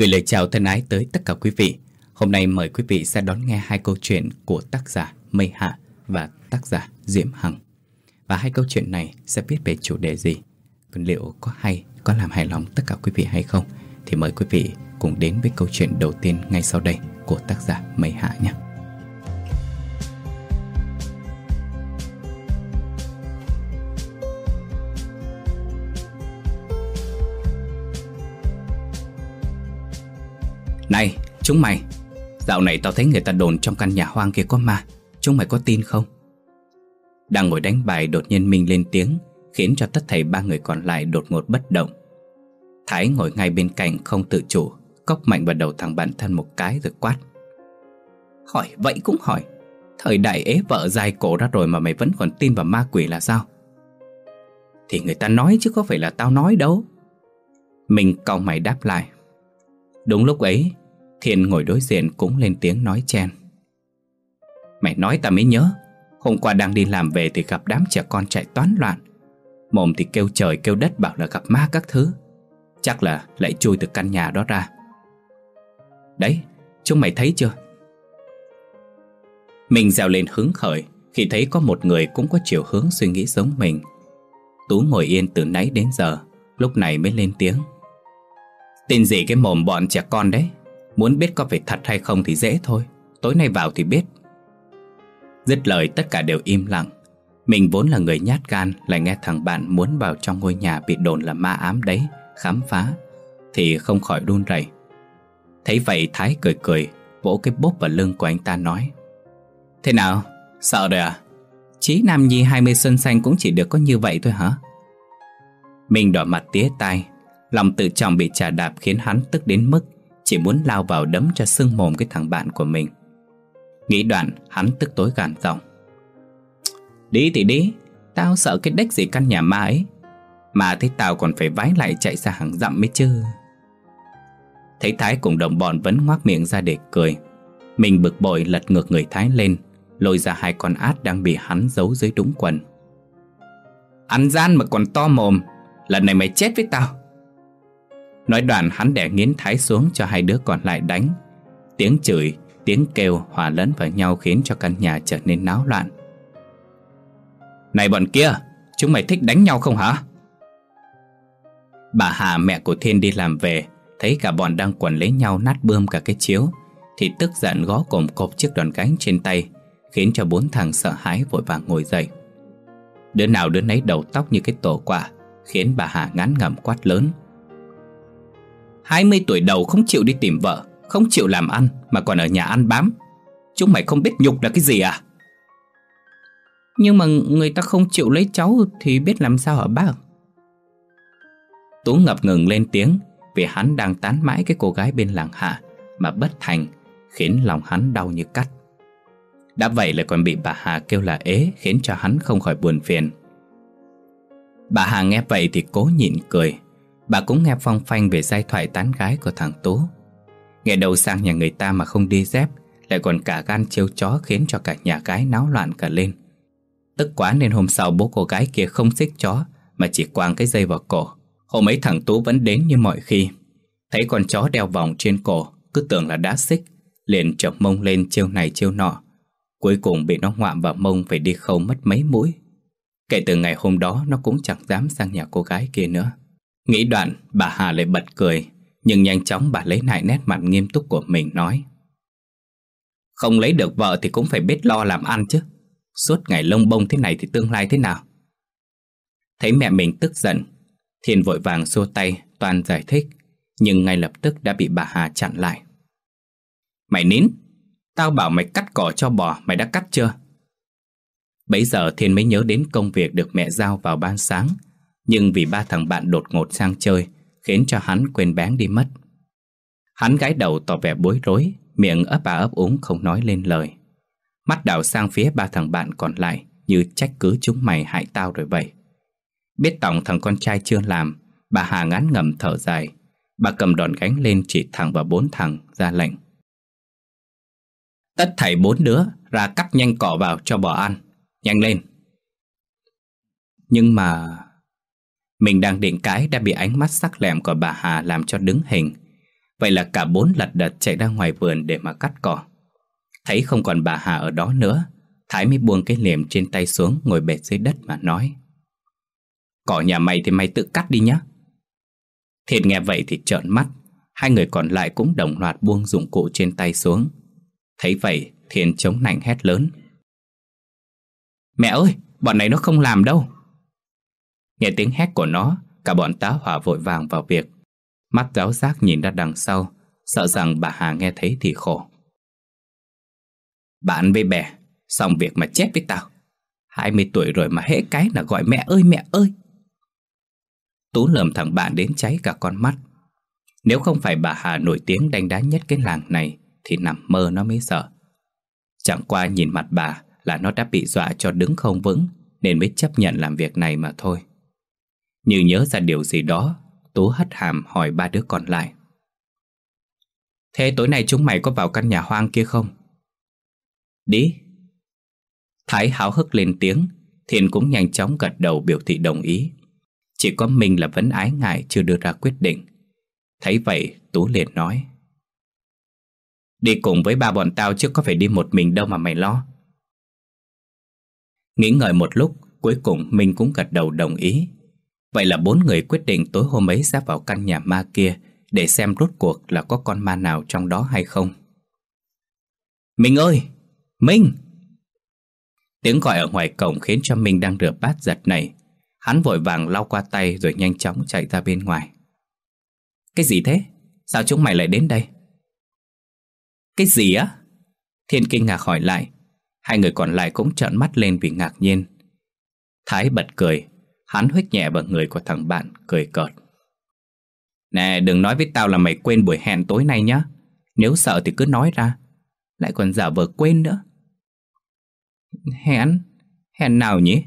Gửi lời chào thân ái tới tất cả quý vị. Hôm nay mời quý vị sẽ đón nghe hai câu chuyện của tác giả Mây Hạ và tác giả Diễm Hằng. Và hai câu chuyện này sẽ viết về chủ đề gì? Còn liệu có hay, có làm hài lòng tất cả quý vị hay không? Thì mời quý vị cùng đến với câu chuyện đầu tiên ngay sau đây của tác giả Mây Hạ nhé. Này, chúng mày, dạo này tao thấy người ta đồn trong căn nhà hoang kia có ma. Chúng mày có tin không? Đang ngồi đánh bài đột nhiên Minh lên tiếng, khiến cho tất thảy ba người còn lại đột ngột bất động. Thái ngồi ngay bên cạnh không tự chủ, cốc mạnh vào đầu thằng bạn thân một cái rồi quát: Hỏi vậy cũng hỏi, thời đại ế vợ dài cổ ra rồi mà mày vẫn còn tin vào ma quỷ là sao? Thì người ta nói chứ có phải là tao nói đâu. Mình cau mày đáp lại. Đúng lúc ấy, Thiên ngồi đối diện cũng lên tiếng nói chen: Mày nói ta mới nhớ, hôm qua đang đi làm về thì gặp đám trẻ con chạy toán loạn. Mồm thì kêu trời kêu đất bảo là gặp ma các thứ. Chắc là lại chui từ căn nhà đó ra. Đấy, chúng mày thấy chưa? Mình reo lên hứng khởi khi thấy có một người cũng có chiều hướng suy nghĩ giống mình. Tú ngồi yên từ nãy đến giờ, lúc này mới lên tiếng: Tin gì cái mồm bọn trẻ con đấy. Muốn biết có phải thật hay không thì dễ thôi, tối nay vào thì biết. Dứt lời tất cả đều im lặng. Mình vốn là người nhát gan, lại nghe thằng bạn muốn vào trong ngôi nhà bị đồn là ma ám đấy khám phá thì không khỏi run rẩy. Thấy vậy Thái cười cười, vỗ cái bốp vào lưng của anh ta nói: Thế nào, sợ rồi à? Chí nam nhi 20 xuân xanh cũng chỉ được có như vậy thôi hả? Mình đỏ mặt tía tai. Lòng tự trọng bị chà đạp khiến hắn tức đến mức chỉ muốn lao vào đấm cho sưng mồm cái thằng bạn của mình. Nghĩ đoạn hắn tức tối gằn giọng: Đi thì đi, tao sợ cái đếch gì căn nhà ma ấy. Mà thấy tao còn phải vái lại chạy xa hàng dặm mới chứ. Thấy Thái cùng đồng bọn vẫn ngoác miệng ra để cười, mình bực bội lật ngược người Thái lên, lôi ra hai con át đang bị hắn giấu dưới đũng quần. Ăn gian mà còn to mồm, lần này mày chết với tao. Nói đoạn hắn đè nghiến Thái xuống cho hai đứa còn lại đánh. Tiếng chửi, tiếng kêu hòa lẫn vào nhau khiến cho căn nhà trở nên náo loạn. Này bọn kia, chúng mày thích đánh nhau không hả? Bà Hà mẹ của Thiên đi làm về, thấy cả bọn đang quần lấy nhau nát bươm cả cái chiếu thì tức giận gõ cồm cộp chiếc đòn gánh trên tay, khiến cho bốn thằng sợ hãi vội vàng ngồi dậy. Đứa nào đứa nấy đầu tóc như cái tổ quả, khiến bà Hà ngán ngẩm quát lớn: 20 tuổi đầu không chịu đi tìm vợ, không chịu làm ăn mà còn ở nhà ăn bám. Chúng mày không biết nhục là cái gì à? Nhưng mà người ta không chịu lấy cháu thì biết làm sao hả bác? Tú ngập ngừng lên tiếng vì hắn đang tán mãi cái cô gái bên làng Hạ mà bất thành, khiến lòng hắn đau như cắt. Đã vậy lại còn bị bà Hà kêu là ế, khiến cho hắn không khỏi buồn phiền. Bà Hà nghe vậy thì cố nhịn cười. Bà cũng nghe phong phanh về giai thoại tán gái của thằng Tú. Nghe đầu sang nhà người ta mà không đi dép, lại còn cả gan trêu chó, khiến cho cả nhà gái náo loạn cả lên. Tức quá nên hôm sau bố cô gái kia không xích chó mà chỉ quàng cái dây vào cổ. Hôm ấy thằng Tú vẫn đến như mọi khi. Thấy con chó đeo vòng trên cổ, cứ tưởng là đã xích, liền chọc mông lên trêu này trêu nọ. Cuối cùng bị nó ngoạm vào mông phải đi khâu mất mấy mũi. Kể từ ngày hôm đó nó cũng chẳng dám sang nhà cô gái kia nữa. Nghĩ đoạn bà Hà lại bật cười, nhưng nhanh chóng bà lấy lại nét mặt nghiêm túc của mình nói: Không lấy được vợ thì cũng phải biết lo làm ăn chứ. Suốt ngày lông bông thế này thì tương lai thế nào? Thấy mẹ mình tức giận, Thiên vội vàng xua tay toan giải thích, nhưng ngay lập tức đã bị bà Hà chặn lại. Mày nín, tao bảo mày cắt cỏ cho bò, mày đã cắt chưa? Bấy giờ Thiên mới nhớ đến công việc được mẹ giao vào ban sáng, nhưng vì ba thằng bạn đột ngột sang chơi, khiến cho hắn quên bén đi mất. Hắn gãi đầu tỏ vẻ bối rối, miệng ấp à ấp úng không nói lên lời. Mắt đảo sang phía ba thằng bạn còn lại như trách cứ chúng mày hại tao rồi vậy. Biết tỏng thằng con trai chưa làm, bà Hà ngán ngẩm thở dài. Bà cầm đòn gánh lên chỉ thẳng vào bốn thằng, ra lệnh: Tất thảy 4 đứa ra cắt nhanh cỏ vào cho bò ăn. Nhanh lên. Nhưng mà... Mình đang định cãi đã bị ánh mắt sắc lẹm của bà Hà làm cho đứng hình. Vậy là cả bốn lật đật chạy ra ngoài vườn để mà cắt cỏ. Thấy không còn bà Hà ở đó nữa, Thái mới buông cái liềm trên tay xuống, ngồi bệt dưới đất mà nói: "Cỏ nhà mày thì mày tự cắt đi nhá." Thiện nghe vậy thì trợn mắt. Hai người còn lại cũng đồng loạt buông dụng cụ trên tay xuống. Thấy vậy, Thiện chống nạnh hét lớn: "Mẹ ơi, bọn này nó không làm đâu!" Nghe tiếng hét của nó, cả bọn tá hỏa vội vàng vào việc, mắt giáo giác nhìn ra đằng sau, sợ rằng bà Hà nghe thấy thì khổ. "Bạn với bè, xong việc mà chết với tao. 20 tuổi rồi mà hễ cái là gọi mẹ ơi mẹ ơi." Tú lườm thằng bạn đến cháy cả con mắt. Nếu không phải bà Hà nổi tiếng đánh đá nhất cái làng này thì nằm mơ nó mới sợ. Chẳng qua nhìn mặt bà là nó đã bị dọa cho đứng không vững, nên mới chấp nhận làm việc này mà thôi. Như nhớ ra điều gì đó, Tú hất hàm hỏi ba đứa còn lại: "Thế tối nay chúng mày có vào căn nhà hoang kia không?" "Đi." Thái háo hức lên tiếng. Thiện cũng nhanh chóng gật đầu biểu thị đồng ý. Chỉ có mình là vẫn ái ngại chưa đưa ra quyết định. Thấy vậy, Tú liền nói: "Đi cùng với ba bọn tao chứ có phải đi một mình đâu mà mày lo." Nghĩ ngợi một lúc, cuối cùng Minh cũng gật đầu đồng ý. Vậy là bốn người quyết định tối hôm ấy sẽ vào căn nhà ma kia để xem rốt cuộc là có con ma nào trong đó hay không. "Minh ơi! Minh!" Tiếng gọi ở ngoài cổng khiến cho Minh đang rửa bát giật nảy. Hắn vội vàng lau qua tay rồi nhanh chóng chạy ra bên ngoài. "Cái gì thế? Sao chúng mày lại đến đây?" "Cái gì á?" Thiên kinh ngạc hỏi lại. Hai người còn lại cũng trợn mắt lên vì ngạc nhiên. Thái bật cười. Hắn huých nhẹ vào người của thằng bạn, cười cợt: "Nè, đừng nói với tao là mày quên buổi hẹn tối nay nhá. Nếu sợ thì cứ nói ra. Lại còn giả vờ quên nữa." Hẹn? Hẹn nào nhỉ?"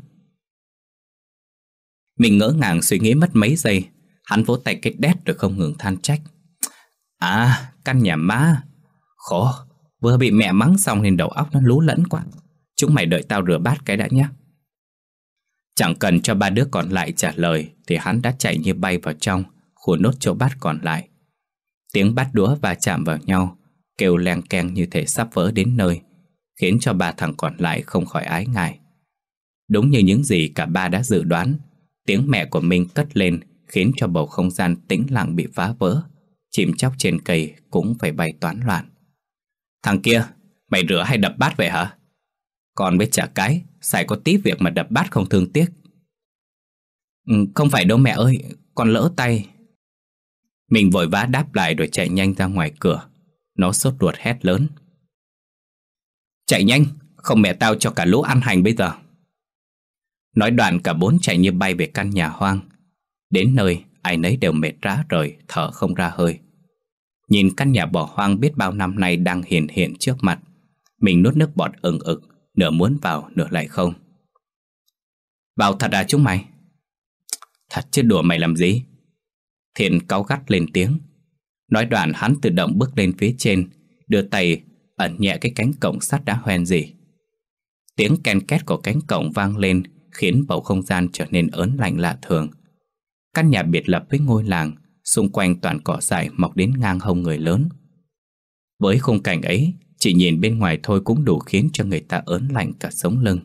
Mình ngỡ ngàng suy nghĩ mất mấy giây. Hắn vỗ tay cái đét rồi không ngừng than trách: "À, căn nhà ma. Khổ, vừa bị mẹ mắng xong nên đầu óc nó lú lẫn quá. Chúng mày đợi tao rửa bát cái đã nhé." Chẳng cần cho ba đứa còn lại trả lời thì hắn đã chạy như bay vào trong, khua nốt chỗ bát còn lại. Tiếng bát đũa va chạm vào nhau, kêu leng keng như thể sắp vỡ đến nơi, khiến cho ba thằng còn lại không khỏi ái ngại. Đúng như những gì cả ba đã dự đoán, tiếng mẹ của Minh cất lên khiến cho bầu không gian tĩnh lặng bị phá vỡ. Chim chóc trên cây cũng phải bay toán loạn. "Thằng kia, mày rửa hay đập bát vậy hả? Con với chả cái, xài có tí việc mà đập bát không thương tiếc." Không phải đâu mẹ ơi, con lỡ tay." Mình vội vã đáp lại rồi chạy nhanh ra ngoài cửa. Nó sốt ruột hét lớn: "Chạy nhanh, không mẹ tao cho cả lũ ăn hành bây giờ." Nói đoạn cả bốn chạy như bay về căn nhà hoang. Đến nơi ai nấy đều mệt rã rời, thở không ra hơi. Nhìn căn nhà bỏ hoang biết bao năm nay đang hiện hiện trước mặt, mình nuốt nước bọt ừng ực, nửa muốn vào nửa lại không. "Vào thật à chúng mày?" "Thật chứ đùa mày làm gì?" Thiện cáu gắt lên tiếng. Nói đoạn hắn tự động bước lên phía trên, đưa tay ẩn nhẹ cái cánh cổng sắt đã hoen rỉ. Tiếng ken két của cánh cổng vang lên khiến bầu không gian trở nên ớn lạnh lạ thường. Căn nhà biệt lập với ngôi làng, xung quanh toàn cỏ dại mọc đến ngang hông người lớn. Với khung cảnh ấy, chỉ nhìn bên ngoài thôi cũng đủ khiến cho người ta ớn lạnh cả sống lưng.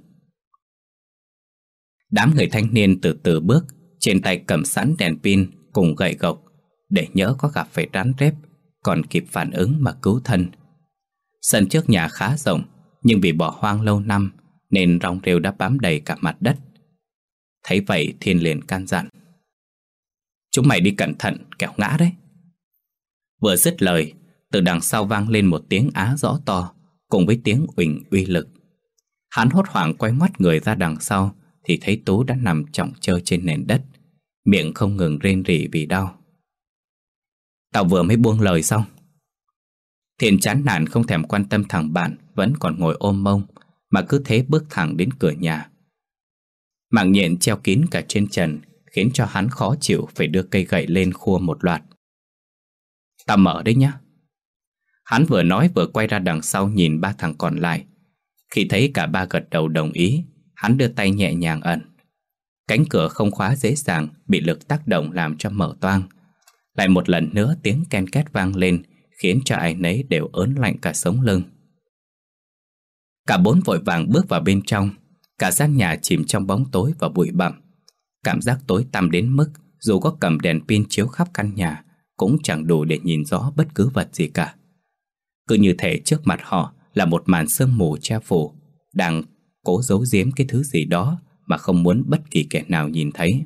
Đám người thanh niên từ từ bước, trên tay cầm sẵn đèn pin cùng gậy gộc, để nhỡ có gặp phải rắn rết còn kịp phản ứng mà cứu thân. Sân trước nhà khá rộng, nhưng vì bỏ hoang lâu năm nên rong rêu đã bám đầy cả mặt đất. Thấy vậy Thiên liền can dặn: "Chúng mày đi cẩn thận, kẻo ngã đấy." Vừa dứt lời, từ đằng sau vang lên một tiếng á rõ to, cùng với tiếng uỳnh uy lực. Hắn hốt hoảng quay mắt người ra đằng sau thì thấy Tú đã nằm chỏng chơ trên nền đất, miệng không ngừng rên rỉ vì đau. "Tao vừa mới buông lời xong." Thiên chán nản không thèm quan tâm thằng bạn vẫn còn ngồi ôm mông, mà cứ thế bước thẳng đến cửa nhà. Mạng nhện treo kín cả trên trần khiến cho hắn khó chịu phải đưa cây gậy lên khua một loạt. "Tao mở đấy nhá." Hắn vừa nói vừa quay ra đằng sau nhìn ba thằng còn lại. Khi thấy cả ba gật đầu đồng ý, hắn đưa tay nhẹ nhàng ẩn. Cánh cửa không khóa dễ dàng bị lực tác động làm cho mở toang. Lại một lần nữa tiếng ken két vang lên khiến cho ai nấy đều ớn lạnh cả sống lưng. Cả bốn vội vàng bước vào bên trong. Cả gian nhà chìm trong bóng tối và bụi bặm. Cảm giác tối tăm đến mức dù có cầm đèn pin chiếu khắp căn nhà cũng chẳng đủ để nhìn rõ bất cứ vật gì cả. Cứ như thể trước mặt họ là một màn sương mù che phủ, đang cố giấu giếm cái thứ gì đó mà không muốn bất kỳ kẻ nào nhìn thấy.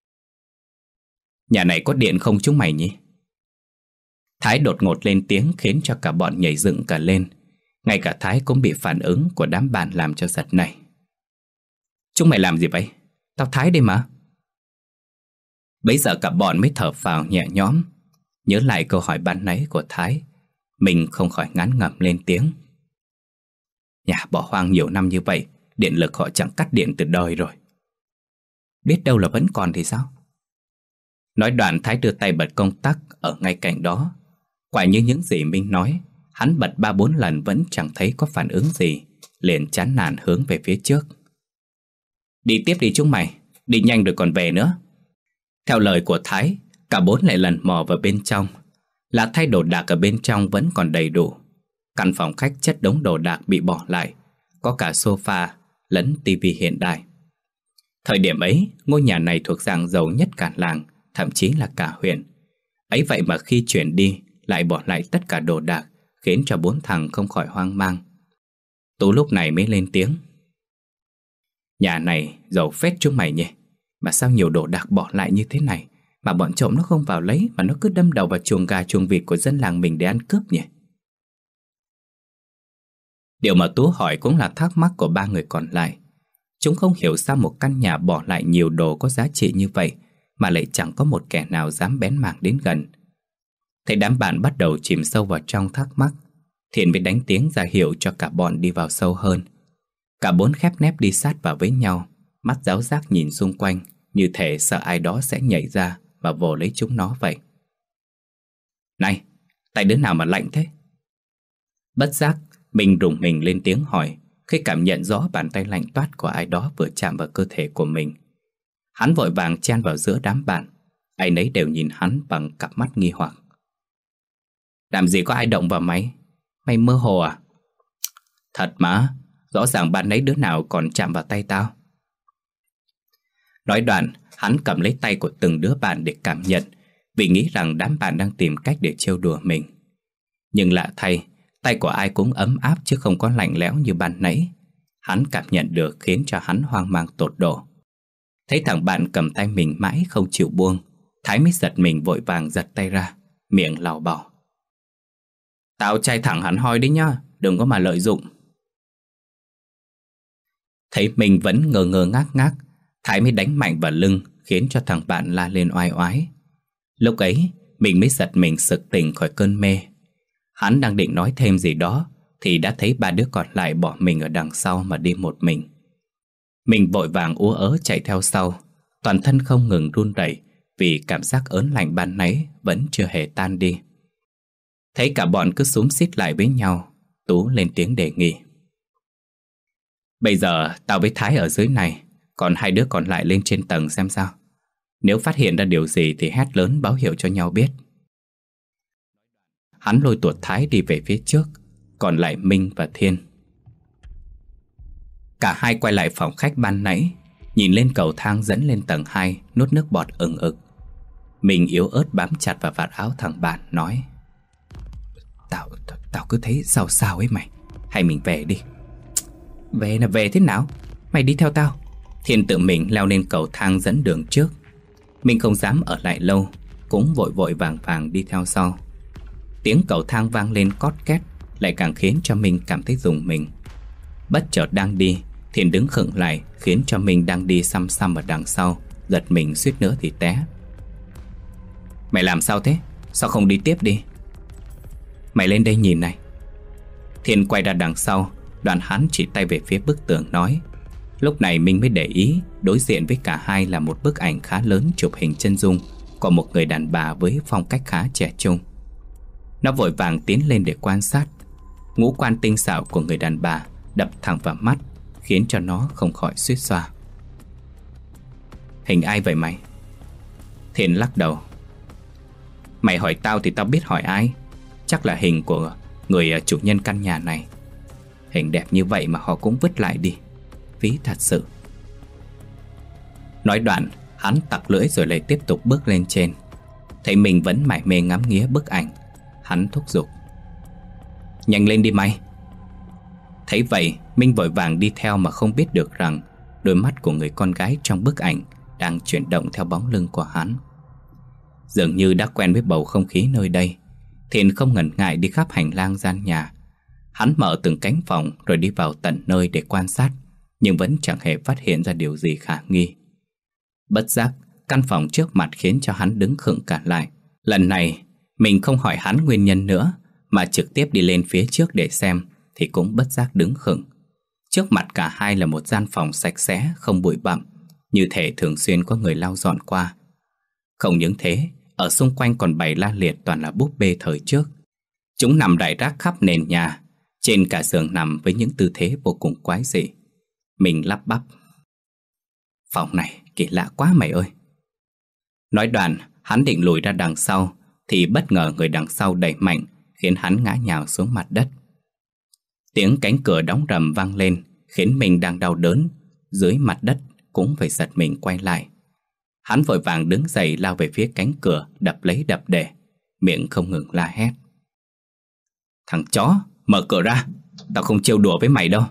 Nhà này có điện không chúng mày nhỉ? Thái đột ngột lên tiếng khiến cho cả bọn nhảy dựng cả lên. Ngay cả Thái cũng bị phản ứng của đám bạn làm cho giật nảy. Chúng mày làm gì vậy? Tao Thái đây mà. Bấy giờ cả bọn mới thở phào nhẹ nhõm. Nhớ lại câu hỏi ban nãy của Thái, mình không khỏi ngán ngẩm lên tiếng. Nhà bỏ hoang nhiều năm như vậy, điện lực họ chẳng cắt điện từ đời rồi. Biết đâu là vẫn còn thì sao? Nói đoạn Thái đưa tay bật công tắc ở ngay cạnh đó. Quả như những gì Minh nói, hắn bật 3-4 lần vẫn chẳng thấy có phản ứng gì, liền chán nản hướng về phía trước. Đi tiếp đi chúng mày, đi nhanh rồi còn về nữa. Theo lời của Thái, cả bốn lại lần mò vào bên trong. Là thay đồ đạc ở bên trong vẫn còn đầy đủ. Căn phòng khách chất đống đồ đạc bị bỏ lại, có cả sofa lẫn tivi hiện đại. Thời điểm ấy, ngôi nhà này thuộc dạng giàu nhất cả làng, thậm chí là cả huyện. Ấy vậy mà khi chuyển đi lại bỏ lại tất cả đồ đạc, khiến cho bốn thằng không khỏi hoang mang. Tú lúc này mới lên tiếng. Nhà này giàu phết chúng mày nhỉ, mà sao nhiều đồ đạc bỏ lại như thế này mà bọn trộm nó không vào lấy, mà nó cứ đâm đầu vào chuồng gà chuồng vịt của dân làng mình để ăn cướp nhỉ? Điều mà Tú hỏi cũng là thắc mắc của ba người còn lại. Chúng không hiểu sao một căn nhà bỏ lại nhiều đồ có giá trị như vậy mà lại chẳng có một kẻ nào dám bén mảng đến gần. Thấy đám bạn bắt đầu chìm sâu vào trong thắc mắc, Thiện mới đánh tiếng ra hiệu cho cả bọn đi vào sâu hơn. Cả bốn khép nép đi sát vào với nhau, mắt giáo giác nhìn xung quanh, như thể sợ ai đó sẽ nhảy ra và vồ lấy chúng nó vậy. Này, tay đứa nào mà lạnh thế? Bất giác, mình rùng mình lên tiếng hỏi khi cảm nhận rõ bàn tay lạnh toát của ai đó vừa chạm vào cơ thể của mình. Hắn vội vàng chen vào giữa đám bạn, ai nấy đều nhìn hắn bằng cặp mắt nghi hoặc. Làm gì có ai động vào mày? Mày mơ hồ à? Thật mà, rõ ràng ban nấy đứa nào còn chạm vào tay tao. Nói đoạn, hắn cầm lấy tay của từng đứa bạn để cảm nhận, vì nghĩ rằng đám bạn đang tìm cách để trêu đùa mình. Nhưng lạ thay, tay của ai cũng ấm áp chứ không có lạnh lẽo như ban nãy. Hắn cảm nhận được khiến cho hắn hoang mang tột độ. Thấy thằng bạn cầm tay mình mãi không chịu buông, Thái mới giật mình vội vàng giật tay ra, miệng lảo bảo. Tao trai thẳng hẳn hoi đấy nhá, đừng có mà lợi dụng. Thấy mình vẫn ngơ ngơ ngác ngác, Thái mới đánh mạnh vào lưng, khiến cho thằng bạn la lên oai oái. Lúc ấy, mình mới giật mình sực tỉnh khỏi cơn mê. Hắn đang định nói thêm gì đó thì đã thấy ba đứa còn lại bỏ mình ở đằng sau mà đi một mình. Mình vội vàng ú ớ chạy theo sau, toàn thân không ngừng run rẩy vì cảm giác ớn lạnh ban nãy vẫn chưa hề tan đi. Thấy cả bọn cứ xúm xít lại với nhau, Tú lên tiếng đề nghị. Bây giờ tao với Thái ở dưới này, còn hai đứa còn lại lên trên tầng xem sao. Nếu phát hiện ra điều gì thì hét lớn báo hiệu cho nhau biết. Hắn lôi tuột Thái đi về phía trước, còn lại Minh và Thiên. Cả hai quay lại phòng khách ban nãy, nhìn lên cầu thang dẫn lên tầng 2, nuốt nước bọt ừng ực. Mình yếu ớt bám chặt vào vạt áo thằng bạn, nói. Tao cứ thấy sao sao ấy mày. Hay mình về đi. Về là về thế nào? Mày đi theo tao. Thiên tự mình leo lên cầu thang dẫn đường trước. Mình không dám ở lại lâu, cũng vội vội vàng vàng đi theo sau. Tiếng cầu thang vang lên cót két, lại càng khiến cho mình cảm thấy rùng mình. Bất chợt đang đi, Thiên đứng khựng lại, khiến cho mình đang đi xăm xăm ở đằng sau giật mình suýt nữa thì té. Mày làm sao thế? Sao không đi tiếp đi? Mày lên đây nhìn này. Thiên quay ra đằng sau, đoạn hắn chỉ tay về phía bức tường nói. Lúc này mình mới để ý, đối diện với cả hai là một bức ảnh khá lớn chụp hình chân dung của một người đàn bà với phong cách khá trẻ trung. Nó vội vàng tiến lên để quan sát. Ngũ quan tinh xảo của người đàn bà đập thẳng vào mắt, khiến cho nó không khỏi suýt xoa. Hình ai vậy mày? Thiên lắc đầu. Mày hỏi tao thì tao biết hỏi ai. Chắc là hình của người chủ nhân căn nhà này. Hình đẹp như vậy mà họ cũng vứt lại đi, phí thật sự. Nói đoạn, hắn tặc lưỡi rồi lại tiếp tục bước lên trên. Thấy mình vẫn mải mê ngắm nghía bức ảnh, hắn thúc giục: nhanh lên đi mày. Thấy vậy, Minh vội vàng đi theo mà không biết được rằng đôi mắt của người con gái trong bức ảnh đang chuyển động theo bóng lưng của hắn. Dường như đã quen với bầu không khí nơi đây, Thiện không ngần ngại đi khắp hành lang gian nhà. Hắn mở từng cánh phòng rồi đi vào tận nơi để quan sát, nhưng vẫn chẳng hề phát hiện ra điều gì khả nghi. Bất giác, căn phòng trước mặt khiến cho hắn đứng khựng cả lại. Lần này, mình không hỏi hắn nguyên nhân nữa, mà trực tiếp đi lên phía trước để xem, thì cũng bất giác đứng khựng. Trước mặt cả hai là một gian phòng sạch sẽ, không bụi bặm, như thể thường xuyên có người lau dọn qua. Không những thế, ở xung quanh còn bày la liệt toàn là búp bê thời trước. Chúng nằm rải rác khắp nền nhà, trên cả giường nằm với những tư thế vô cùng quái dị. Mình lắp bắp: phòng này kỳ lạ quá mày ơi. Nói đoạn, hắn định lùi ra đằng sau, thì bất ngờ người đằng sau đẩy mạnh, khiến hắn ngã nhào xuống mặt đất. Tiếng cánh cửa đóng rầm vang lên, khiến mình đang đau đớn dưới mặt đất cũng phải giật mình quay lại. Hắn vội vàng đứng dậy lao về phía cánh cửa, đập lấy đập để, miệng không ngừng la hét: thằng chó, mở cửa ra, tao không trêu đùa với mày đâu.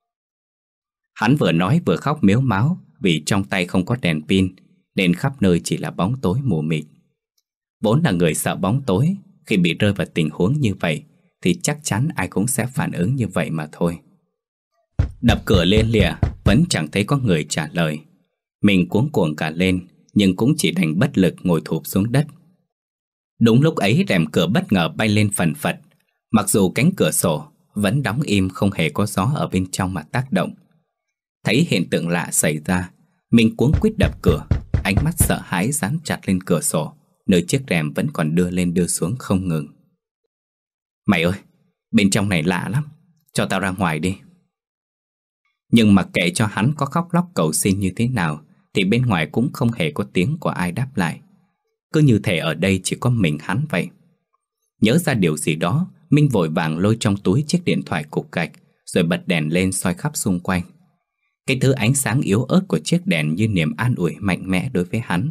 Hắn vừa nói vừa khóc mếu máo, vì trong tay không có đèn pin nên khắp nơi chỉ là bóng tối mù mịt. Vốn là người sợ bóng tối, khi bị rơi vào tình huống như vậy thì chắc chắn ai cũng sẽ phản ứng như vậy mà thôi. Đập cửa lia lịa vẫn chẳng thấy có người trả lời. Mình cuống cuồng cả lên, nhưng cũng chỉ đành bất lực ngồi thụp xuống đất. Đúng lúc ấy, rèm cửa bất ngờ bay lên phần phật. Mặc dù cánh cửa sổ vẫn đóng im, không hề có gió ở bên trong mà tác động. Thấy hiện tượng lạ xảy ra, mình cuống quýt đập cửa, ánh mắt sợ hãi dán chặt lên cửa sổ, nơi chiếc rèm vẫn còn đưa lên đưa xuống không ngừng. Mày ơi, bên trong này lạ lắm, cho tao ra ngoài đi. Nhưng mặc kệ cho hắn có khóc lóc cầu xin như thế nào, thì bên ngoài cũng không hề có tiếng của ai đáp lại. Cứ như thể ở đây chỉ có mình hắn vậy. Nhớ ra điều gì đó, Minh vội vàng lôi trong túi chiếc điện thoại cục gạch, rồi bật đèn lên soi khắp xung quanh. Cái thứ ánh sáng yếu ớt của chiếc đèn như niềm an ủi mạnh mẽ đối với hắn.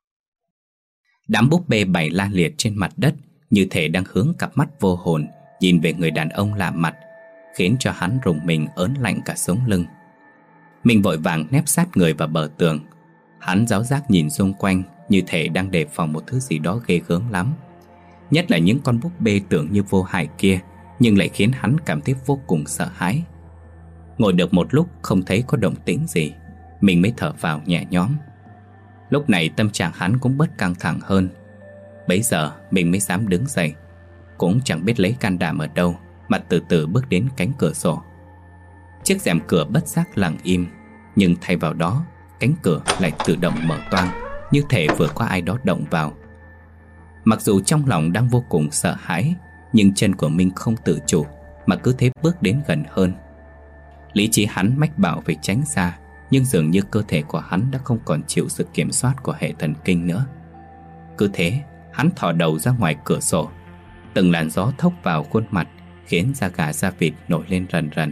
Đám búp bê bày la liệt trên mặt đất, như thể đang hướng cặp mắt vô hồn nhìn về người đàn ông lạ mặt, khiến cho hắn rùng mình ớn lạnh cả sống lưng. Mình vội vàng nép sát người vào bờ tường. Hắn giáo giác nhìn xung quanh, như thể đang đề phòng một thứ gì đó ghê gớm lắm. Nhất là những con búp bê tưởng như vô hại kia, nhưng lại khiến hắn cảm thấy vô cùng sợ hãi. Ngồi được một lúc không thấy có động tĩnh gì, mình mới thở vào nhẹ nhõm. Lúc này tâm trạng hắn cũng bớt căng thẳng hơn. Bấy giờ mình mới dám đứng dậy, cũng chẳng biết lấy can đảm ở đâu mà từ từ bước đến cánh cửa sổ. Chiếc rèm cửa bất giác lặng im, nhưng thay vào đó, cánh cửa lại tự động mở toang, như thể vừa có ai đó động vào. Mặc dù trong lòng đang vô cùng sợ hãi, nhưng chân của mình không tự chủ mà cứ thế bước đến gần hơn. Lý trí hắn mách bảo phải tránh xa, nhưng dường như cơ thể của hắn đã không còn chịu sự kiểm soát của hệ thần kinh nữa. Cứ thế, hắn thò đầu ra ngoài cửa sổ. Từng làn gió thốc vào khuôn mặt, khiến da gà da vịt nổi lên rần rần.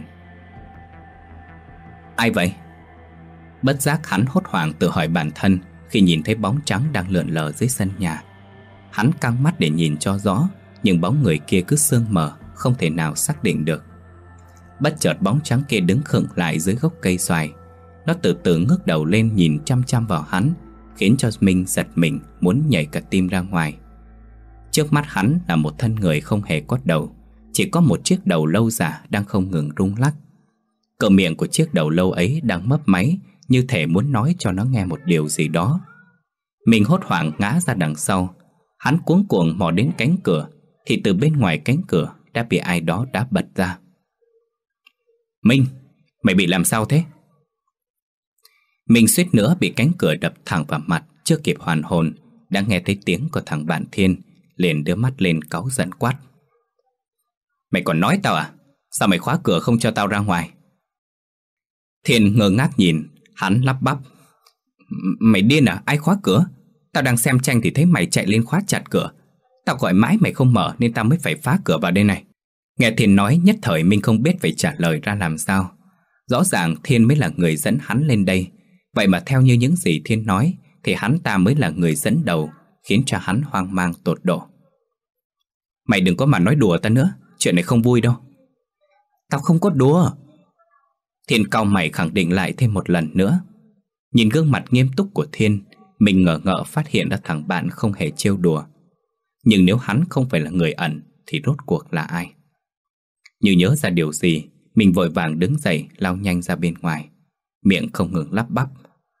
Ai vậy? Bất giác hắn hốt hoảng tự hỏi bản thân khi nhìn thấy bóng trắng đang lượn lờ dưới sân nhà. Hắn căng mắt để nhìn cho rõ, nhưng bóng người kia cứ sương mờ, không thể nào xác định được. Bất chợt bóng trắng kia đứng khựng lại dưới gốc cây xoài. Nó từ từ ngước đầu lên nhìn chăm chăm vào hắn, khiến cho Minh giật mình muốn nhảy cả tim ra ngoài. Trước mắt hắn là một thân người không hề có đầu, chỉ có một chiếc đầu lâu giả đang không ngừng rung lắc. Cửa miệng của chiếc đầu lâu ấy đang mấp máy, như thể muốn nói cho nó nghe một điều gì đó. Mình hốt hoảng ngã ra đằng sau. Hắn cuống cuồng mò đến cánh cửa, thì từ bên ngoài cánh cửa đã bị ai đó đá bật ra. Minh, mày bị làm sao thế? Mình suýt nữa bị cánh cửa đập thẳng vào mặt. Chưa kịp hoàn hồn, đã nghe thấy tiếng của thằng bạn Thiên, liền đưa mắt lên cáu giận quát: Mày còn nói tao à? Sao mày khóa cửa không cho tao ra ngoài? Thiên ngơ ngác nhìn, hắn lắp bắp: Mày điên à? Ai khóa cửa? Tao đang xem tranh thì thấy mày chạy lên khóa chặt cửa. Tao gọi mãi mày không mở nên tao mới phải phá cửa vào đây này. Nghe Thiên nói nhất thời mình không biết phải trả lời ra làm sao. Rõ ràng Thiên mới là người dẫn hắn lên đây. Vậy mà theo như những gì Thiên nói thì hắn ta mới là người dẫn đầu, khiến cho hắn hoang mang tột độ. Mày đừng có mà nói đùa ta nữa, chuyện này không vui đâu. Tao không có đùa. Thiên cau mày khẳng định lại thêm một lần nữa. Nhìn gương mặt nghiêm túc của Thiên, mình ngờ ngợ phát hiện ra thằng bạn không hề trêu đùa. Nhưng nếu hắn không phải là người ẩn thì rốt cuộc là ai? Như nhớ ra điều gì, mình vội vàng đứng dậy lao nhanh ra bên ngoài, miệng không ngừng lắp bắp.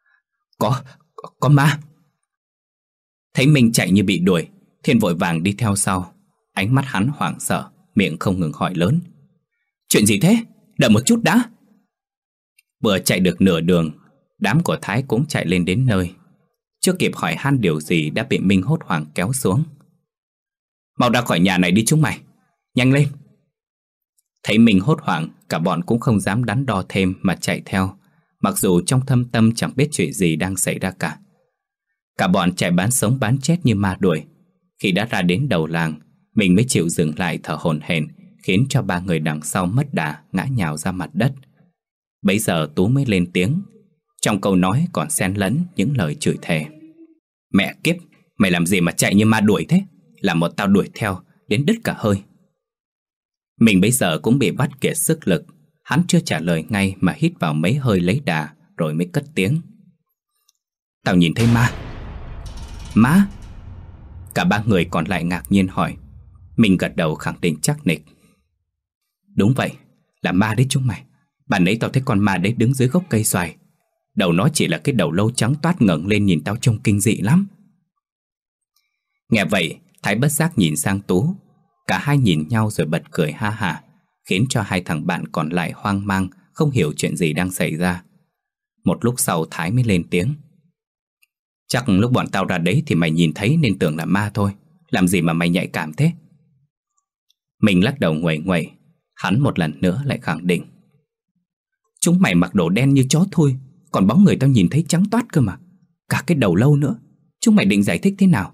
Có ma. Thấy mình chạy như bị đuổi, Thiên vội vàng đi theo sau. Ánh mắt hắn hoảng sợ, miệng không ngừng hỏi lớn. Chuyện gì thế? Đợi một chút đã. Vừa chạy được nửa đường, đám của Thái cũng chạy lên đến nơi. Chưa kịp hỏi han điều gì đã bị Minh hốt hoảng kéo xuống. Mau ra khỏi nhà này đi chúng mày, nhanh lên. Thấy Minh hốt hoảng, cả bọn cũng không dám đắn đo thêm mà chạy theo, mặc dù trong thâm tâm chẳng biết chuyện gì đang xảy ra cả. Cả bọn chạy bán sống bán chết như ma đuổi. Khi đã ra đến đầu làng, mình mới chịu dừng lại thở hổn hển, khiến cho ba người đằng sau mất đà ngã nhào ra mặt đất. Bấy giờ Tú mới lên tiếng. Trong câu nói còn xen lẫn những lời chửi thề. Mẹ kiếp, mày làm gì mà chạy như ma đuổi thế? Làm một tao đuổi theo đến đứt cả hơi. Mình bấy giờ cũng bị bắt kiệt sức lực. Hắn chưa trả lời ngay mà hít vào mấy hơi lấy đà, rồi mới cất tiếng. Tao nhìn thấy ma. Ma? Cả ba người còn lại ngạc nhiên hỏi. Mình gật đầu khẳng định chắc nịch. Đúng vậy, là ma đấy chúng mày. Bạn ấy tao thấy con ma đấy đứng dưới gốc cây xoài. Đầu nó chỉ là cái đầu lâu trắng toát ngẩng lên nhìn tao trông kinh dị lắm. Nghe vậy, Thái bất giác nhìn sang Tú. Cả hai nhìn nhau rồi bật cười ha hả, khiến cho hai thằng bạn còn lại hoang mang, không hiểu chuyện gì đang xảy ra. Một lúc sau Thái mới lên tiếng. Chắc lúc bọn tao ra đấy thì mày nhìn thấy nên tưởng là ma thôi. Làm gì mà mày nhạy cảm thế? Mình lắc đầu nguậy nguậy. Hắn một lần nữa lại khẳng định. Chúng mày mặc đồ đen như chó thôi, còn bóng người tao nhìn thấy trắng toát cơ mà. Cả cái đầu lâu nữa. Chúng mày định giải thích thế nào?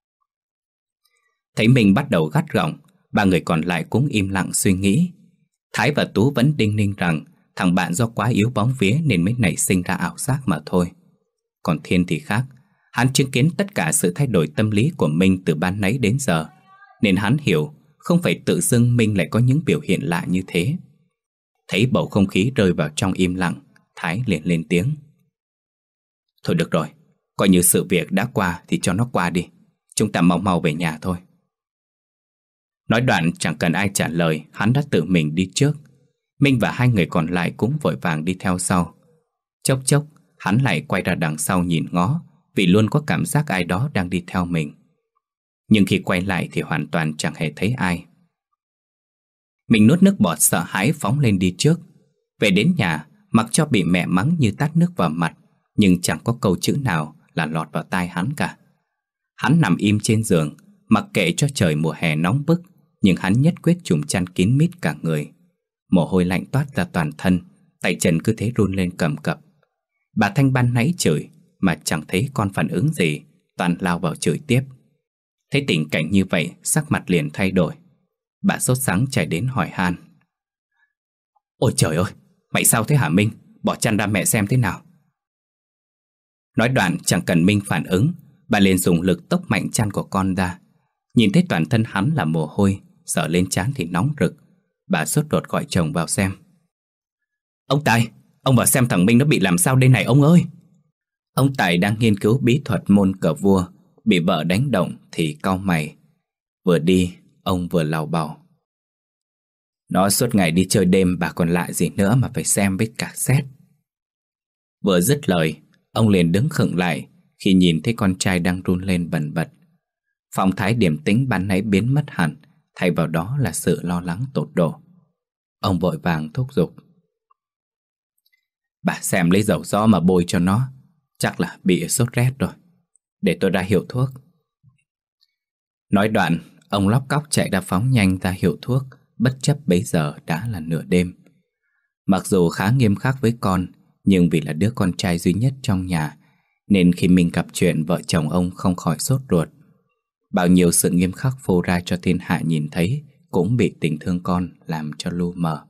Thấy mình bắt đầu gắt gỏng, ba người còn lại cũng im lặng suy nghĩ. Thái và Tú vẫn đinh ninh rằng thằng bạn do quá yếu bóng vía nên mới nảy sinh ra ảo giác mà thôi. Còn Thiên thì khác. Hắn chứng kiến tất cả sự thay đổi tâm lý của Minh từ ban nãy đến giờ, nên hắn hiểu không phải tự dưng Minh lại có những biểu hiện lạ như thế. Thấy bầu không khí rơi vào trong im lặng, Thái liền lên tiếng. Thôi được rồi, coi như sự việc đã qua thì cho nó qua đi. Chúng ta mau mau về nhà thôi. Nói đoạn chẳng cần ai trả lời, hắn đã tự mình đi trước. Minh và hai người còn lại cũng vội vàng đi theo sau. Chốc chốc, hắn lại quay ra đằng sau nhìn ngó, vì luôn có cảm giác ai đó đang đi theo mình. Nhưng khi quay lại thì hoàn toàn chẳng hề thấy ai. Mình nuốt nước bọt sợ hãi phóng lên đi trước. Về đến nhà, mặc cho bị mẹ mắng như tát nước vào mặt, nhưng chẳng có câu chữ nào là lọt vào tai hắn cả. Hắn nằm im trên giường, mặc kệ cho trời mùa hè nóng bức, nhưng hắn nhất quyết trùm chăn kín mít cả người. Mồ hôi lạnh toát ra toàn thân, tay chân cứ thế run lên cầm cập. Bà Thanh ban nãy chửi mà chẳng thấy con phản ứng gì, toàn lao vào chửi tiếp. Thấy tình cảnh như vậy, sắc mặt liền thay đổi. Bà sốt sắng chạy đến hỏi han. Ôi trời ơi, mày sao thế hả Minh? Bỏ chăn ra mẹ xem thế nào. Nói đoạn chẳng cần Minh phản ứng, bà liền dùng lực tốc mạnh chăn của con ra. Nhìn thấy toàn thân hắn là mồ hôi, sờ lên trán thì nóng rực. Bà sốt ruột gọi chồng vào xem. Ông Tài, ông vào xem thằng Minh nó bị làm sao đây này ông ơi. Ông Tài đang nghiên cứu bí thuật môn cờ vua, bị vợ đánh động thì cau mày. Vừa đi, ông vừa lầu bầu. Nó suốt ngày đi chơi đêm, bà còn lại gì nữa mà phải xem với cả xét. Vừa dứt lời, ông liền đứng khựng lại khi nhìn thấy con trai đang run lên bần bật. Phong thái điềm tĩnh ban nãy biến mất hẳn, thay vào đó là sự lo lắng tột độ. Ông vội vàng thúc giục. Bà xem lấy dầu gió mà bôi cho nó, chắc là bị sốt rét rồi. Để tôi ra hiệu thuốc. Nói đoạn, ông lóc cóc chạy ra phóng nhanh ra hiệu thuốc, bất chấp bấy giờ đã là nửa đêm. Mặc dù khá nghiêm khắc với con, nhưng vì là đứa con trai duy nhất trong nhà, nên khi mình gặp chuyện vợ chồng ông không khỏi sốt ruột. Bao nhiêu sự nghiêm khắc phô ra cho thiên hạ nhìn thấy cũng bị tình thương con làm cho lu mờ.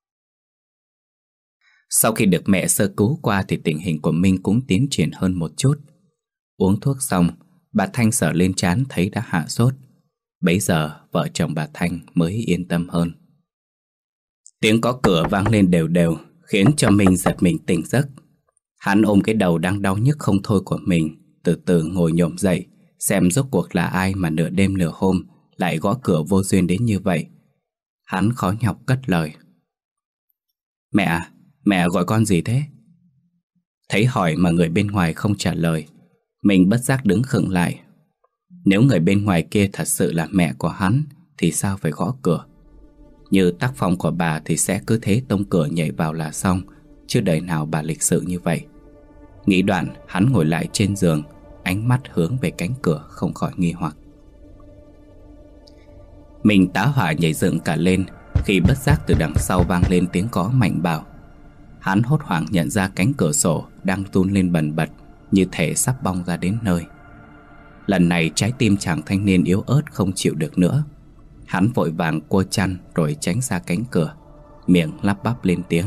Sau khi được mẹ sơ cứu qua thì tình hình của Minh cũng tiến triển hơn một chút. Uống thuốc xong, bà Thanh sờ lên trán thấy đã hạ sốt. Bấy giờ vợ chồng bà Thanh mới yên tâm hơn. Tiếng gõ cửa vang lên đều đều khiến cho Minh giật mình tỉnh giấc. Hắn ôm cái đầu đang đau nhức không thôi của mình, từ từ ngồi nhổm dậy, xem rốt cuộc là ai mà nửa đêm nửa hôm lại gõ cửa vô duyên đến như vậy. Hắn khó nhọc cất lời: Mẹ gọi con gì thế? Thấy hỏi mà người bên ngoài không trả lời, mình bất giác đứng khựng lại. Nếu người bên ngoài kia thật sự là mẹ của hắn thì sao phải gõ cửa? Như tác phong của bà thì sẽ cứ thế tông cửa nhảy vào là xong, chứ đời nào bà lịch sự như vậy. Nghĩ đoạn, hắn ngồi lại trên giường, ánh mắt hướng về cánh cửa không khỏi nghi hoặc. Mình tá hỏa nhảy dựng cả lên khi bất giác từ đằng sau vang lên tiếng gõ mạnh bạo. Hắn hốt hoảng nhận ra cánh cửa sổ đang run lên bần bật, như thể sắp bong ra đến nơi. Lần này trái tim chàng thanh niên yếu ớt không chịu được nữa. Hắn vội vàng cua chăn rồi tránh ra cánh cửa, miệng lắp bắp lên tiếng: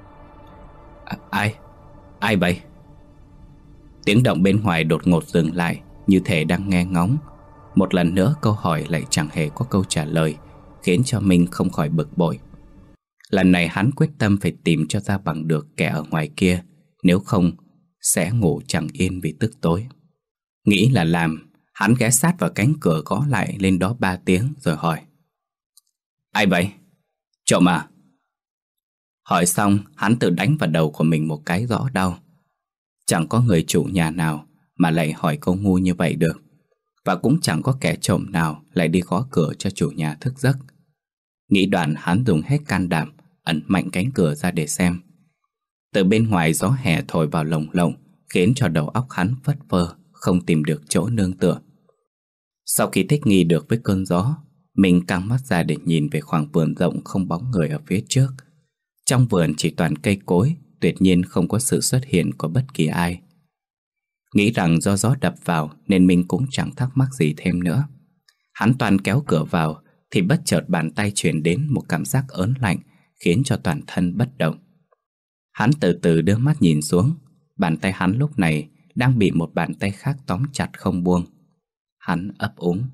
Ai vậy? Tiếng động bên ngoài đột ngột dừng lại, như thể đang nghe ngóng. Một lần nữa câu hỏi lại chẳng hề có câu trả lời, khiến cho mình không khỏi bực bội. Lần này hắn quyết tâm phải tìm cho ra bằng được kẻ ở ngoài kia, nếu không sẽ ngủ chẳng yên vì tức tối. Nghĩ là làm, hắn ghé sát vào cánh cửa gõ lại lên đó 3 tiếng rồi hỏi: Ai vậy? Trộm à? Hỏi xong, hắn tự đánh vào đầu của mình một cái rõ đau. Chẳng có người chủ nhà nào mà lại hỏi câu ngu như vậy được, và cũng chẳng có kẻ trộm nào lại đi gõ cửa cho chủ nhà thức giấc. Nghĩ đoạn, hắn dùng hết can đảm ẩn mạnh cánh cửa ra để xem. Từ bên ngoài gió hè thổi vào lồng lộng, khiến cho đầu óc hắn phất phơ, không tìm được chỗ nương tựa. Sau khi thích nghi được với cơn gió, mình căng mắt ra để nhìn về khoảng vườn rộng không bóng người ở phía trước. Trong vườn chỉ toàn cây cối, tuyệt nhiên không có sự xuất hiện của bất kỳ ai. Nghĩ rằng do gió đập vào nên mình cũng chẳng thắc mắc gì thêm nữa. Hắn toàn kéo cửa vào thì bất chợt bàn tay truyền đến một cảm giác ớn lạnh, khiến cho toàn thân bất động. Hắn từ từ đưa mắt nhìn xuống. Bàn tay hắn lúc này đang bị một bàn tay khác tóm chặt không buông. Hắn ấp úng: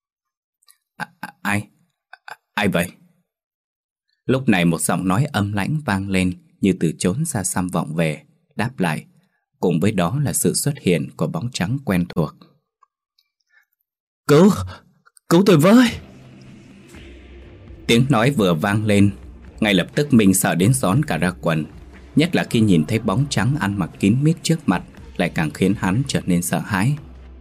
Ai vậy? Lúc này một giọng nói âm lãnh vang lên, như từ chốn xa xăm vọng về, đáp lại. Cùng với đó là sự xuất hiện của bóng trắng quen thuộc. Cứu tôi với! Tiếng nói vừa vang lên, ngay lập tức mình sợ đến rón cả ra quần. Nhất là khi nhìn thấy bóng trắng ăn mặc kín mít trước mặt, lại càng khiến hắn trở nên sợ hãi.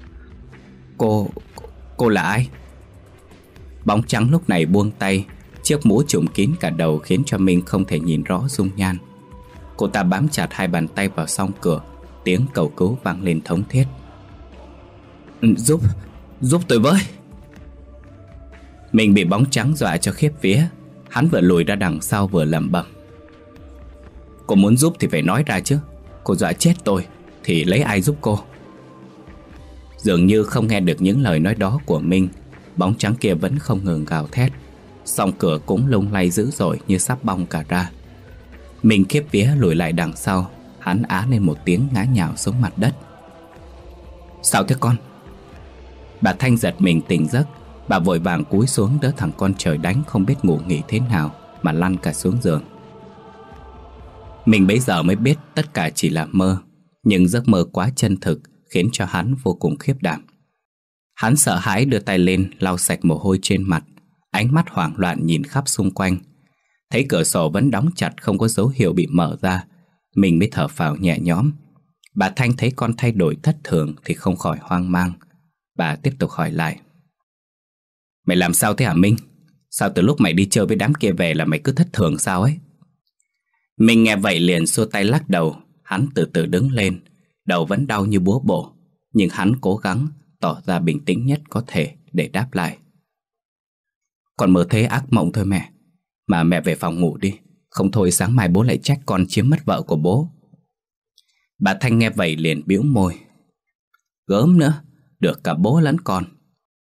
Cô là ai? Bóng trắng lúc này buông tay, chiếc mũ trùm kín cả đầu khiến cho mình không thể nhìn rõ dung nhan. Cô ta bám chặt hai bàn tay vào song cửa, tiếng cầu cứu vang lên thống thiết: Giúp tôi với! Mình bị bóng trắng dọa cho khiếp vía. Hắn vừa lùi ra đằng sau vừa lẩm bẩm: Cô muốn giúp thì phải nói ra chứ. Cô dọa chết tôi thì lấy ai giúp cô? Dường như không nghe được những lời nói đó của mình, bóng trắng kia vẫn không ngừng gào thét. Song cửa cũng lung lay dữ dội như sắp bong cả ra. Mình khiếp vía lùi lại đằng sau. Hắn á lên một tiếng ngã nhào xuống mặt đất. Sao thế con? Bà Thanh giật mình tỉnh giấc. Bà vội vàng cúi xuống đỡ thằng con trời đánh không biết ngủ nghỉ thế nào mà lăn cả xuống giường. Mình bấy giờ mới biết tất cả chỉ là mơ, nhưng giấc mơ quá chân thực khiến cho hắn vô cùng khiếp đảm. Hắn sợ hãi đưa tay lên lau sạch mồ hôi trên mặt, ánh mắt hoảng loạn nhìn khắp xung quanh. Thấy cửa sổ vẫn đóng chặt không có dấu hiệu bị mở ra, mình mới thở phào nhẹ nhõm. Bà Thanh thấy con thay đổi thất thường thì không khỏi hoang mang. Bà tiếp tục hỏi lại: Mày làm sao thế hả Minh? Sao từ lúc mày đi chơi với đám kia về là mày cứ thất thường sao ấy? Mình nghe vậy liền xua tay lắc đầu. Hắn từ từ đứng lên, đầu vẫn đau như búa bổ, nhưng hắn cố gắng tỏ ra bình tĩnh nhất có thể để đáp lại: Con mơ thấy ác mộng thôi mẹ. Mà mẹ về phòng ngủ đi, không thôi sáng mai bố lại trách con chiếm mất vợ của bố. Bà Thanh nghe vậy liền bĩu môi: Gớm nữa, được cả bố lẫn con.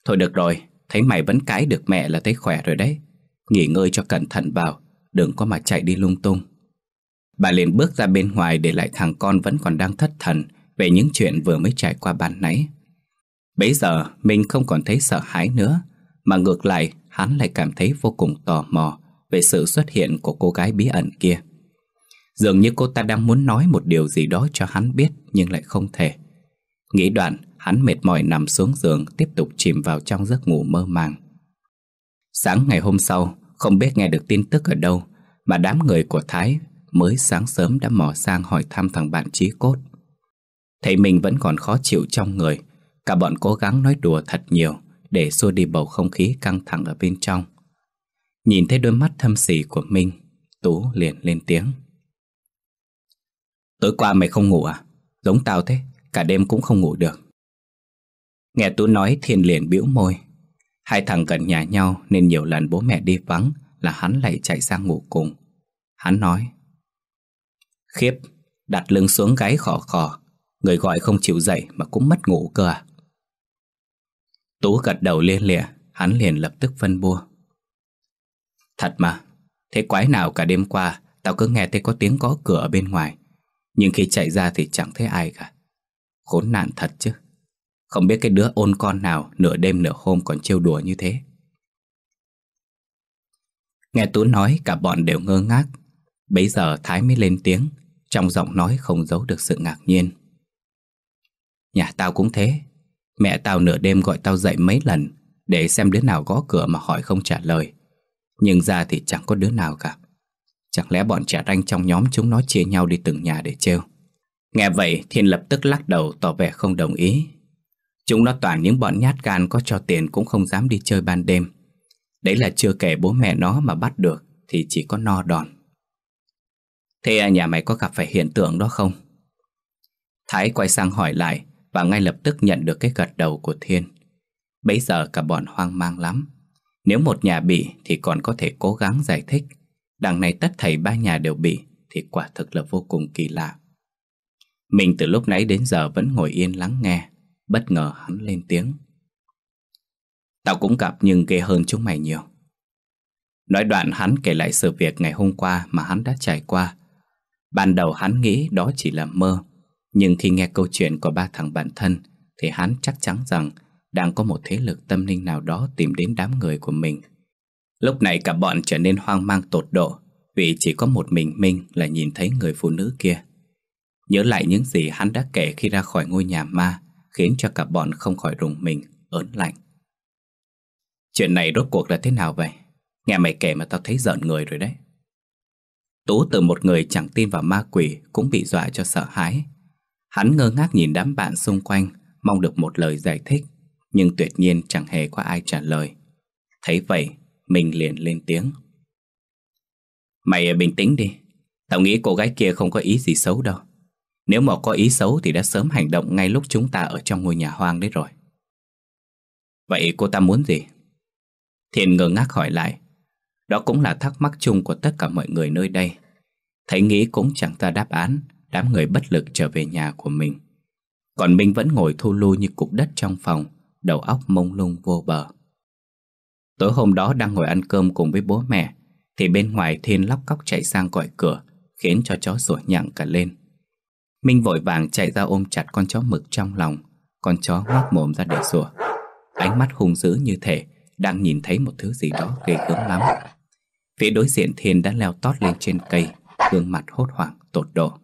Thôi được rồi, thấy mày vẫn cãi được mẹ là thấy khỏe rồi đấy. Nghỉ ngơi cho cẩn thận vào, đừng có mà chạy đi lung tung. Bà liền bước ra bên ngoài để lại thằng con vẫn còn đang thất thần về những chuyện vừa mới trải qua ban nãy. Bấy giờ mình không còn thấy sợ hãi nữa, mà ngược lại hắn lại cảm thấy vô cùng tò mò về sự xuất hiện của cô gái bí ẩn kia. Dường như cô ta đang muốn nói một điều gì đó cho hắn biết nhưng lại không thể. Nghĩ đoạn, hắn mệt mỏi nằm xuống giường, tiếp tục chìm vào trong giấc ngủ mơ màng. Sáng ngày hôm sau, không biết nghe được tin tức ở đâu mà đám người của Thái mới sáng sớm đã mò sang hỏi thăm thằng bạn chí cốt. Thấy mình vẫn còn khó chịu trong người, cả bọn cố gắng nói đùa thật nhiều để xua đi bầu không khí căng thẳng ở bên trong. Nhìn thấy đôi mắt thâm sỉ của Minh, Tú liền lên tiếng. Tối qua mày không ngủ à? Giống tao thế, cả đêm cũng không ngủ được. Nghe Tú nói, Thiên liền bĩu môi. Hai thằng gần nhà nhau nên nhiều lần bố mẹ đi vắng là hắn lại chạy sang ngủ cùng. Hắn nói: Khiếp, đặt lưng xuống gáy khò khò, người gọi không chịu dậy mà cũng mất ngủ cơ à? Tú gật đầu lia lịa, hắn liền lập tức phân bua. Thật mà, thế quái nào cả đêm qua tao cứ nghe thấy có tiếng gõ cửa ở bên ngoài, nhưng khi chạy ra thì chẳng thấy ai cả. Khốn nạn thật chứ. Không biết cái đứa ôn con nào nửa đêm nửa hôm còn trêu đùa như thế. Nghe Tú nói, cả bọn đều ngơ ngác. Bấy giờ Thái mới lên tiếng, trong giọng nói không giấu được sự ngạc nhiên. Nhà tao cũng thế. Mẹ tao nửa đêm gọi tao dậy mấy lần để xem đứa nào gõ cửa mà hỏi không trả lời, nhưng ra thì chẳng có đứa nào cả. Chẳng lẽ bọn trẻ ranh trong nhóm chúng nó chia nhau đi từng nhà để trêu? Nghe vậy, Thiên lập tức lắc đầu tỏ vẻ không đồng ý. Chúng nó toàn những bọn nhát gan, có cho tiền cũng không dám đi chơi ban đêm. Đấy là chưa kể bố mẹ nó mà bắt được thì chỉ có no đòn. Thế nhà mày có gặp phải hiện tượng đó không? Thái quay sang hỏi lại và ngay lập tức nhận được cái gật đầu của Thiên. Bấy giờ cả bọn hoang mang lắm. Nếu một nhà bị thì còn có thể cố gắng giải thích. Đằng này tất thảy ba nhà đều bị thì quả thực là vô cùng kỳ lạ. Mình từ lúc nãy đến giờ vẫn ngồi yên lắng nghe. Bất ngờ hắn lên tiếng. Tao cũng gặp nhưng ghê hơn chúng mày nhiều. Nói đoạn hắn kể lại sự việc ngày hôm qua mà hắn đã trải qua. Ban đầu hắn nghĩ đó chỉ là mơ, nhưng khi nghe câu chuyện của ba thằng bạn thân thì hắn chắc chắn rằng đang có một thế lực tâm linh nào đó tìm đến đám người của mình. Lúc này cả bọn trở nên hoang mang tột độ, vì chỉ có một mình Minh là nhìn thấy người phụ nữ kia. Nhớ lại những gì hắn đã kể khi ra khỏi ngôi nhà ma, khiến cho cả bọn không khỏi rùng mình, ớn lạnh. Chuyện này rốt cuộc là thế nào vậy? Nghe mày kể mà tao thấy rợn người rồi đấy. Tú từ một người chẳng tin vào ma quỷ cũng bị dọa cho sợ hãi. Hắn ngơ ngác nhìn đám bạn xung quanh, mong được một lời giải thích, nhưng tuyệt nhiên chẳng hề có ai trả lời. Thấy vậy, mình liền lên tiếng. Mày bình tĩnh đi. Tao nghĩ cô gái kia không có ý gì xấu đâu. Nếu mà có ý xấu thì đã sớm hành động ngay lúc chúng ta ở trong ngôi nhà hoang đấy rồi. Vậy cô ta muốn gì? Thiên ngơ ngác hỏi lại. Đó cũng là thắc mắc chung của tất cả mọi người nơi đây. Thấy nghĩ cũng chẳng ra đáp án, đám người bất lực trở về nhà của mình. Còn mình vẫn ngồi thu lu như cục đất trong phòng, đầu óc mông lung vô bờ. Tối hôm đó đang ngồi ăn cơm cùng với bố mẹ thì bên ngoài Thiên lóc cóc chạy sang gọi cửa, khiến cho chó sủa nhặng cả lên. Minh vội vàng chạy ra ôm chặt con chó mực trong lòng. Con chó ngoác mồm ra để sủa, ánh mắt hung dữ như thể đang nhìn thấy một thứ gì đó ghê gớm lắm. Phía đối diện Thiên đã leo tót lên trên cây, gương mặt hốt hoảng tột độ.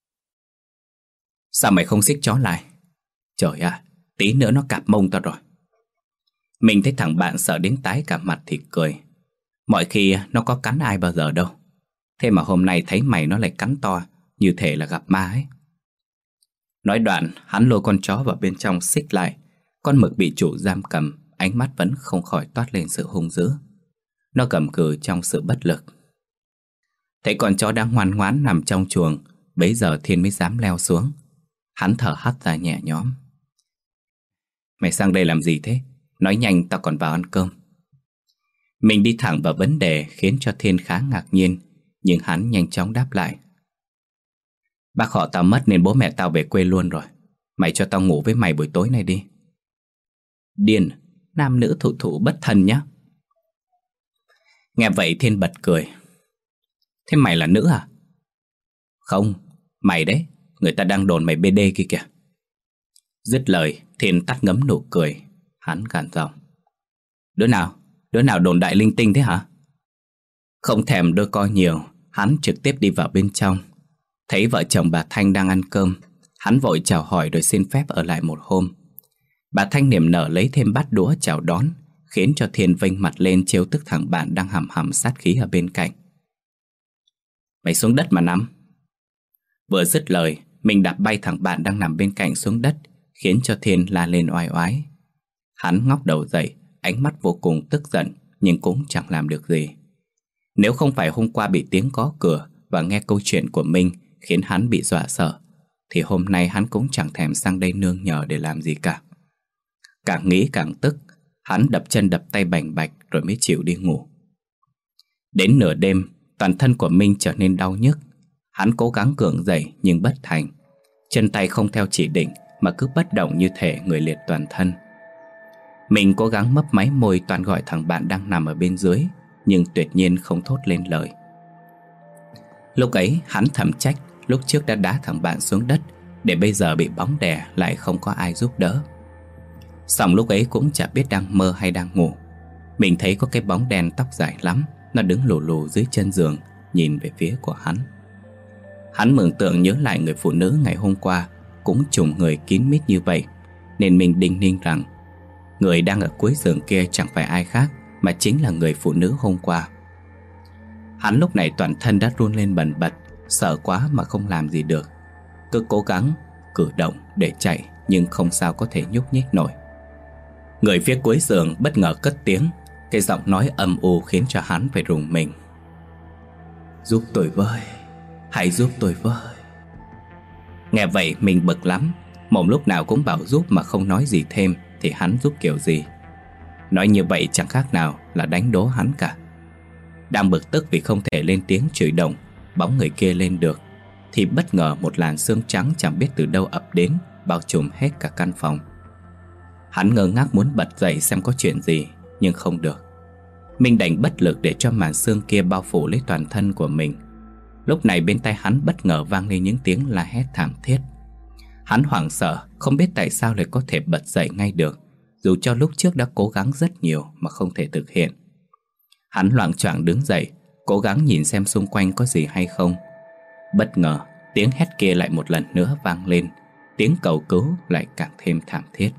Sao mày không xích chó lại? Trời ạ, tí nữa nó cạp mông tao rồi. Mình thấy thằng bạn sợ đến tái cả mặt thì cười. Mọi khi nó có cắn ai bao giờ đâu. Thế mà hôm nay thấy mày nó lại cắn to, như thể là gặp ma ấy. Nói đoạn, hắn lôi con chó vào bên trong xích lại. Con mực bị chủ giam cầm, ánh mắt vẫn không khỏi toát lên sự hung dữ. Nó gầm gừ trong sự bất lực. Thấy con chó đang ngoan ngoãn nằm trong chuồng, bấy giờ Thiên mới dám leo xuống. Hắn thở hắt ra nhẹ nhõm. Mày sang đây làm gì thế? Nói nhanh tao còn vào ăn cơm. Mình đi thẳng vào vấn đề khiến cho Thiên khá ngạc nhiên, nhưng hắn nhanh chóng đáp lại. Bác họ tao mất nên bố mẹ tao về quê luôn rồi. Mày cho tao ngủ với mày buổi tối nay đi. Điên, Nam nữ thụ thụ bất thân nhá. Nghe vậy Thiên bật cười. Thế mày là nữ à? Không, mày đấy, người ta đang đồn mày BD kia kìa. Dứt lời Thiên tắt ngấm nụ cười. Hắn gằn giọng. Đứa nào đồn đại linh tinh thế hả? Không thèm đôi co nhiều, hắn trực tiếp đi vào bên trong. Thấy vợ chồng bà Thanh đang ăn cơm, hắn vội chào hỏi rồi xin phép ở lại một hôm. Bà Thanh niềm nở lấy thêm bát đũa chào đón, khiến cho Thiên vênh mặt lên trêu tức thằng bạn đang hầm hầm sát khí ở bên cạnh. Mày xuống đất mà nằm. Vừa dứt lời, mình đạp bay thằng bạn đang nằm bên cạnh xuống đất, khiến cho Thiên la lên oai oái. Hắn ngóc đầu dậy, ánh mắt vô cùng tức giận, nhưng cũng chẳng làm được gì. Nếu không phải hôm qua bị tiếng gõ cửa và nghe câu chuyện của mình khiến hắn bị dọa sợ, thì hôm nay hắn cũng chẳng thèm sang đây nương nhờ để làm gì cả. Càng nghĩ càng tức, hắn đập chân đập tay bành bạch rồi mới chịu đi ngủ. Đến nửa đêm, toàn thân của Minh trở nên đau nhức. Hắn cố gắng gượng dậy nhưng bất thành. Chân tay không theo chỉ định mà cứ bất động như thể người liệt toàn thân. Mình cố gắng mấp máy môi toàn gọi thằng bạn đang nằm ở bên dưới, nhưng tuyệt nhiên không thốt lên lời. Lúc ấy hắn thầm trách lúc trước đã đá thằng bạn xuống đất, để bây giờ bị bóng đè lại không có ai giúp đỡ. Xong lúc ấy cũng chả biết đang mơ hay đang ngủ. Mình thấy có cái bóng đen tóc dài lắm, nó đứng lù lù dưới chân giường, nhìn về phía của hắn. Hắn mường tượng nhớ lại người phụ nữ ngày hôm qua cũng trùng người kín mít như vậy, nên mình đinh ninh rằng người đang ở cuối giường kia chẳng phải ai khác mà chính là người phụ nữ hôm qua. Hắn lúc này toàn thân đã run lên bần bật, sợ quá mà không làm gì được. Cứ cố gắng cử động để chạy, nhưng không sao có thể nhúc nhích nổi. Người phía cuối giường bất ngờ cất tiếng, cái giọng nói âm u khiến cho hắn phải rùng mình. Giúp tôi với, hãy giúp tôi với. Nghe vậy mình bực lắm. Mồm lúc nào cũng bảo giúp mà không nói gì thêm, thì hắn giúp kiểu gì? Nói như vậy chẳng khác nào là đánh đố hắn cả. Đang bực tức vì không thể lên tiếng chửi động bóng người kia lên được, thì bất ngờ một làn sương trắng chẳng biết từ đâu ập đến, bao trùm hết cả căn phòng. Hắn ngơ ngác muốn bật dậy xem có chuyện gì, nhưng không được. Mình đành bất lực để cho màn sương kia bao phủ lấy toàn thân của mình. Lúc này bên tai hắn bất ngờ vang lên những tiếng la hét thảm thiết. Hắn hoảng sợ, không biết tại sao lại có thể bật dậy ngay được, dù cho lúc trước đã cố gắng rất nhiều mà không thể thực hiện. Hắn loạng choạng đứng dậy, cố gắng nhìn xem xung quanh có gì hay không. Bất ngờ, tiếng hét kia lại một lần nữa vang lên. Tiếng cầu cứu lại càng thêm thảm thiết.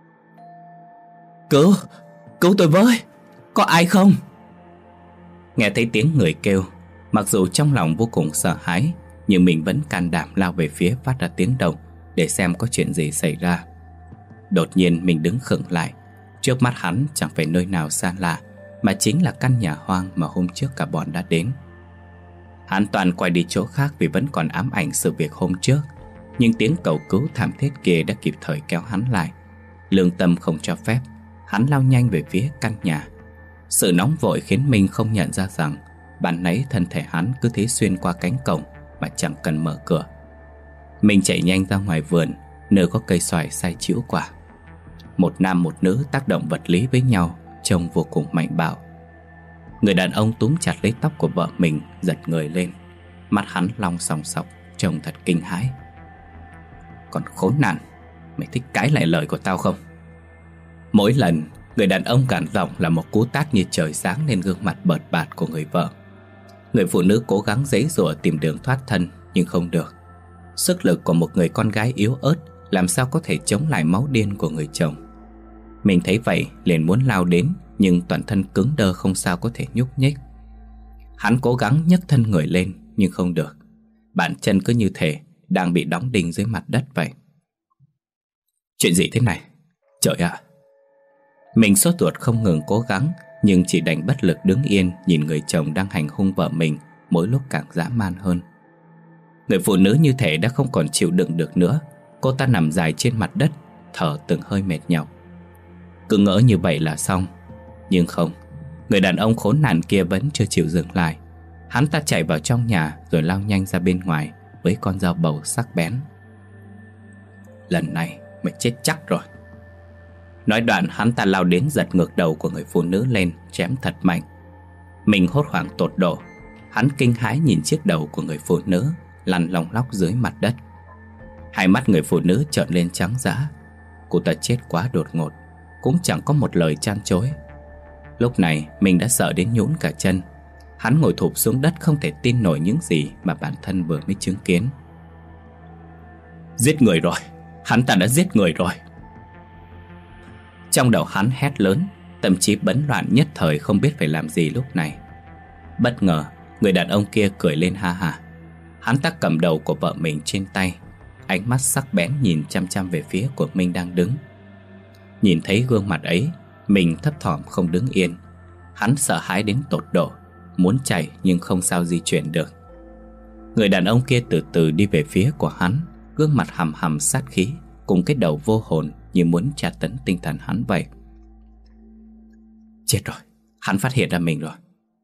Cứu tôi với, có ai không? Nghe thấy tiếng người kêu, mặc dù trong lòng vô cùng sợ hãi, nhưng mình vẫn can đảm lao về phía phát ra tiếng động để xem có chuyện gì xảy ra. Đột nhiên mình đứng khựng lại. Trước mắt hắn chẳng phải nơi nào xa lạ, mà chính là căn nhà hoang mà hôm trước cả bọn đã đến. Hắn toàn quay đi chỗ khác vì vẫn còn ám ảnh sự việc hôm trước, nhưng tiếng cầu cứu thảm thiết kia đã kịp thời kéo hắn lại. Lương tâm không cho phép, hắn lao nhanh về phía căn nhà. Sự nóng vội khiến mình không nhận ra rằng ban nãy thân thể hắn cứ thế xuyên qua cánh cổng mà chẳng cần mở cửa. Mình chạy nhanh ra ngoài vườn, nơi có cây xoài sai chĩu quả. Một nam một nữ tác động vật lý với nhau, trông vô cùng mạnh bạo. Người đàn ông túm chặt lấy tóc của vợ mình, giật người lên. Mắt hắn long sòng sọc, trông thật kinh hãi. Còn khốn nạn, mày thích cãi lại lời của tao không? Mỗi lần người đàn ông gằn giọng là một cú tát như trời giáng lên gương mặt bợt bạt của người vợ. Người phụ nữ cố gắng giãy giụa tìm đường thoát thân, nhưng không được. Sức lực của một người con gái yếu ớt làm sao có thể chống lại máu điên của người chồng. Mình thấy vậy liền muốn lao đến, nhưng toàn thân cứng đơ không sao có thể nhúc nhích. Hắn cố gắng nhấc thân người lên, nhưng không được. Bàn chân cứ như thể đang bị đóng đinh dưới mặt đất vậy. Chuyện gì thế này? Trời ạ! Mình sốt ruột không ngừng cố gắng, nhưng chỉ đành bất lực đứng yên nhìn người chồng đang hành hung vợ mình mỗi lúc càng dã man hơn. Người phụ nữ như thể đã không còn chịu đựng được nữa. Cô ta nằm dài trên mặt đất, thở từng hơi mệt nhọc. Cứ ngỡ như vậy là xong, nhưng không. Người đàn ông khốn nạn kia vẫn chưa chịu dừng lại. Hắn ta chạy vào trong nhà rồi lao nhanh ra bên ngoài với con dao bầu sắc bén. Lần này mày chết chắc rồi. Nói đoạn hắn ta lao đến giật ngược đầu của người phụ nữ lên, chém thật mạnh. Mình hốt hoảng tột độ. Hắn kinh hãi nhìn chiếc đầu của người phụ nữ lăn lông lóc dưới mặt đất. Hai mắt người phụ nữ trợn lên trắng dã. Cô ta chết quá đột ngột, cũng chẳng có một lời chan chối. Lúc này mình đã sợ đến nhũn cả chân. Hắn ngồi thụp xuống đất, không thể tin nổi những gì mà bản thân vừa mới chứng kiến. Giết người rồi, hắn ta đã giết người rồi. Trong đầu hắn hét lớn, tâm trí bấn loạn nhất thời không biết phải làm gì lúc này. Bất ngờ người đàn ông kia cười lên ha hả. Hắn ta cầm đầu của vợ mình trên tay, ánh mắt sắc bén nhìn chăm chăm về phía của Minh đang đứng. Nhìn thấy gương mặt ấy, mình thấp thỏm không đứng yên. Hắn sợ hãi đến tột độ, muốn chạy nhưng không sao di chuyển được. Người đàn ông kia từ từ đi về phía của hắn, gương mặt hầm hầm sát khí, cùng cái đầu vô hồn như muốn tra tấn tinh thần hắn vậy. Chết rồi, hắn phát hiện ra mình rồi.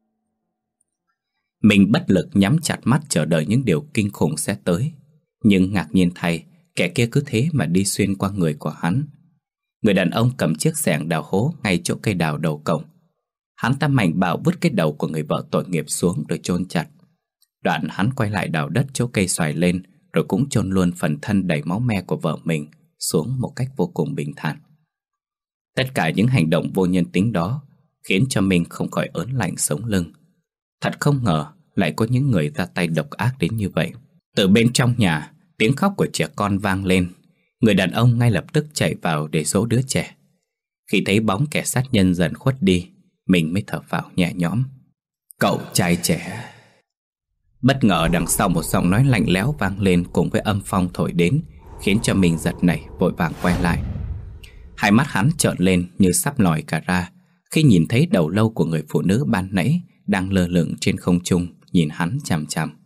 Mình bất lực nhắm chặt mắt chờ đợi những điều kinh khủng sẽ tới. Nhưng ngạc nhiên thay, kẻ kia cứ thế mà đi xuyên qua người của hắn. Người đàn ông cầm chiếc xẻng đào hố ngay chỗ cây đào đầu cổng. Hắn ta mạnh bạo vứt cái đầu của người vợ tội nghiệp xuống rồi chôn chặt. Đoạn hắn quay lại đào đất chỗ cây xoài lên, rồi cũng chôn luôn phần thân đầy máu me của vợ mình xuống một cách vô cùng bình thản. Tất cả những hành động vô nhân tính đó khiến cho mình không khỏi ớn lạnh sống lưng. Thật không ngờ lại có những người ra tay độc ác đến như vậy. Từ bên trong nhà, tiếng khóc của trẻ con vang lên. Người đàn ông ngay lập tức chạy vào để dỗ đứa trẻ. Khi thấy bóng kẻ sát nhân dần khuất đi, mình mới thở phào nhẹ nhõm. Cậu trai trẻ. Bất ngờ đằng sau một giọng nói lạnh lẽo vang lên cùng với âm phong thổi đến, khiến cho mình giật nảy vội vàng quay lại. Hai mắt hắn trợn lên như sắp lòi cả ra khi nhìn thấy đầu lâu của người phụ nữ ban nãy đang lơ lửng trên không trung nhìn hắn chằm chằm.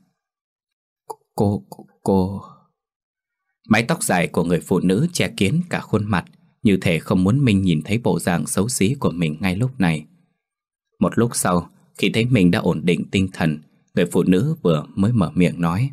Cô... Mái tóc dài của người phụ nữ che kín cả khuôn mặt, như thể không muốn mình nhìn thấy bộ dạng xấu xí của mình ngay lúc này. Một lúc sau, khi thấy mình đã ổn định tinh thần, người phụ nữ vừa mới mở miệng nói: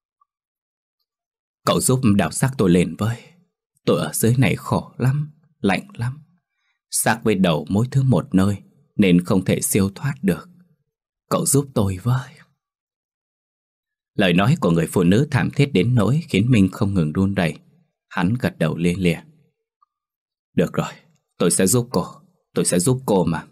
Cậu giúp đào xác tôi lên với. Tôi ở dưới này khổ lắm, lạnh lắm. Xác với đầu mỗi thứ một nơi, nên không thể siêu thoát được. Cậu giúp tôi với. Lời nói của người phụ nữ thảm thiết đến nỗi khiến mình không ngừng run rẩy. Hắn gật đầu lia lịa. Được rồi, tôi sẽ giúp cô. Tôi sẽ giúp cô mà.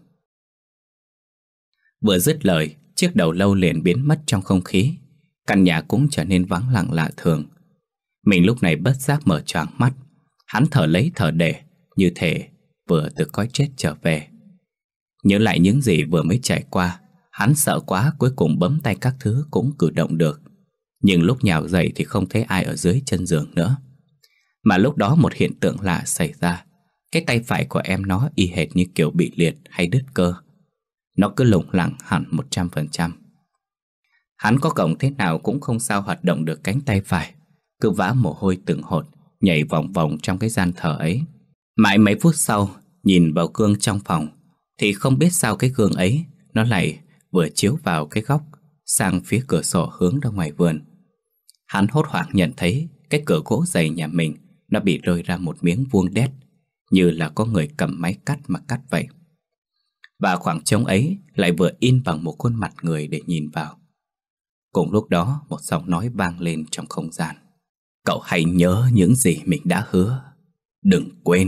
Vừa dứt lời, chiếc đầu lâu liền biến mất trong không khí. Căn nhà cũng trở nên vắng lặng lạ thường. Mình lúc này bất giác mở choàng mắt. Hắn thở lấy thở để, như thể vừa từ cõi chết trở về. Nhớ lại những gì vừa mới trải qua, hắn sợ quá, cuối cùng bấm tay các thứ cũng cử động được. Nhưng lúc nhào dậy thì không thấy ai ở dưới chân giường nữa. Mà lúc đó một hiện tượng lạ xảy ra. Cái tay phải của em nó y hệt như kiểu bị liệt hay đứt cơ. Nó cứ lủng lẳng hẳn 100%. Hắn có gồng thế nào cũng không sao hoạt động được cánh tay phải, cứ vã mồ hôi từng hột, nhảy vòng vòng trong cái gian thờ ấy. Mãi mấy phút sau, nhìn vào gương trong phòng, thì không biết sao cái gương ấy nó lại vừa chiếu vào cái góc sang phía cửa sổ hướng ra ngoài vườn. Hắn hốt hoảng nhận thấy cái cửa gỗ dày nhà mình nó bị rơi ra một miếng vuông đét, như là có người cầm máy cắt mà cắt vậy. Và khoảng trống ấy lại vừa in bằng một khuôn mặt người để nhìn vào. Cùng lúc đó một giọng nói vang lên trong không gian: Cậu hãy nhớ những gì mình đã hứa, đừng quên.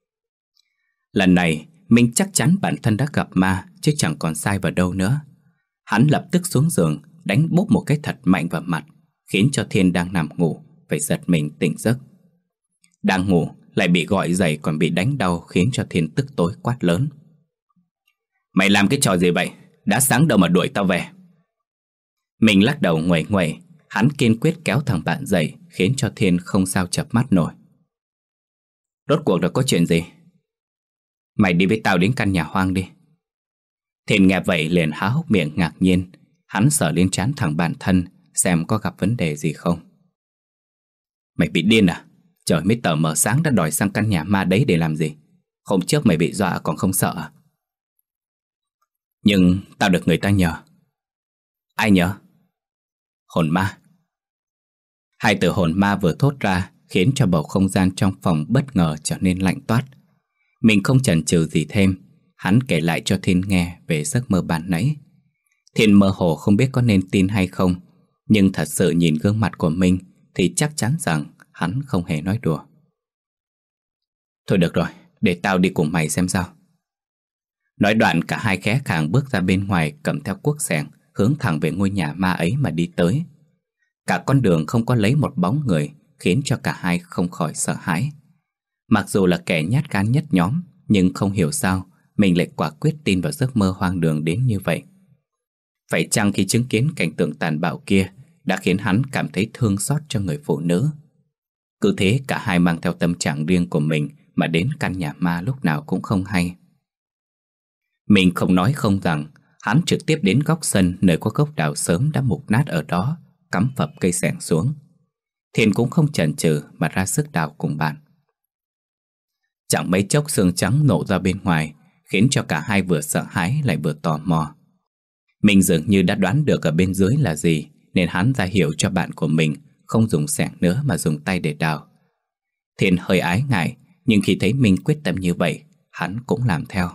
Lần này mình chắc chắn bản thân đã gặp ma, chứ chẳng còn sai vào đâu nữa. Hắn lập tức xuống giường, đánh bốp một cái thật mạnh vào mặt, khiến cho Thiên đang nằm ngủ phải giật mình tỉnh giấc. Đang ngủ lại bị gọi dậy còn bị đánh đau, khiến cho Thiên tức tối quát lớn: Mày làm cái trò gì vậy? Đã sáng đâu mà đuổi tao về? Mình lắc đầu nguậy nguậy. Hắn kiên quyết kéo thằng bạn dậy, khiến cho Thiên không sao chợp mắt nổi. Rốt cuộc là có chuyện gì? Mày đi với tao đến căn nhà hoang đi. Thiên nghe vậy liền há hốc miệng ngạc nhiên. Hắn sờ lên trán thằng bạn thân xem có gặp vấn đề gì không. Mày bị điên à? Trời mới tờ mờ sáng đã đòi sang căn nhà ma đấy để làm gì? Hôm trước mày bị dọa còn không sợ à? Nhưng tao được người ta nhờ. Ai nhờ? Hồn ma. Hai từ hồn ma vừa thốt ra khiến cho bầu không gian trong phòng bất ngờ trở nên lạnh toát. Mình không chần chừ gì thêm, hắn kể lại cho Thiên nghe về giấc mơ ban nãy. Thiên mơ hồ không biết có nên tin hay không, nhưng thật sự nhìn gương mặt của mình thì chắc chắn rằng hắn không hề nói đùa. Thôi được rồi, để tao đi cùng mày xem sao. Nói đoạn cả hai khẽ khàng bước ra bên ngoài, cầm theo cuốc xẻng, hướng thẳng về ngôi nhà ma ấy mà đi tới. Cả con đường không có lấy một bóng người, khiến cho cả hai không khỏi sợ hãi. Mặc dù là kẻ nhát gan nhất nhóm, nhưng không hiểu sao mình lại quả quyết tin vào giấc mơ hoang đường đến như vậy. Phải chăng khi chứng kiến cảnh tượng tàn bạo kia đã khiến hắn cảm thấy thương xót cho người phụ nữ? Cứ thế cả hai mang theo tâm trạng riêng của mình mà đến căn nhà ma lúc nào cũng không hay. Mình không nói không rằng hắn trực tiếp đến góc sân nơi có gốc đào sớm đã mục nát ở đó, cắm phập cây xẻng xuống. Thiên cũng không chần chừ mà ra sức đào cùng bạn. Chẳng mấy chốc xương trắng nổ ra bên ngoài, khiến cho cả hai vừa sợ hãi lại vừa tò mò. Mình dường như đã đoán được ở bên dưới là gì, nên hắn ra hiệu cho bạn của mình không dùng xẻng nữa mà dùng tay để đào. Thiên hơi ái ngại, nhưng khi thấy mình quyết tâm như vậy, hắn cũng làm theo.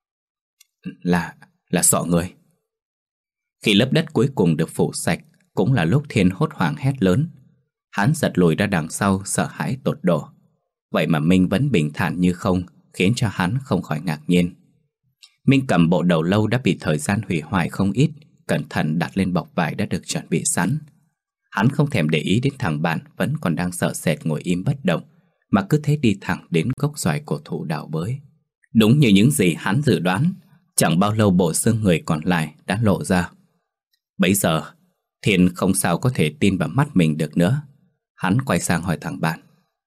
Là sọ người. Khi lớp đất cuối cùng được phủ sạch, cũng là lúc Thiên hốt hoảng hét lớn. Hắn giật lùi ra đằng sau, sợ hãi tột độ. Vậy mà Minh vẫn bình thản như không, khiến cho hắn không khỏi ngạc nhiên. Minh cầm bộ đầu lâu đã bị thời gian hủy hoại không ít, cẩn thận đặt lên bọc vải đã được chuẩn bị sẵn. Hắn không thèm để ý đến thằng bạn vẫn còn đang sợ sệt ngồi im bất động, mà cứ thế đi thẳng đến gốc xoài cổ thụ đào bới. Đúng như những gì hắn dự đoán, chẳng bao lâu bộ xương người còn lại đã lộ ra. Bấy giờ Thiên không sao có thể tin vào mắt mình được nữa. Hắn quay sang hỏi thằng bạn: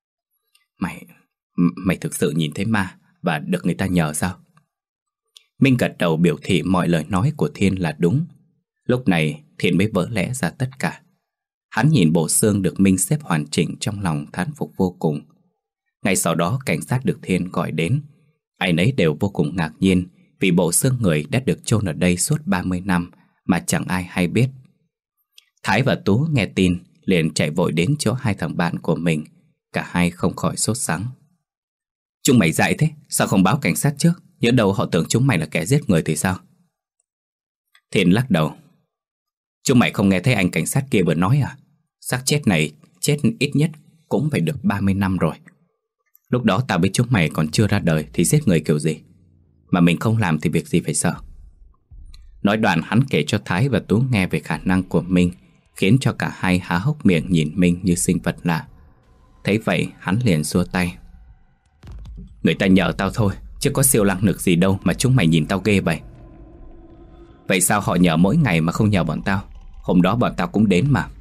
Mày thực sự nhìn thấy ma và được người ta nhờ sao? Minh gật đầu biểu thị mọi lời nói của Thiên là đúng. Lúc này Thiên mới vỡ lẽ ra tất cả. Hắn nhìn bộ xương được Minh xếp hoàn chỉnh, trong lòng thán phục vô cùng. Ngay sau đó cảnh sát được Thiên gọi đến. Ai nấy đều vô cùng ngạc nhiên vì bộ xương người đã được chôn ở đây suốt 30 năm mà chẳng ai hay biết. Thái và Tú nghe tin liền chạy vội đến chỗ hai thằng bạn của mình. Cả hai không khỏi sốt sắng. Chúng mày dại thế, sao không báo cảnh sát trước? Nhỡ đâu họ tưởng chúng mày là kẻ giết người thì sao? Thiên lắc đầu. Chúng mày không nghe thấy anh cảnh sát kia vừa nói à? Xác chết này chết ít nhất cũng phải được 30 năm rồi. Lúc đó tao biết chúng mày còn chưa ra đời thì giết người kiểu gì. Mà mình không làm thì việc gì phải sợ. Nói đoạn hắn kể cho Thái và Tú nghe về khả năng của Minh, khiến cho cả hai há hốc miệng nhìn Minh như sinh vật lạ. Thấy vậy hắn liền xua tay. Người ta nhờ tao thôi, chứ có siêu năng lực gì đâu mà chúng mày nhìn tao ghê vậy. Vậy sao họ nhờ mỗi ngày mà không nhờ bọn tao? Hôm đó bọn tao cũng đến mà.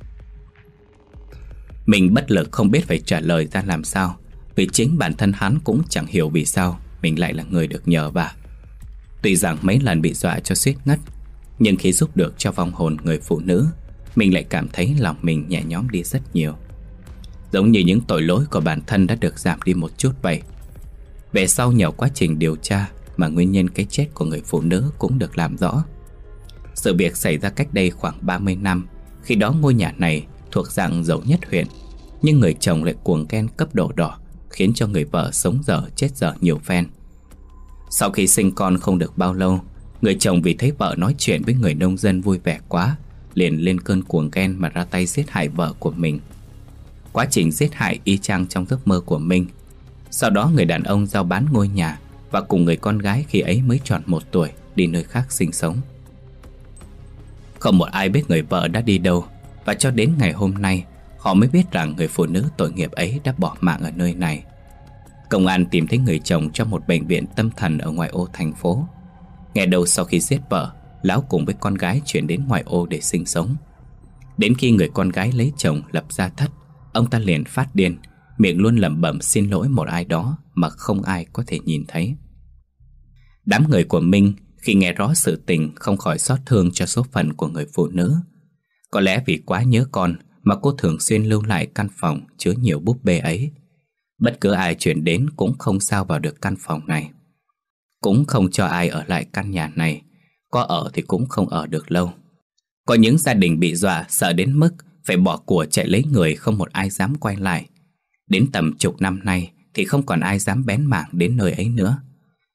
Mình bất lực không biết phải trả lời ra làm sao, vì chính bản thân hắn cũng chẳng hiểu vì sao mình lại là người được nhờ vả. Tuy rằng mấy lần bị dọa cho suýt ngất, nhưng khi giúp được cho vong hồn người phụ nữ, mình lại cảm thấy lòng mình nhẹ nhõm đi rất nhiều. Giống như những tội lỗi của bản thân đã được giảm đi một chút vậy. Về sau nhờ quá trình điều tra mà nguyên nhân cái chết của người phụ nữ cũng được làm rõ. Sự việc xảy ra cách đây khoảng 30 năm. Khi đó ngôi nhà này thuộc dạng giàu nhất huyện, nhưng người chồng lại cuồng ghen cấp độ đỏ, khiến cho người vợ sống dở chết dở nhiều phen. Sau khi sinh con không được bao lâu, người chồng vì thấy vợ nói chuyện với người nông dân vui vẻ quá, liền lên cơn cuồng ghen mà ra tay giết hại vợ của mình. Quá trình giết hại y chang trong giấc mơ của mình. Sau đó người đàn ông giao bán ngôi nhà và cùng người con gái khi ấy mới tròn 1 tuổi đi nơi khác sinh sống. Không một ai biết người vợ đã đi đâu, và cho đến ngày hôm nay họ mới biết rằng người phụ nữ tội nghiệp ấy đã bỏ mạng ở nơi này. Công an tìm thấy người chồng trong một bệnh viện tâm thần ở ngoại ô thành phố. Nghe đầu sau khi giết vợ, lão cùng với con gái chuyển đến ngoại ô để sinh sống. Đến khi người con gái lấy chồng lập gia thất, ông ta liền phát điên, miệng luôn lẩm bẩm xin lỗi một ai đó mà không ai có thể nhìn thấy. Đám người của Minh khi nghe rõ sự tình không khỏi xót thương cho số phận của người phụ nữ. Có lẽ vì quá nhớ con mà cô thường xuyên lưu lại căn phòng chứa nhiều búp bê ấy. Bất cứ ai chuyển đến cũng không sao vào được căn phòng này. Cũng không cho ai ở lại căn nhà này, có ở thì cũng không ở được lâu. Có những gia đình bị dọa sợ đến mức phải bỏ của chạy lấy người, không một ai dám quay lại. Đến tầm chục năm nay thì không còn ai dám bén mảng đến nơi ấy nữa.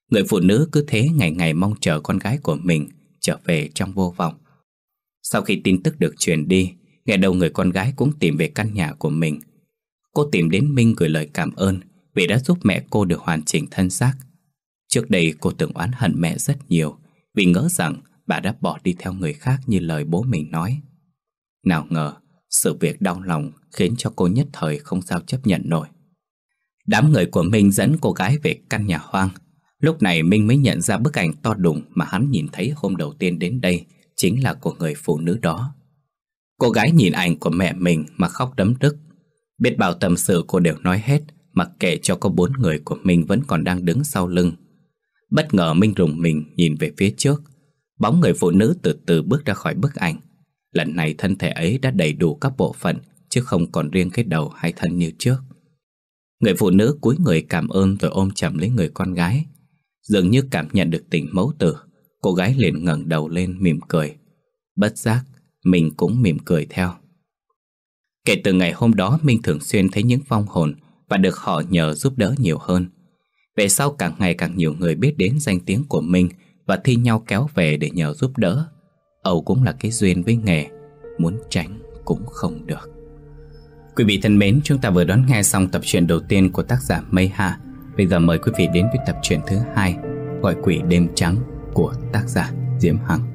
Người phụ nữ cứ thế ngày ngày mong chờ con gái của mình trở về trong vô vọng. Sau khi tin tức được truyền đi, nghe đâu người con gái cũng tìm về căn nhà của mình. Cô tìm đến Minh gửi lời cảm ơn vì đã giúp mẹ cô được hoàn chỉnh thân xác. Trước đây cô từng oán hận mẹ rất nhiều vì ngỡ rằng bà đã bỏ đi theo người khác như lời bố mình nói. Nào ngờ, sự việc đau lòng khiến cho cô nhất thời không sao chấp nhận nổi. Đám người của Minh dẫn cô gái về căn nhà hoang. Lúc này Minh mới nhận ra bức ảnh to đùng mà hắn nhìn thấy hôm đầu tiên đến đây chính là của người phụ nữ đó. Cô gái nhìn ảnh của mẹ mình mà khóc đấm đứt. Biết bao tâm sự cô đều nói hết, mặc kệ cho có 4 người của mình vẫn còn đang đứng sau lưng. Bất ngờ Minh rùng mình nhìn về phía trước. Bóng người phụ nữ từ từ bước ra khỏi bức ảnh. Lần này thân thể ấy đã đầy đủ các bộ phận, chứ không còn riêng cái đầu hay thân như trước. Người phụ nữ cúi người cảm ơn rồi ôm chầm lấy người con gái. Dường như cảm nhận được tình mẫu tử, cô gái liền ngẩng đầu lên mỉm cười. Bất giác, mình cũng mỉm cười theo. Kể từ ngày hôm đó, Minh thường xuyên thấy những vong hồn và được họ nhờ giúp đỡ nhiều hơn. Về sau càng ngày càng nhiều người biết đến danh tiếng của Minh và thi nhau kéo về để nhờ giúp đỡ. Âu cũng là cái duyên với nghề, muốn tránh cũng không được. Quý vị thân mến, chúng ta vừa đón nghe xong tập truyện đầu tiên của tác giả Mây Hà. Bây giờ mời quý vị đến với tập truyện thứ 2, Gọi Quỷ Đêm Trắng của tác giả Diễm Hằng.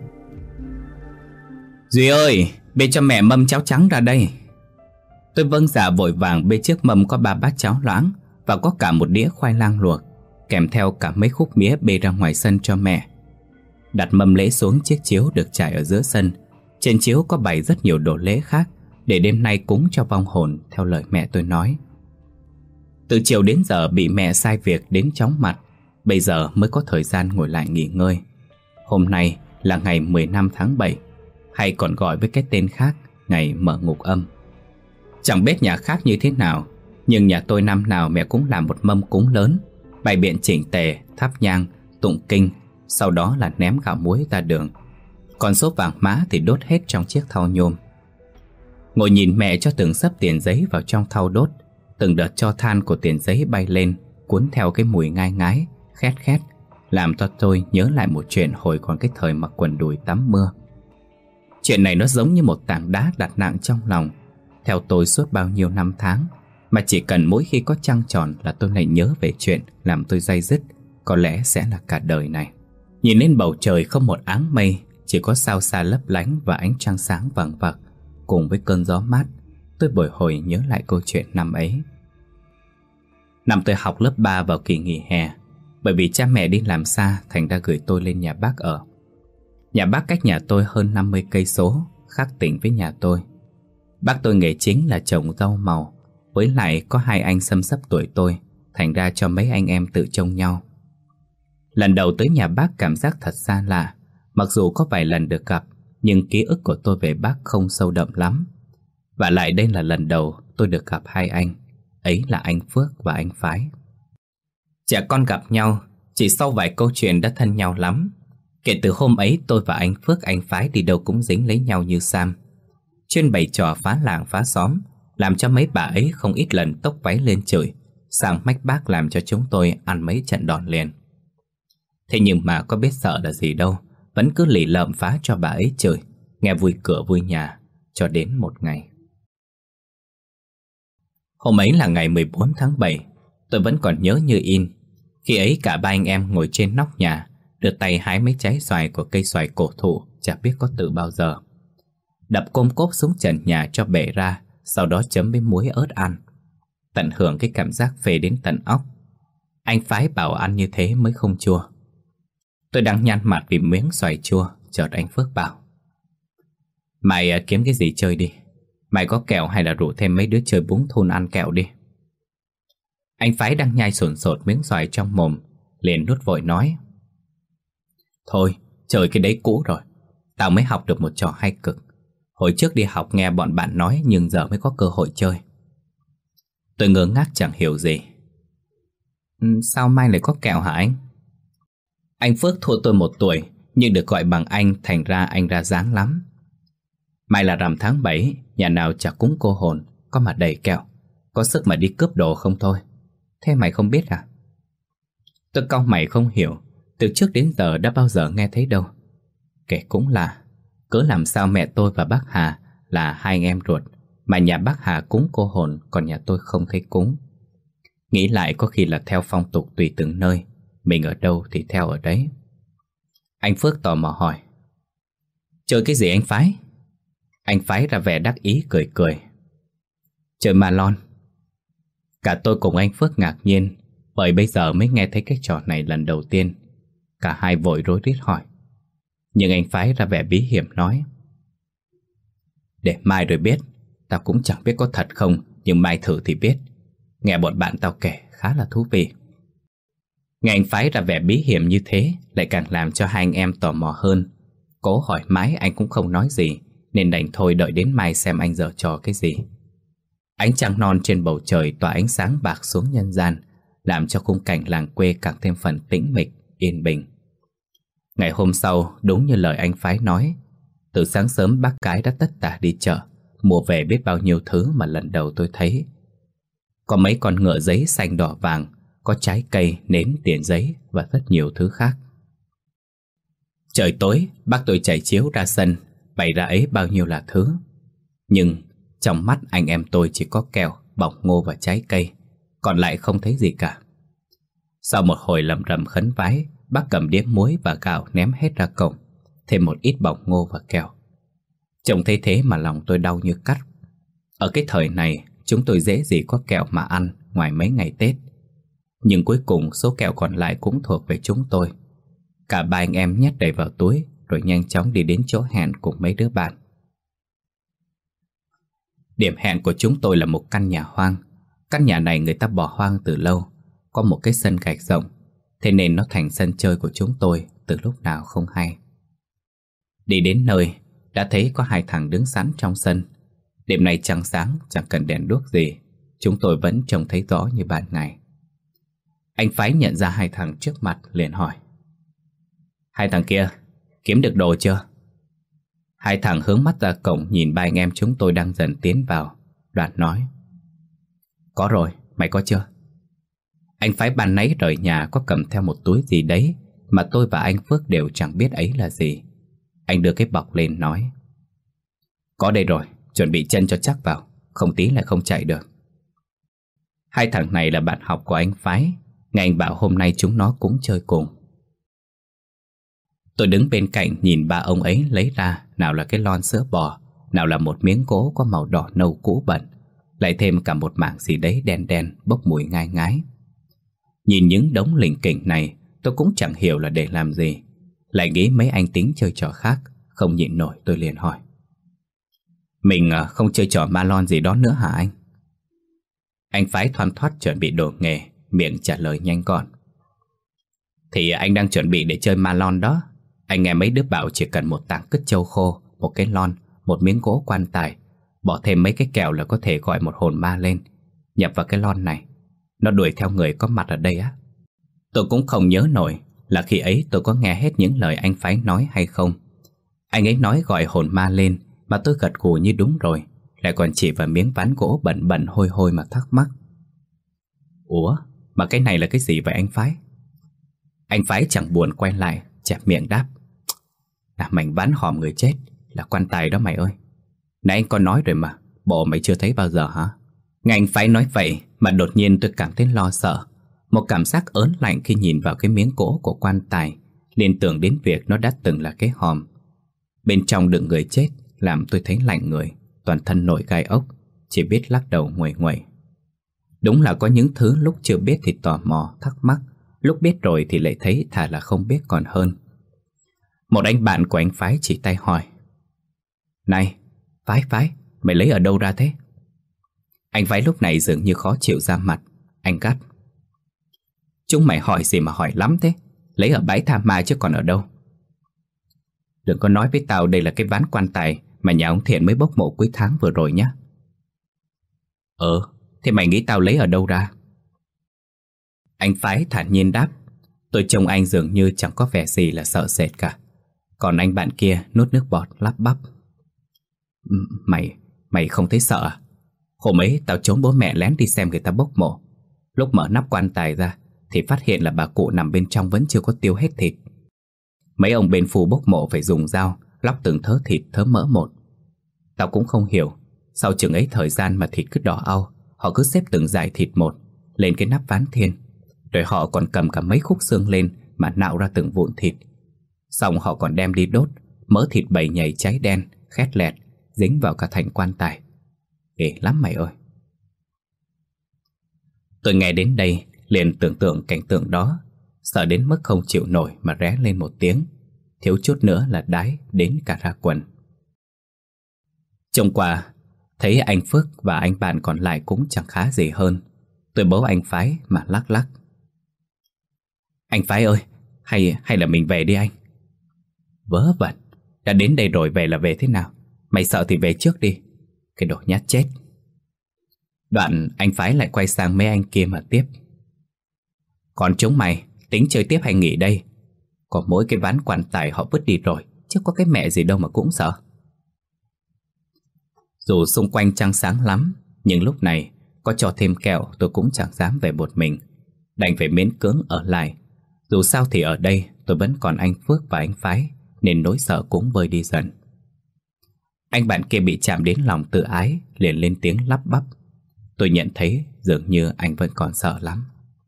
Duy ơi, bê cho mẹ mâm cháo trắng ra đây. Tôi vâng dạ vội vàng bê chiếc mâm có 3 bát cháo loãng và có cả một đĩa khoai lang luộc, kèm theo cả mấy khúc mía bê ra ngoài sân cho mẹ. Đặt mâm lễ xuống chiếc chiếu được trải ở giữa sân. Trên chiếu có bày rất nhiều đồ lễ khác để đêm nay cúng cho vong hồn theo lời mẹ tôi nói. Từ chiều đến giờ bị mẹ sai việc đến chóng mặt, bây giờ mới có thời gian ngồi lại nghỉ ngơi. Hôm nay là ngày 15 tháng 7, hay còn gọi với cái tên khác, ngày mở ngục âm. Chẳng biết nhà khác như thế nào, nhưng nhà tôi năm nào mẹ cũng làm một mâm cúng lớn, bày biện chỉnh tề, thắp nhang, tụng kinh, sau đó là ném gạo muối ra đường. Còn số vàng mã thì đốt hết trong chiếc thau nhôm. Ngồi nhìn mẹ cho từng xấp tiền giấy vào trong thau đốt, từng đợt tro than của tiền giấy bay lên, cuốn theo cái mùi ngai ngái, khét khét, làm cho tôi nhớ lại một chuyện hồi còn cái thời mặc quần đùi tắm mưa. Chuyện này nó giống như một tảng đá đặt nặng trong lòng, theo tôi suốt bao nhiêu năm tháng, mà chỉ cần mỗi khi có trăng tròn là tôi lại nhớ về chuyện làm tôi day dứt, có lẽ sẽ là cả đời này. Nhìn lên bầu trời không một áng mây, chỉ có sao xa lấp lánh và ánh trăng sáng vằng vặc, cùng với cơn gió mát, tôi bồi hồi nhớ lại câu chuyện năm ấy. Năm tôi học lớp 3 vào kỳ nghỉ hè, bởi vì cha mẹ đi làm xa thành ra gửi tôi lên nhà bác ở. Nhà bác cách nhà tôi hơn 50 cây số, khác tỉnh với nhà tôi. Bác tôi nghề chính là trồng rau màu, với lại có 2 anh xăm xấp tuổi tôi, thành ra cho mấy anh em tự trông nhau. Lần đầu tới nhà bác cảm giác thật xa lạ, mặc dù có vài lần được gặp, nhưng ký ức của tôi về bác không sâu đậm lắm. Và lại đây là lần đầu tôi được gặp 2 anh, ấy là anh Phước và anh Phái. Trẻ con gặp nhau, chỉ sau vài câu chuyện đã thân nhau lắm. Kể từ hôm ấy tôi và anh Phước anh Phái đi đâu cũng dính lấy nhau như sam. Chuyên bày trò phá làng phá xóm, làm cho mấy bà ấy không ít lần tốc váy lên chửi, sang mách bác làm cho chúng tôi ăn mấy trận đòn liền. Thế nhưng mà có biết sợ là gì đâu, vẫn cứ lì lợm phá cho bà ấy chửi, nghe vui cửa vui nhà, cho đến một ngày. Hôm ấy là ngày 14 tháng 7, tôi vẫn còn nhớ như in. Khi ấy cả 3 anh em ngồi trên nóc nhà, đưa tay hái mấy trái xoài của cây xoài cổ thụ chả biết có từ bao giờ. Đập côm cốp xuống trần nhà cho bể ra, sau đó chấm với muối ớt ăn, tận hưởng cái cảm giác phê đến tận óc. Anh Phái bảo ăn như thế mới không chua. Tôi đang nhăn mặt vì miếng xoài chua, chợt anh Phước bảo: Mày kiếm cái gì chơi đi. Mày có kẹo hay là rủ thêm mấy đứa chơi búng thun ăn kẹo đi. Anh Phái đang nhai sồn sột miếng xoài trong mồm, liền nuốt vội nói: Thôi, chơi cái đấy cũ rồi. Tao mới học được một trò hay cực. Hồi trước đi học nghe bọn bạn nói, nhưng giờ mới có cơ hội chơi. Tôi ngơ ngác chẳng hiểu gì. Sao mai lại có kẹo hả anh? Anh Phước thua tôi 1 tuổi, nhưng được gọi bằng anh, thành ra anh ra dáng lắm. Mai là rằm tháng 7, nhà nào chả cúng cô hồn, có mà đầy kẹo. Có sức mà đi cướp đồ không thôi. Thế mày không biết à? Tôi cau mày không hiểu, từ trước đến giờ đã bao giờ nghe thấy đâu. Kể cũng là, cớ làm sao mẹ tôi và bác Hà là hai anh em ruột, mà nhà bác Hà cúng cô hồn, còn nhà tôi không thấy cúng. Nghĩ lại có khi là theo phong tục tùy từng nơi, mình ở đâu thì theo ở đấy. Anh Phước tò mò hỏi: chơi cái gì anh Phái? Anh Phái ra vẻ đắc ý cười cười: chơi ma lon. Cả tôi cùng anh Phước ngạc nhiên, bởi bây giờ mới nghe thấy cái trò này lần đầu tiên. Cả hai vội rối rít hỏi. Nhưng anh Phái ra vẻ bí hiểm nói: để mai rồi biết. Tao cũng chẳng biết có thật không, nhưng mai thử thì biết. Nghe bọn bạn tao kể khá là thú vị. Nghe anh Phái ra vẻ bí hiểm như thế lại càng làm cho hai anh em tò mò hơn. Cố hỏi mãi anh cũng không nói gì, nên đành thôi đợi đến mai xem anh giở trò cái gì. Ánh trăng non trên bầu trời tỏa ánh sáng bạc xuống nhân gian, làm cho khung cảnh làng quê càng thêm phần tĩnh mịch, yên bình. Ngày hôm sau, đúng như lời anh Phái nói, từ sáng sớm bác cái đã tất tả đi chợ, mua về biết bao nhiêu thứ mà lần đầu tôi thấy. Có mấy con ngựa giấy xanh đỏ vàng, có trái cây, nến, tiền giấy và rất nhiều thứ khác. Trời tối, bác tôi chạy chiếu ra sân, bày ra ấy bao nhiêu là thứ. Nhưng trong mắt anh em tôi chỉ có kẹo, bỏng ngô và trái cây, còn lại không thấy gì cả. Sau một hồi lầm rầm khấn vái, bác cầm đĩa muối và gạo ném hết ra cổng, thêm một ít bỏng ngô và kẹo. Trông thấy thế mà lòng tôi đau như cắt. Ở cái thời này, chúng tôi dễ gì có kẹo mà ăn ngoài mấy ngày Tết. Nhưng cuối cùng số kẹo còn lại cũng thuộc về chúng tôi. Cả ba anh em nhét đầy vào túi, rồi nhanh chóng đi đến chỗ hẹn cùng mấy đứa bạn. Điểm hẹn của chúng tôi là một căn nhà hoang. Căn nhà này người ta bỏ hoang từ lâu, có một cái sân gạch rộng, thế nên nó thành sân chơi của chúng tôi từ lúc nào không hay. Đi đến nơi, đã thấy có hai thằng đứng sẵn trong sân. Đêm nay trăng sáng, chẳng cần đèn đuốc gì, chúng tôi vẫn trông thấy rõ như ban ngày. Anh Phái nhận ra hai thằng trước mặt liền hỏi: hai thằng kia, kiếm được đồ chưa? Hai thằng hướng mắt ra cổng nhìn ba anh em chúng tôi đang dần tiến vào. Đoạn nói: có rồi, mày có chưa? Anh Phái ban nãy rời nhà có cầm theo một túi gì đấy mà tôi và anh Phước đều chẳng biết ấy là gì. Anh đưa cái bọc lên nói: có đây rồi, chuẩn bị chân cho chắc vào, không tí lại không chạy được. Hai thằng này là bạn học của anh Phái, nghe anh bảo hôm nay chúng nó cũng chơi cùng. Tôi đứng bên cạnh nhìn ba ông ấy lấy ra, nào là cái lon sữa bò, nào là một miếng gỗ có màu đỏ nâu cũ bẩn, lại thêm cả một mảng gì đấy đen đen bốc mùi ngai ngái. Nhìn những đống lỉnh kỉnh này, tôi cũng chẳng hiểu là để làm gì. Lại nghĩ mấy anh tính chơi trò khác, không nhịn nổi tôi liền hỏi: mình không chơi trò ma lon gì đó nữa hả anh? Anh Phái thoăn thoắt chuẩn bị đồ nghề, miệng trả lời nhanh gọn: thì anh đang chuẩn bị để chơi ma lon đó. Anh nghe mấy đứa bảo chỉ cần một tảng cứt trâu khô, một cái lon, một miếng gỗ quan tài, bỏ thêm mấy cái kẹo là có thể gọi một hồn ma lên, nhập vào cái lon này. Nó đuổi theo người có mặt ở đây á. Tôi cũng không nhớ nổi là khi ấy tôi có nghe hết những lời anh Phái nói hay không. Anh ấy nói gọi hồn ma lên mà tôi gật gù như đúng rồi, lại còn chỉ vào miếng ván gỗ bẩn bẩn hôi hôi mà thắc mắc: ủa, mà cái này là cái gì vậy anh Phái? Anh Phái chẳng buồn quay lại, chẹp miệng đáp: là mảnh ván hòm người chết, là quan tài đó mày ơi. Nãy anh có nói rồi mà, bộ mày chưa thấy bao giờ hả? Nghe anh Phái nói vậy mà đột nhiên tôi cảm thấy lo sợ. Một cảm giác ớn lạnh khi nhìn vào cái miếng gỗ của quan tài, liên tưởng đến việc nó đã từng là cái hòm. Bên trong đựng người chết làm tôi thấy lạnh người, toàn thân nổi gai ốc, chỉ biết lắc đầu nguầy nguầy. Đúng là có những thứ lúc chưa biết thì tò mò, thắc mắc, lúc biết rồi thì lại thấy thà là không biết còn hơn. Một anh bạn của anh Phái chỉ tay hỏi: này, Phái, mày lấy ở đâu ra thế? Anh Phái lúc này dường như khó chịu ra mặt. Anh gắt: chúng mày hỏi gì mà hỏi lắm thế? Lấy ở bãi tha ma chứ còn ở đâu. Đừng có nói với tao đây là cái ván quan tài mà nhà ông Thiện mới bốc mộ cuối tháng vừa rồi nhá. Thế mày nghĩ tao lấy ở đâu ra? Anh Phái thản nhiên đáp. Tôi trông anh dường như chẳng có vẻ gì là sợ sệt cả. Còn anh bạn kia nuốt nước bọt lắp bắp: Mày không thấy sợ à? Hôm ấy tao trốn bố mẹ lén đi xem người ta bốc mộ. Lúc mở nắp quan tài ra thì phát hiện là bà cụ nằm bên trong vẫn chưa có tiêu hết thịt. Mấy ông bên phủ bốc mộ phải dùng dao lóc từng thớ thịt thớ mỡ một. Tao cũng không hiểu sau chừng ấy thời gian mà thịt cứ đỏ au. Họ cứ xếp từng dải thịt một lên cái nắp ván thiên, rồi họ còn cầm cả mấy khúc xương lên mà nạo ra từng vụn thịt. Xong họ còn đem đi đốt, mỡ thịt bầy nhầy cháy đen, khét lẹt, dính vào cả thành quan tài. Ghê lắm mày ơi. Tôi nghe đến đây liền tưởng tượng cảnh tượng đó, sợ đến mức không chịu nổi mà ré lên một tiếng, thiếu chút nữa là đái đến cả ra quần. Trông qua thấy anh Phước và anh bạn còn lại cũng chẳng khá gì hơn. Tôi bấu anh Phái mà lắc lắc. Anh Phái ơi, hay là mình về đi anh. Vớ vẩn, đã đến đây rồi về là về thế nào? Mày sợ thì về trước đi, cái đồ nhát chết. Đoạn anh Phái lại quay sang mấy anh kia mà tiếp. Còn chúng mày tính chơi tiếp hay nghỉ đây? Có mỗi cái ván quan tài họ vứt đi rồi, chứ có cái mẹ gì đâu mà cũng sợ. Dù xung quanh trăng sáng lắm, nhưng lúc này có cho thêm kẹo tôi cũng chẳng dám về một mình, đành phải miễn cưỡng ở lại. Dù sao thì ở đây tôi vẫn còn anh Phước và anh Phái, nên nỗi sợ cũng vơi đi dần. Anh bạn kia bị chạm đến lòng tự ái, liền lên tiếng lắp bắp. Tôi nhận thấy dường như anh vẫn còn sợ lắm.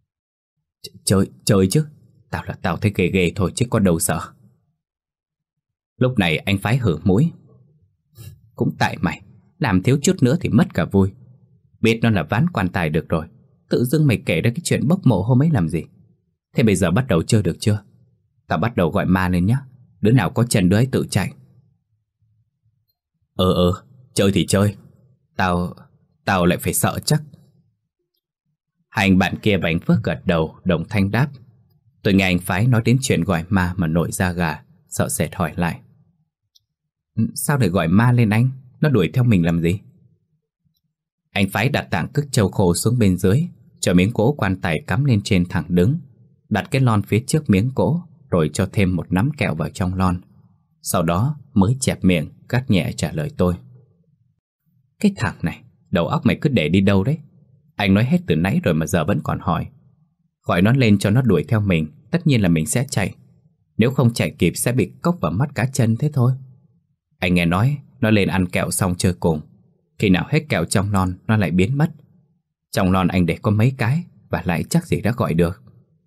Chơi chứ, tao thấy ghê ghê thôi chứ có đâu sợ. Lúc này anh Phái hử mũi. Cũng tại mày, làm thiếu chút nữa thì mất cả vui. Biết nó là ván quan tài được rồi, tự dưng mày kể ra cái chuyện bốc mộ hôm ấy làm gì? Thế bây giờ bắt đầu chơi được chưa? Tao bắt đầu gọi ma lên nhá, đứa nào có chân đứa ấy tự chạy. Chơi thì chơi. Tao lại phải sợ chắc. Hai anh bạn kia và anh Phước gật đầu đồng thanh đáp. Tôi nghe anh Phái nói đến chuyện gọi ma mà nổi da gà, sợ sệt hỏi lại. Sao để gọi ma lên anh? Nó đuổi theo mình làm gì? Anh Phái đặt tảng cứt trâu khô xuống bên dưới, cho miếng gỗ quan tài cắm lên trên thẳng đứng, đặt cái lon phía trước miếng gỗ, rồi cho thêm một nắm kẹo vào trong lon. Sau đó mới chẹp miệng gắt nhẹ trả lời tôi. Cái thằng này, đầu óc mày cứ để đi đâu đấy? Anh nói hết từ nãy rồi mà giờ vẫn còn hỏi. Gọi nó lên cho nó đuổi theo mình, tất nhiên là mình sẽ chạy. Nếu không chạy kịp sẽ bị cốc vào mắt cá chân thế thôi. Anh nghe nói nó lên ăn kẹo xong chơi cùng. Khi nào hết kẹo trong lon nó lại biến mất. Trong lon anh để có mấy cái, và lại chắc gì đã gọi được.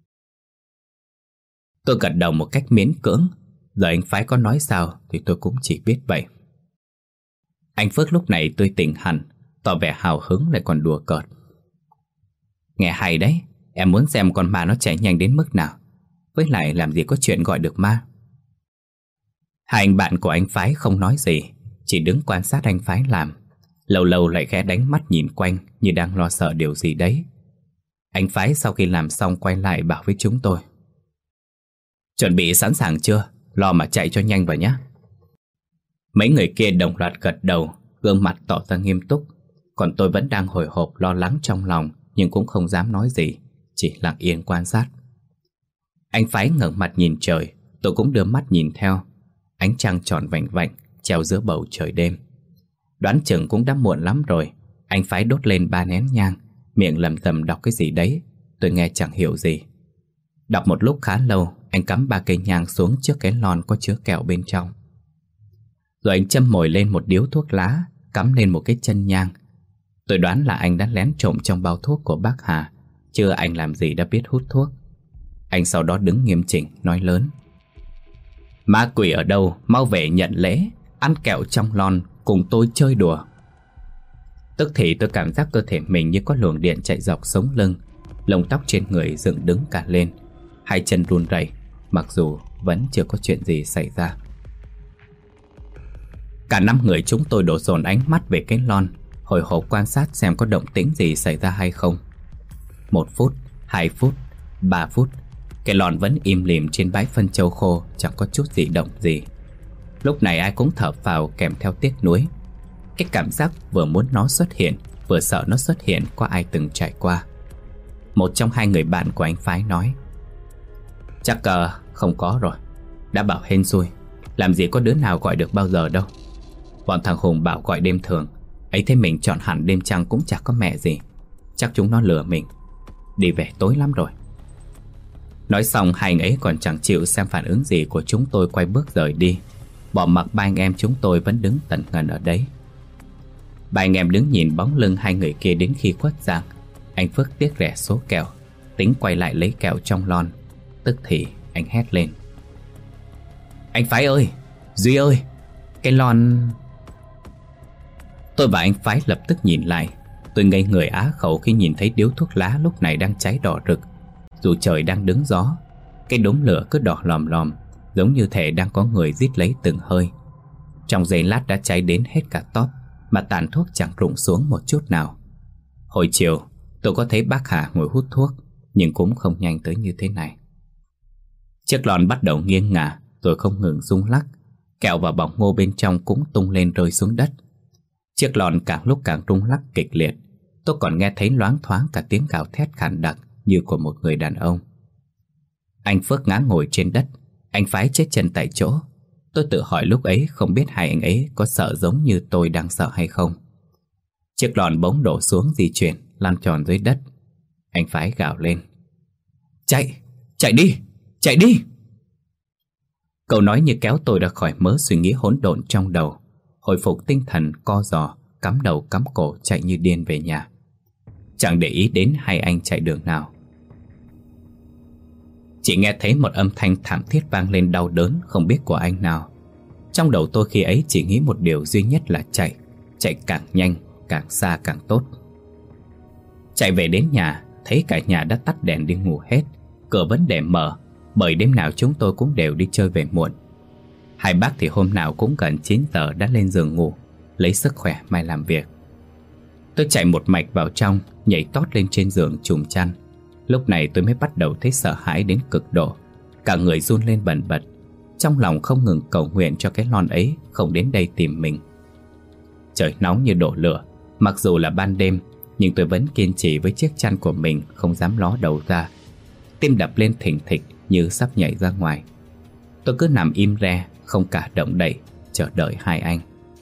Tôi gật đầu một cách miễn cưỡng. Giờ anh Phái có nói sao thì tôi cũng chỉ biết vậy. Anh Phước lúc này tươi tỉnh hẳn, tỏ vẻ hào hứng lại còn đùa cợt. Nghe hay đấy, em muốn xem con ma nó chạy nhanh đến mức nào. Với lại làm gì có chuyện gọi được ma. Hai anh bạn của anh Phái không nói gì, chỉ đứng quan sát anh Phái làm. Lâu lâu lại khẽ đánh mắt nhìn quanh như đang lo sợ điều gì đấy. Anh Phái sau khi làm xong quay lại bảo với chúng tôi. Chuẩn bị sẵn sàng chưa? Lo mà chạy cho nhanh vào nhé. Mấy người kia đồng loạt gật đầu, gương mặt tỏ ra nghiêm túc. Còn tôi vẫn đang hồi hộp lo lắng trong lòng, nhưng cũng không dám nói gì, chỉ lặng yên quan sát. Anh Phái ngẩng mặt nhìn trời, tôi cũng đưa mắt nhìn theo. Ánh trăng tròn vành vạnh treo giữa bầu trời đêm. Đoán chừng cũng đã muộn lắm rồi. Anh Phái đốt lên 3 nén nhang, miệng lẩm bẩm đọc cái gì đấy. Tôi nghe chẳng hiểu gì. Đọc một lúc khá lâu, anh cắm 3 cây nhang xuống trước cái lon có chứa kẹo bên trong. Rồi anh châm mồi lên một điếu thuốc lá, cắm lên một cái chân nhang. Tôi đoán là anh đã lén trộm trong bao thuốc của bác Hà, chưa anh làm gì đã biết hút thuốc. Anh sau đó đứng nghiêm chỉnh nói lớn. Ma quỷ ở đâu, mau về nhận lễ, ăn kẹo trong lon cùng tôi chơi đùa. Tức thì tôi cảm giác cơ thể mình như có luồng điện chạy dọc sống lưng, lông tóc trên người dựng đứng cả lên, hai chân run rẩy, mặc dù vẫn chưa có chuyện gì xảy ra. Cả 5 người chúng tôi đổ dồn ánh mắt về cái lon, hồi hộp quan sát xem có động tĩnh gì xảy ra hay không. 1 phút, 2 phút, 3 phút, cái lon vẫn im lìm trên bãi phân châu khô, chẳng có chút gì động gì. Lúc này ai cũng thở phào kèm theo tiếc nuối. Cái cảm giác vừa muốn nó xuất hiện, vừa sợ nó xuất hiện có ai từng trải qua. Một trong 2 người bạn của anh Phái nói. Chắc không có rồi. Đã bảo hên xui, làm gì có đứa nào gọi được bao giờ đâu. Bọn thằng Hùng bảo gọi đêm thường, ấy thế mình chọn hẳn đêm trăng cũng chẳng có mẹ gì. Chắc chúng nó lừa mình. Đi về tối lắm rồi. Nói xong hai anh ấy còn chẳng chịu xem phản ứng gì của chúng tôi, quay bước rời đi, bỏ mặc ba anh em chúng tôi vẫn đứng tần ngần ở đấy. Ba anh em đứng nhìn bóng lưng hai người kia đến khi khuất dạng. Anh Phước tiếc rẻ số kẹo, tính quay lại lấy kẹo trong lon. Tức thì anh hét lên: "Anh Phái ơi! Duy ơi! Cái lon..." Tôi và anh Phái lập tức nhìn lại. Tôi ngây người á khẩu khi nhìn thấy điếu thuốc lá lúc này đang cháy đỏ rực. Dù trời đang đứng gió, cái đốm lửa cứ đỏ lòm lòm, giống như thể đang có người rít lấy từng hơi. Trong giây lát đã cháy đến hết cả tóp, mà tàn thuốc chẳng rụng xuống một chút nào. Hồi chiều tôi có thấy bác Hà ngồi hút thuốc, nhưng cũng không nhanh tới như thế này. Chiếc lon bắt đầu nghiêng ngả rồi không ngừng rung lắc. Kẹo và bỏng ngô bên trong cũng tung lên rơi xuống đất. Chiếc lon càng lúc càng rung lắc kịch liệt. Tôi còn nghe thấy loáng thoáng cả tiếng gào thét khàn đặc như của một người đàn ông. Anh Phước ngã ngồi trên đất, anh Phái chết chân tại chỗ. Tôi tự hỏi lúc ấy không biết hai anh ấy có sợ giống như tôi đang sợ hay không. Chiếc lon bỗng đổ xuống di chuyển, lăn tròn dưới đất. Anh Phái gào lên: "Chạy! Chạy đi! Chạy đi!" Câu nói như kéo tôi ra khỏi mớ suy nghĩ hỗn độn trong đầu. Hồi phục tinh thần, co giò, cắm đầu cắm cổ chạy như điên về nhà, chẳng để ý đến hai anh chạy đường nào. Chỉ nghe thấy một âm thanh thảm thiết vang lên đau đớn không biết của anh nào. Trong đầu tôi khi ấy chỉ nghĩ một điều duy nhất là chạy. Chạy càng nhanh, càng xa càng tốt. Chạy về đến nhà, thấy cả nhà đã tắt đèn đi ngủ hết. Cửa vẫn để mở, bởi đêm nào chúng tôi cũng đều đi chơi về muộn. Hai bác thì hôm nào cũng gần 9 giờ đã lên giường ngủ, lấy sức khỏe mai làm việc. Tôi chạy một mạch vào trong, nhảy tót lên trên giường trùm chăn. Lúc này tôi mới bắt đầu thấy sợ hãi đến cực độ. Cả người run lên bần bật, trong lòng không ngừng cầu nguyện cho cái lon ấy không đến đây tìm mình. Trời nóng như đổ lửa. Mặc dù là ban đêm, nhưng tôi vẫn kiên trì với chiếc chăn của mình, không dám ló đầu ra. Tim đập lên thình thịch như sắp nhảy ra ngoài. Tôi cứ nằm im re, không cả động đậy, chờ đợi hai anh.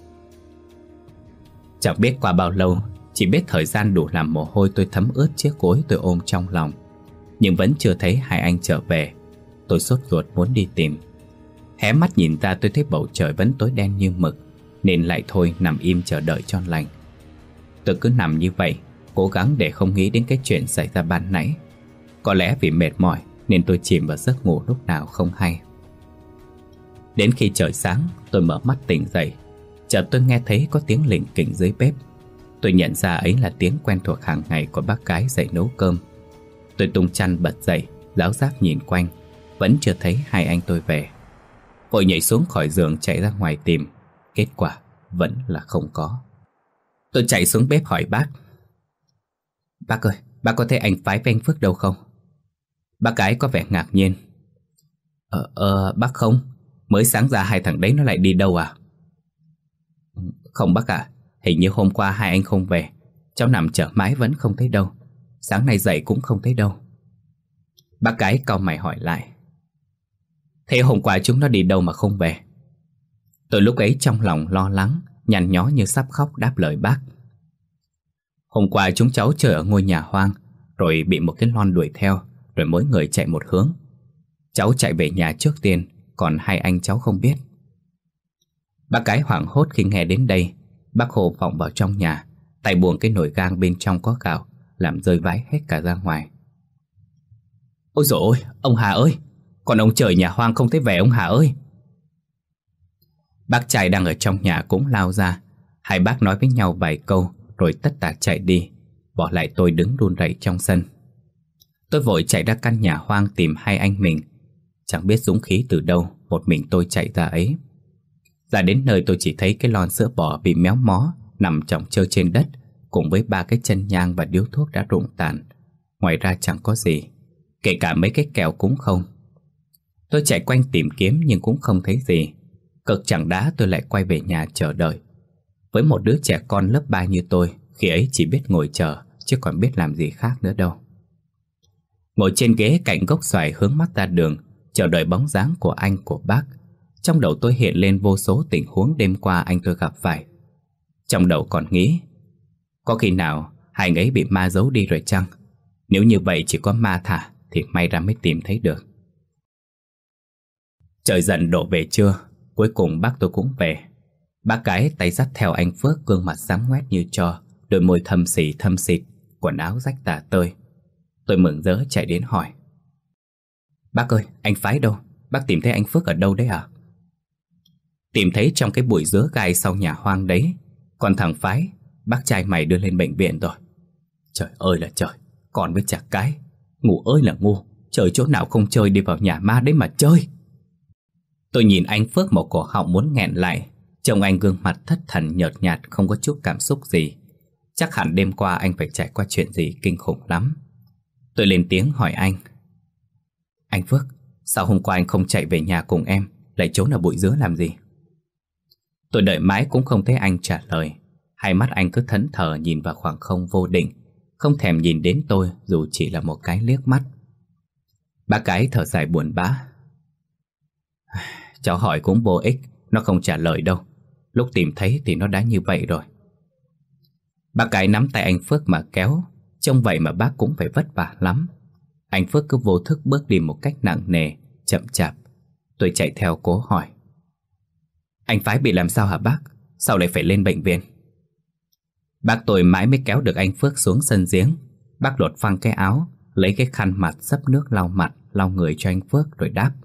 Chẳng biết qua bao lâu, chỉ biết thời gian đủ làm mồ hôi tôi thấm ướt chiếc gối tôi ôm trong lòng. Nhưng vẫn chưa thấy hai anh trở về. Tôi sốt ruột muốn đi tìm. Hé mắt nhìn ra tôi thấy bầu trời vẫn tối đen như mực, nên lại thôi nằm im chờ đợi cho lành. Tôi cứ nằm như vậy, cố gắng để không nghĩ đến cái chuyện xảy ra ban nãy. Có lẽ vì mệt mỏi nên tôi chìm vào giấc ngủ lúc nào không hay. Đến khi trời sáng, tôi mở mắt tỉnh dậy. Chợt tôi nghe thấy có tiếng lỉnh kỉnh dưới bếp. Tôi nhận ra ấy là tiếng quen thuộc hàng ngày của bác gái dậy nấu cơm. Tôi tung chăn bật dậy, ráo rác nhìn quanh, vẫn chưa thấy hai anh tôi về. Vội nhảy xuống khỏi giường chạy ra ngoài tìm. Kết quả vẫn là không có. Tôi chạy xuống bếp hỏi bác: "Bác ơi, bác có thấy anh Phái với anh Phước đâu không?" Bác gái có vẻ ngạc nhiên: Bác không. Mới sáng ra hai thằng đấy nó lại đi đâu à?" "Không bác ạ, hình như hôm qua hai anh không về. Cháu nằm chờ mãi vẫn không thấy đâu. Sáng nay dậy cũng không thấy đâu." Bác gái cau mày hỏi lại: "Thế hôm qua chúng nó đi đâu mà không về?" Tôi lúc ấy trong lòng lo lắng, nhăn nhó như sắp khóc đáp lời bác: "Hôm qua chúng cháu chơi ở ngôi nhà hoang, rồi bị một cái lon đuổi theo, rồi mỗi người chạy một hướng. Cháu chạy về nhà trước tiên, còn hai anh cháu không biết." Bác gái hoảng hốt khi nghe đến đây. Bác Hồ vọng vào trong nhà, tay buông cái nồi gang bên trong có gạo, làm rơi vãi hết cả ra ngoài. "Ôi dồi ôi, ông Hà ơi! Còn ông trời nhà hoang không thấy về ông Hà ơi!" Bác trai đang ở trong nhà cũng lao ra. Hai bác nói với nhau vài câu rồi tất tả chạy đi, bỏ lại tôi đứng run rẩy trong sân. Tôi vội chạy ra căn nhà hoang tìm hai anh mình. Chẳng biết dũng khí từ đâu, một mình tôi chạy ra ấy. Ra đến nơi tôi chỉ thấy cái lon sữa bò bị méo mó nằm chồng chơ trên đất, cùng với 3 cái chân nhang và điếu thuốc đã rụng tàn. Ngoài ra chẳng có gì, kể cả mấy cái kẹo cũng không. Tôi chạy quanh tìm kiếm nhưng cũng không thấy gì. Cực chẳng đã tôi lại quay về nhà chờ đợi. Với một đứa trẻ con lớp 3 như tôi, khi ấy chỉ biết ngồi chờ, chứ còn biết làm gì khác nữa đâu. Ngồi trên ghế cạnh gốc xoài hướng mắt ra đường, chờ đợi bóng dáng của anh của bác. Trong đầu tôi hiện lên vô số tình huống đêm qua anh tôi gặp phải. Trong đầu còn nghĩ, có khi nào hai anh ấy bị ma giấu đi rồi chăng? Nếu như vậy chỉ có ma thả thì may ra mới tìm thấy được. Trời dần đổ về trưa, cuối cùng bác tôi cũng về. Bác gái tay dắt theo anh Phước, gương mặt sáng ngoét như tro, đôi môi thâm xịt, quần áo rách tả tơi. Tôi mừng rỡ chạy đến hỏi: Bác ơi, anh Phái đâu? Bác tìm thấy anh Phước ở đâu đấy à? Tìm thấy trong cái bụi dứa gai sau nhà hoang đấy. Còn thằng Phái, bác trai mày đưa lên bệnh viện rồi. Trời ơi là trời, còn với chả cái. Ngủ ơi là ngu, trời chỗ nào không chơi đi vào nhà ma đấy mà chơi. Tôi nhìn anh Phước một cổ họng muốn nghẹn lại. Trông anh gương mặt thất thần nhợt nhạt, không có chút cảm xúc gì. Chắc hẳn đêm qua anh phải trải qua chuyện gì kinh khủng lắm. Tôi lên tiếng hỏi anh: Anh Phước, sao hôm qua anh không chạy về nhà cùng em, lại trốn ở bụi dứa làm gì? Tôi đợi mãi cũng không thấy anh trả lời. Hai mắt anh cứ thẫn thờ nhìn vào khoảng không vô định, không thèm nhìn đến tôi dù chỉ là một cái liếc mắt. Bác gái thở dài buồn bã: Cháu hỏi cũng vô ích, nó không trả lời đâu. Lúc tìm thấy thì nó đã như vậy rồi. Bác gái nắm tay anh Phước mà kéo. Trông vậy mà bác cũng phải vất vả lắm. Anh Phước cứ vô thức bước đi một cách nặng nề, chậm chạp. Tôi chạy theo cố hỏi: Anh Phái bị làm sao hả bác? Sao lại phải lên bệnh viện? Bác tôi mãi mới kéo được anh Phước xuống sân giếng. Bác lột phăng cái áo, lấy cái khăn mặt xấp nước lau mặt, lau người cho anh Phước rồi đáp: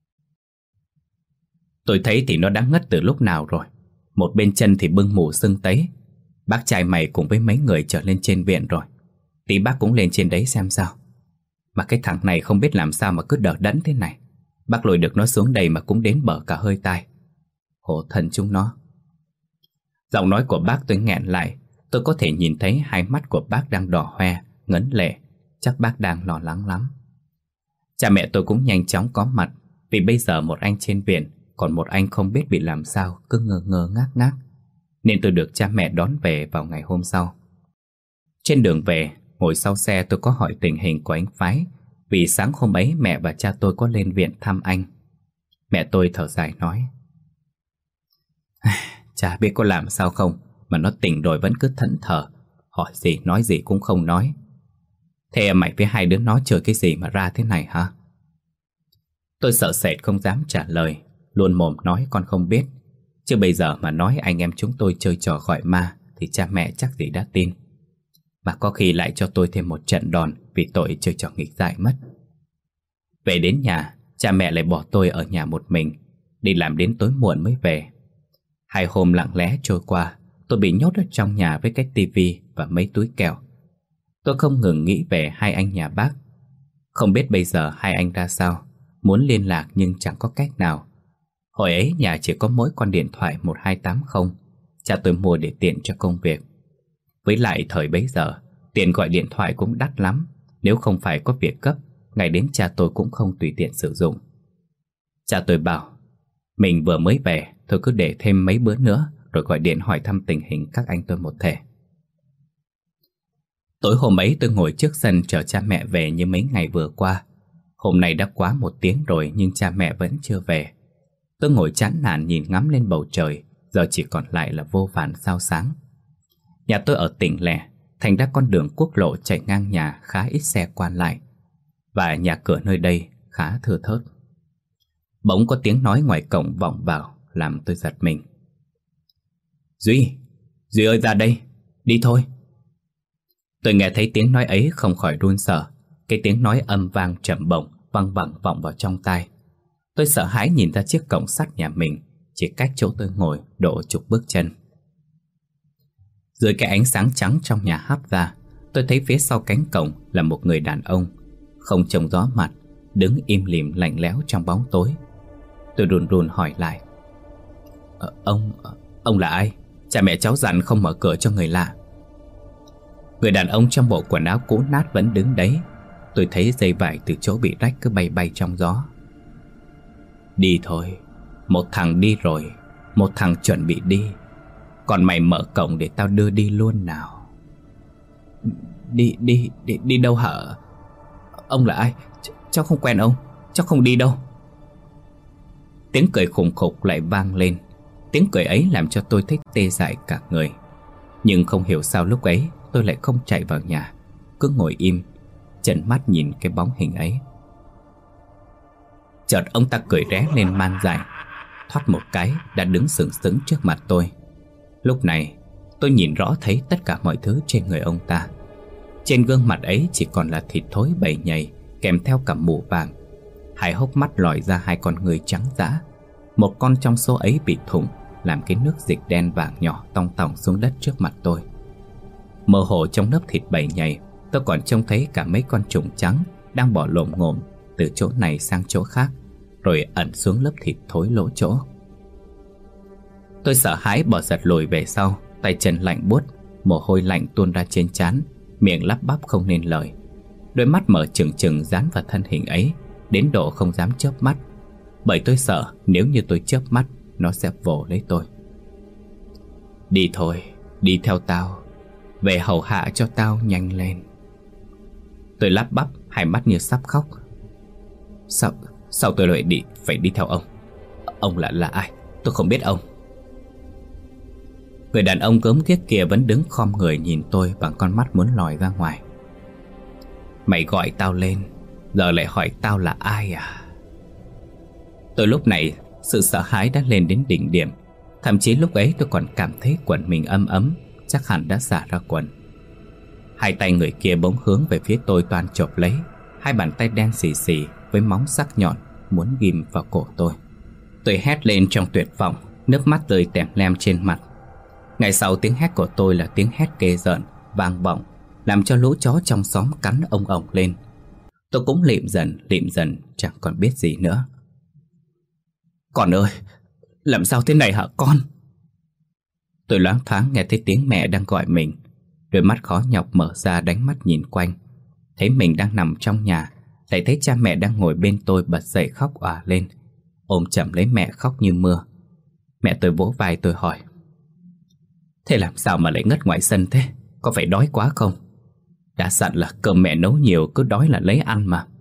Tôi thấy thì nó đã ngất từ lúc nào rồi. Một bên chân thì bưng mủ sưng tấy. Bác trai mày cùng với mấy người trở lên trên viện rồi. Tí bác cũng lên trên đấy xem sao. Mà cái thằng này không biết làm sao mà cứ đờ đẫn thế này. Bác lôi được nó xuống đây mà cũng đến bờ cả hơi tai. Khổ thân chúng nó. Giọng nói của bác tôi nghẹn lại. Tôi có thể nhìn thấy hai mắt của bác đang đỏ hoe, ngấn lệ. Chắc bác đang lo lắng lắm. Cha mẹ tôi cũng nhanh chóng có mặt. Vì bây giờ một anh trên viện, còn một anh không biết bị làm sao, cứ ngơ ngơ ngác ngác. Nên tôi được cha mẹ đón về vào ngày hôm sau. Trên đường về, ngồi sau xe tôi có hỏi tình hình của anh Phái. Vì sáng hôm ấy mẹ và cha tôi có lên viện thăm anh. Mẹ tôi thở dài nói: Chả biết có làm sao không mà nó tỉnh rồi vẫn cứ thẫn thờ. Hỏi gì nói gì cũng không nói. Thế mày với hai đứa nó chơi cái gì mà ra thế này hả? Tôi sợ sệt không dám trả lời, luôn mồm nói con không biết. Chứ bây giờ mà nói anh em chúng tôi chơi trò gọi ma thì cha mẹ chắc gì đã tin. Mà có khi lại cho tôi thêm một trận đòn vì tội chơi trò nghịch dại mất. Về đến nhà, cha mẹ lại bỏ tôi ở nhà một mình, đi làm đến tối muộn mới về. 2 hôm lặng lẽ trôi qua, tôi bị nhốt ở trong nhà với cái tivi và mấy túi kẹo. Tôi không ngừng nghĩ về hai anh nhà bác. Không biết bây giờ hai anh ra sao, muốn liên lạc nhưng chẳng có cách nào. Hồi ấy nhà chỉ có mỗi con điện thoại 1280, cha tôi mua để tiện cho công việc. Với lại thời bấy giờ, tiền gọi điện thoại cũng đắt lắm. Nếu không phải có việc cấp, ngày đến cha tôi cũng không tùy tiện sử dụng. Cha tôi bảo mình vừa mới về, thôi cứ để thêm mấy bữa nữa rồi gọi điện hỏi thăm tình hình các anh tôi một thể. Tối hôm ấy tôi ngồi trước sân chờ cha mẹ về như mấy ngày vừa qua. Hôm nay đã quá 1 tiếng rồi nhưng cha mẹ vẫn chưa về. Tôi ngồi chán nản nhìn ngắm lên bầu trời. Giờ chỉ còn lại là vô vàn sao sáng. Nhà tôi ở tỉnh lẻ, thành ra con đường quốc lộ chạy ngang nhà khá ít xe qua lại. Và nhà cửa nơi đây khá thưa thớt. Bỗng có tiếng nói ngoài cổng vọng vào, làm tôi giật mình. Duy ơi ra đây, đi thôi. Tôi nghe thấy tiếng nói ấy không khỏi run sợ. Cái tiếng nói âm vang trầm bổng, văng vẳng vọng vào trong tai. Tôi sợ hãi nhìn ra chiếc cổng sắt nhà mình, chỉ cách chỗ tôi ngồi độ chục bước chân. Dưới cái ánh sáng trắng trong nhà hắt ra, tôi thấy phía sau cánh cổng là một người đàn ông, không trông rõ mặt, đứng im lìm lạnh lẽo trong bóng tối. Tôi run run hỏi lại: Ông là ai? Cha mẹ cháu dặn không mở cửa cho người lạ. Người đàn ông trong bộ quần áo cũ nát vẫn đứng đấy. Tôi thấy dây vải từ chỗ bị rách cứ bay bay trong gió. Đi thôi, một thằng đi rồi, một thằng chuẩn bị đi. Còn mày mở cổng để tao đưa đi luôn nào. Đi đâu hả? Ông là ai? Cháu không quen ông, cháu không đi đâu. Tiếng cười khủng khục lại vang lên. Tiếng cười ấy làm cho tôi thấy tê dại cả người. Nhưng không hiểu sao lúc ấy tôi lại không chạy vào nhà, cứ ngồi im. trợn mắt nhìn cái bóng hình ấy. Chợt ông ta cười ré lên man dại, thoát một cái đã đứng sừng sững trước mặt tôi. Lúc này tôi nhìn rõ thấy tất cả mọi thứ trên người ông ta. Trên gương mặt ấy chỉ còn là thịt thối bầy nhầy, kèm theo cả mủ vàng. Hai hốc mắt lòi ra hai con người trắng dã. Một con trong số ấy bị thủng, làm cái nước dịch đen vàng nhỏ tong tỏng xuống đất trước mặt tôi. Mơ hồ trong lớp thịt bầy nhầy, tôi còn trông thấy cả mấy con trùng trắng đang bò lồm ngồm từ chỗ này sang chỗ khác, rồi ẩn xuống lớp thịt thối lỗ chỗ. Tôi sợ hãi bò giật lùi về sau, tay chân lạnh buốt, mồ hôi lạnh tuôn ra trên trán, miệng lắp bắp không nên lời. Đôi mắt mở trừng trừng dán vào thân hình ấy, đến độ không dám chớp mắt, bởi tôi sợ nếu như tôi chớp mắt, nó sẽ vồ lấy tôi. Đi thôi, đi theo tao, về hầu hạ cho tao nhanh lên. Tôi lắp bắp, hai mắt như sắp khóc. Sao tôi lại phải đi theo ông? Ông là ai? Tôi không biết ông. Người đàn ông gớm ghiếc kia vẫn đứng khom người nhìn tôi bằng con mắt muốn lòi ra ngoài. Mày gọi tao lên, giờ lại hỏi tao là ai à? Tôi lúc này sự sợ hãi đã lên đến đỉnh điểm. Thậm chí lúc ấy tôi còn cảm thấy quần mình ấm ấm, chắc hẳn đã xả ra quần. Hai tay người kia bỗng hướng về phía tôi toan chộp lấy. Hai bàn tay đen xì xì với móng sắc nhọn muốn ghim vào cổ tôi. Tôi hét lên trong tuyệt vọng, nước mắt rơi tèm lem trên mặt. Ngay sau tiếng hét của tôi là tiếng hét ghê rợn, vang vọng, làm cho lũ chó trong xóm cắn ong ong lên. Tôi cũng lịm dần, chẳng còn biết gì nữa. Con ơi, làm sao thế này hả con? Tôi loáng thoáng nghe thấy tiếng mẹ đang gọi mình. Đôi mắt khó nhọc mở ra đánh mắt nhìn quanh. Thấy mình đang nằm trong nhà, lại thấy cha mẹ đang ngồi bên tôi bật dậy khóc òa lên, ôm chầm lấy mẹ khóc như mưa. Mẹ tôi vỗ vai tôi hỏi: Thế làm sao mà lại ngất ngoài sân thế? Có phải đói quá không? Đã dặn là cơm mẹ nấu nhiều, cứ đói là lấy ăn mà.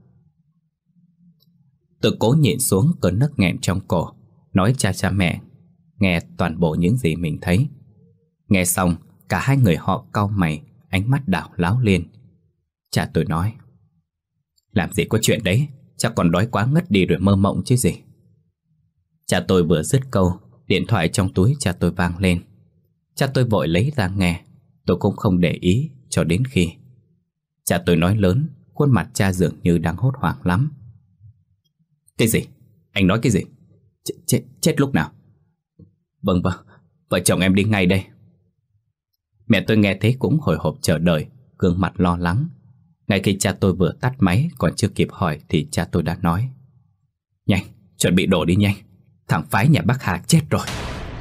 Tôi cố nhịn xuống cơn nấc nghẹn trong cổ, nói cha mẹ nghe toàn bộ những gì mình thấy. Nghe xong, cả hai người họ cau mày, ánh mắt đảo láo liên. Cha tôi nói: Làm gì có chuyện đấy, chắc còn đói quá ngất đi rồi mơ mộng chứ gì. Cha tôi vừa dứt câu, điện thoại trong túi cha tôi vang lên. Cha tôi vội lấy ra nghe. Tôi cũng không để ý cho đến khi cha tôi nói lớn, khuôn mặt cha dường như đang hốt hoảng lắm. Cái gì? Anh nói cái gì? Chết lúc nào? Vâng, vợ chồng em đi ngay đây. Mẹ tôi nghe thấy cũng hồi hộp chờ đợi, gương mặt lo lắng. Ngay khi cha tôi vừa tắt máy, còn chưa kịp hỏi thì cha tôi đã nói: Nhanh, chuẩn bị đồ đi nhanh, thằng phái nhà bác Hà chết rồi.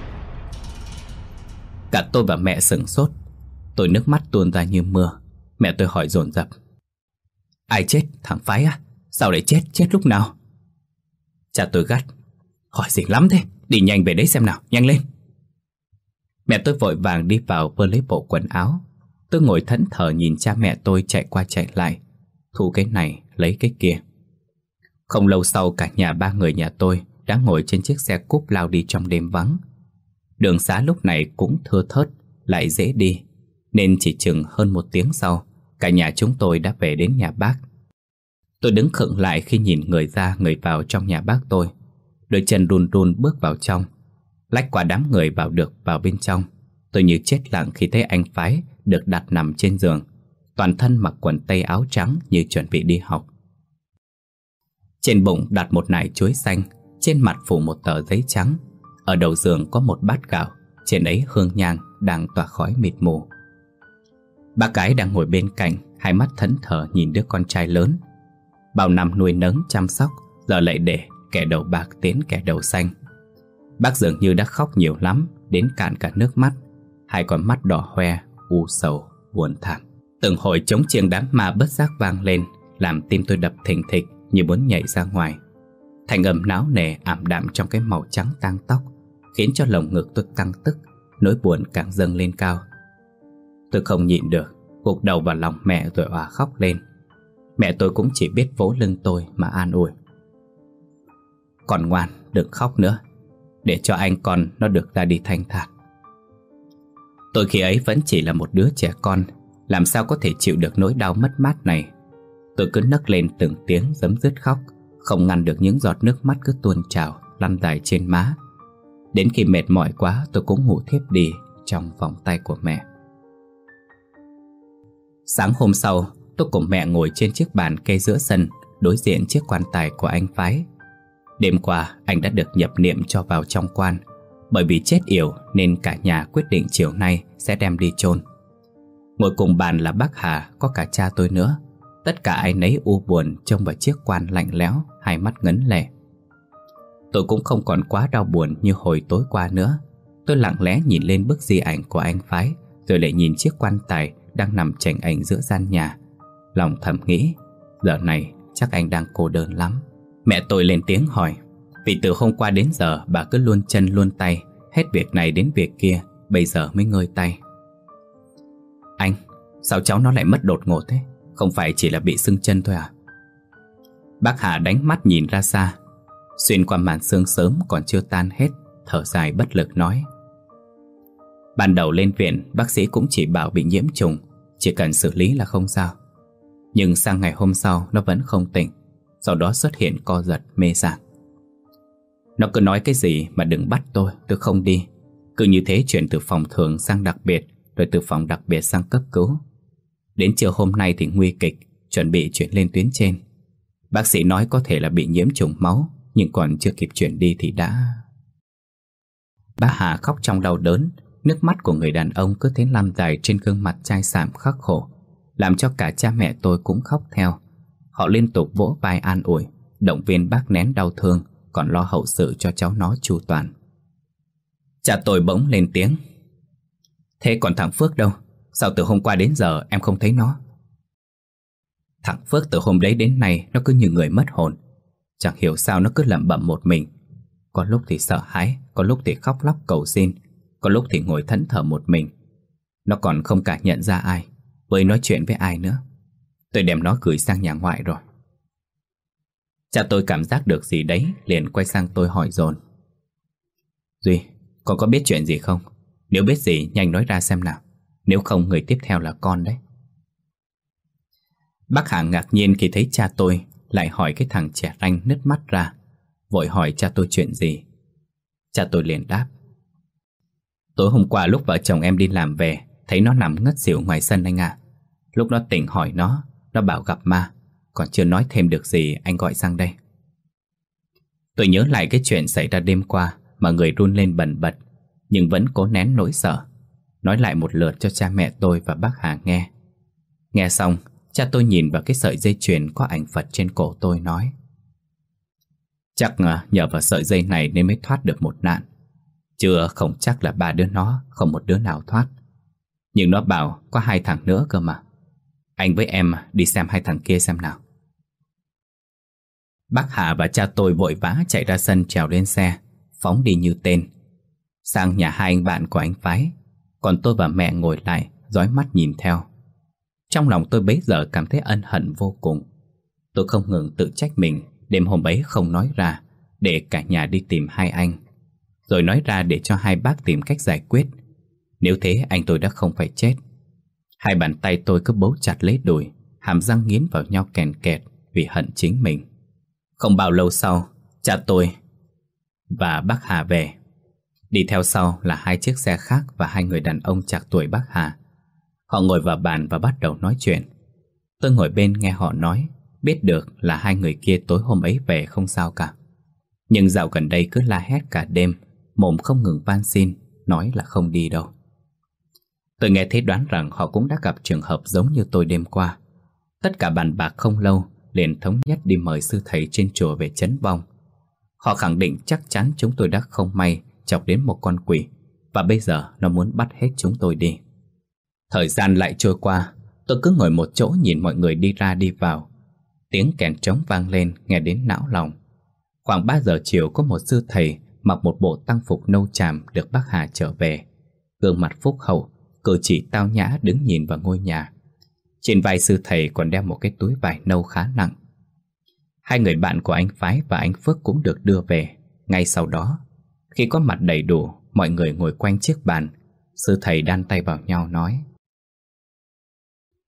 Cả tôi và mẹ sửng sốt. Tôi nước mắt tuôn ra như mưa. Mẹ tôi hỏi dồn dập: Ai chết? Thằng phái à? Sao lại chết? Chết lúc nào? Cha tôi gắt: Hỏi gì lắm thế? Đi nhanh về đấy xem nào, nhanh lên. Mẹ tôi vội vàng đi vào vơ lấy bộ quần áo. Tôi ngồi thẫn thờ nhìn cha mẹ tôi chạy qua chạy lại, thu cái này lấy cái kia. Không lâu sau, cả nhà ba người nhà tôi đã ngồi trên chiếc xe cúp lao đi trong đêm vắng. Đường xá lúc này cũng thưa thớt, lại dễ đi, nên chỉ chừng hơn 1 tiếng sau, cả nhà chúng tôi đã về đến nhà bác. Tôi đứng khựng lại khi nhìn người ra người vào trong nhà bác tôi. Đôi chân run run bước vào trong. Lách qua đám người vào bên trong. Tôi như chết lặng khi thấy anh Phái được đặt nằm trên giường, toàn thân mặc quần tây áo trắng như chuẩn bị đi học. Trên bụng đặt một nải chuối xanh, trên mặt phủ một tờ giấy trắng. Ở đầu giường có một bát gạo, trên ấy hương nhang đang tỏa khói mịt mù. Bác gái đang ngồi bên cạnh, hai mắt thẫn thờ nhìn đứa con trai lớn. Bao năm nuôi nấng chăm sóc, giờ lại để kẻ đầu bạc tiến kẻ đầu xanh. Bác dường như đã khóc nhiều lắm, đến cạn cả nước mắt. Hai con mắt đỏ hoe, u sầu, buồn thảm. Từng hồi trống chiêng đám ma bất giác vang lên, làm tim tôi đập thình thịch như muốn nhảy ra ngoài. Thành âm náo nề ảm đạm trong cái màu trắng tang tóc, khiến cho lồng ngực tôi căng tức, nỗi buồn càng dâng lên cao. Tôi không nhịn được, gục đầu vào lòng mẹ rồi òa khóc lên. Mẹ tôi cũng chỉ biết vỗ lưng tôi mà an ủi: Con ngoan, đừng khóc nữa, để cho anh con nó được ra đi thanh thản. Tôi khi ấy vẫn chỉ là một đứa trẻ con, làm sao có thể chịu được nỗi đau mất mát này. Tôi cứ nấc lên từng tiếng giấm dứt khóc, không ngăn được những giọt nước mắt cứ tuôn trào lăn dài trên má. Đến khi mệt mỏi quá tôi cũng ngủ thiếp đi trong vòng tay của mẹ. Sáng hôm sau, tôi cùng mẹ ngồi trên chiếc bàn kê giữa sân, đối diện chiếc quan tài của anh Phái. Đêm qua anh đã được nhập niệm cho vào trong quan. Bởi vì chết yểu nên cả nhà quyết định chiều nay sẽ đem đi chôn. Ngồi cùng bàn là bác Hà, có cả cha tôi nữa. Tất cả ai nấy u buồn trông vào chiếc quan lạnh lẽo, hai mắt ngấn lệ. Tôi cũng không còn quá đau buồn như hồi tối qua nữa. Tôi lặng lẽ nhìn lên bức di ảnh của anh Phái, rồi lại nhìn chiếc quan tài đang nằm chành ảnh giữa gian nhà. Lòng thầm nghĩ, giờ này chắc anh đang cô đơn lắm. Mẹ tôi lên tiếng hỏi, vì từ hôm qua đến giờ bà cứ luôn chân luôn tay, hết việc này đến việc kia, bây giờ mới ngơi tay. Anh, sao cháu nó lại mất đột ngột thế? Không phải chỉ là bị sưng chân thôi à? Bác Hà đánh mắt nhìn ra xa. Xuyên qua màn sương sớm còn chưa tan hết, thở dài bất lực nói, ban đầu lên viện bác sĩ cũng chỉ bảo bị nhiễm trùng, chỉ cần xử lý là không sao. Nhưng sang ngày hôm sau nó vẫn không tỉnh, sau đó xuất hiện co giật mê sảng. Nó cứ nói cái gì mà đừng bắt tôi không đi. Cứ như thế chuyển từ phòng thường sang đặc biệt, rồi từ phòng đặc biệt sang cấp cứu. Đến chiều hôm nay thì nguy kịch, chuẩn bị chuyển lên tuyến trên. Bác sĩ nói có thể là bị nhiễm trùng máu, nhưng còn chưa kịp chuyển đi thì đã... Bác Hà khóc trong đau đớn. Nước mắt của người đàn ông cứ thế lăn dài trên gương mặt chai sạm khắc khổ, làm cho cả cha mẹ tôi cũng khóc theo. Họ liên tục vỗ vai an ủi, động viên bác nén đau thương, còn lo hậu sự cho cháu nó chu toàn. Cha tôi bỗng lên tiếng, thế còn thằng Phước đâu? Sao từ hôm qua đến giờ em không thấy nó? Thằng Phước từ hôm đấy đến nay nó cứ như người mất hồn. Chẳng hiểu sao nó cứ lẩm bẩm một mình. Có lúc thì sợ hãi, có lúc thì khóc lóc cầu xin, có lúc thì ngồi thẫn thờ một mình. Nó còn không cả nhận ra ai, với nói chuyện với ai nữa. Tôi đem nó gửi sang nhà ngoại rồi. Cha tôi cảm giác được gì đấy, liền quay sang tôi hỏi dồn, Duy, con có biết chuyện gì không? Nếu biết gì nhanh nói ra xem nào, nếu không người tiếp theo là con đấy. Bác Hà ngạc nhiên khi thấy cha tôi lại hỏi cái thằng trẻ ranh nứt mắt ra, vội hỏi cha tôi chuyện gì. Cha tôi liền đáp, tối hôm qua lúc vợ chồng em đi làm về, thấy nó nằm ngất xỉu ngoài sân anh ạ. Lúc nó tỉnh hỏi nó bảo gặp ma. Còn chưa nói thêm được gì anh gọi sang đây. Tôi nhớ lại cái chuyện xảy ra đêm qua mà người run lên bần bật, nhưng vẫn cố nén nỗi sợ, nói lại một lượt cho cha mẹ tôi và bác Hà nghe. Nghe xong, cha tôi nhìn vào cái sợi dây chuyền có ảnh Phật trên cổ tôi nói, chắc nhờ vào sợi dây này nên mới thoát được một nạn. Chưa không chắc là ba đứa nó không một đứa nào thoát. Nhưng nó bảo có 2 thằng nữa cơ mà. Anh với em đi xem 2 thằng kia xem nào. Bác Hà và cha tôi vội vã chạy ra sân trèo lên xe, phóng đi như tên, sang nhà 2 anh bạn của anh Phái. Còn tôi và mẹ ngồi lại, dõi mắt nhìn theo. Trong lòng tôi bấy giờ cảm thấy ân hận vô cùng. Tôi không ngừng tự trách mình đêm hôm ấy không nói ra, để cả nhà đi tìm 2 anh, rồi nói ra để cho 2 bác tìm cách giải quyết. Nếu thế anh tôi đã không phải chết. 2 bàn tay tôi cứ bấu chặt lấy đùi, hàm răng nghiến vào nhau kèn kẹt vì hận chính mình. Không bao lâu sau, cha tôi và bác Hà về. Đi theo sau là 2 chiếc xe khác và 2 người đàn ông trạc tuổi bác Hà. Họ ngồi vào bàn và bắt đầu nói chuyện. Tôi ngồi bên nghe họ nói, biết được là 2 người kia tối hôm ấy về không sao cả. Nhưng dạo gần đây cứ la hét cả đêm, mồm không ngừng van xin, nói là không đi đâu. Tôi nghe thấy đoán rằng họ cũng đã gặp trường hợp giống như tôi đêm qua. Tất cả bàn bạc không lâu, liền thống nhất đi mời sư thầy trên chùa về chấn vong. Họ khẳng định chắc chắn chúng tôi đã không may chọc đến một con quỷ, và bây giờ nó muốn bắt hết chúng tôi đi. Thời gian lại trôi qua, tôi cứ ngồi một chỗ nhìn mọi người đi ra đi vào. Tiếng kèn trống vang lên nghe đến não lòng. Khoảng 3 giờ chiều có một sư thầy mặc một bộ tang phục nâu chàm được bác Hà trở về. Gương mặt phúc hậu, cử chỉ tao nhã đứng nhìn vào ngôi nhà. Trên vai sư thầy còn đeo một cái túi vải nâu khá nặng. 2 người bạn của anh Phái và anh Phước cũng được đưa về. Ngay sau đó, khi có mặt đầy đủ, mọi người ngồi quanh chiếc bàn. Sư thầy đan tay vào nhau nói,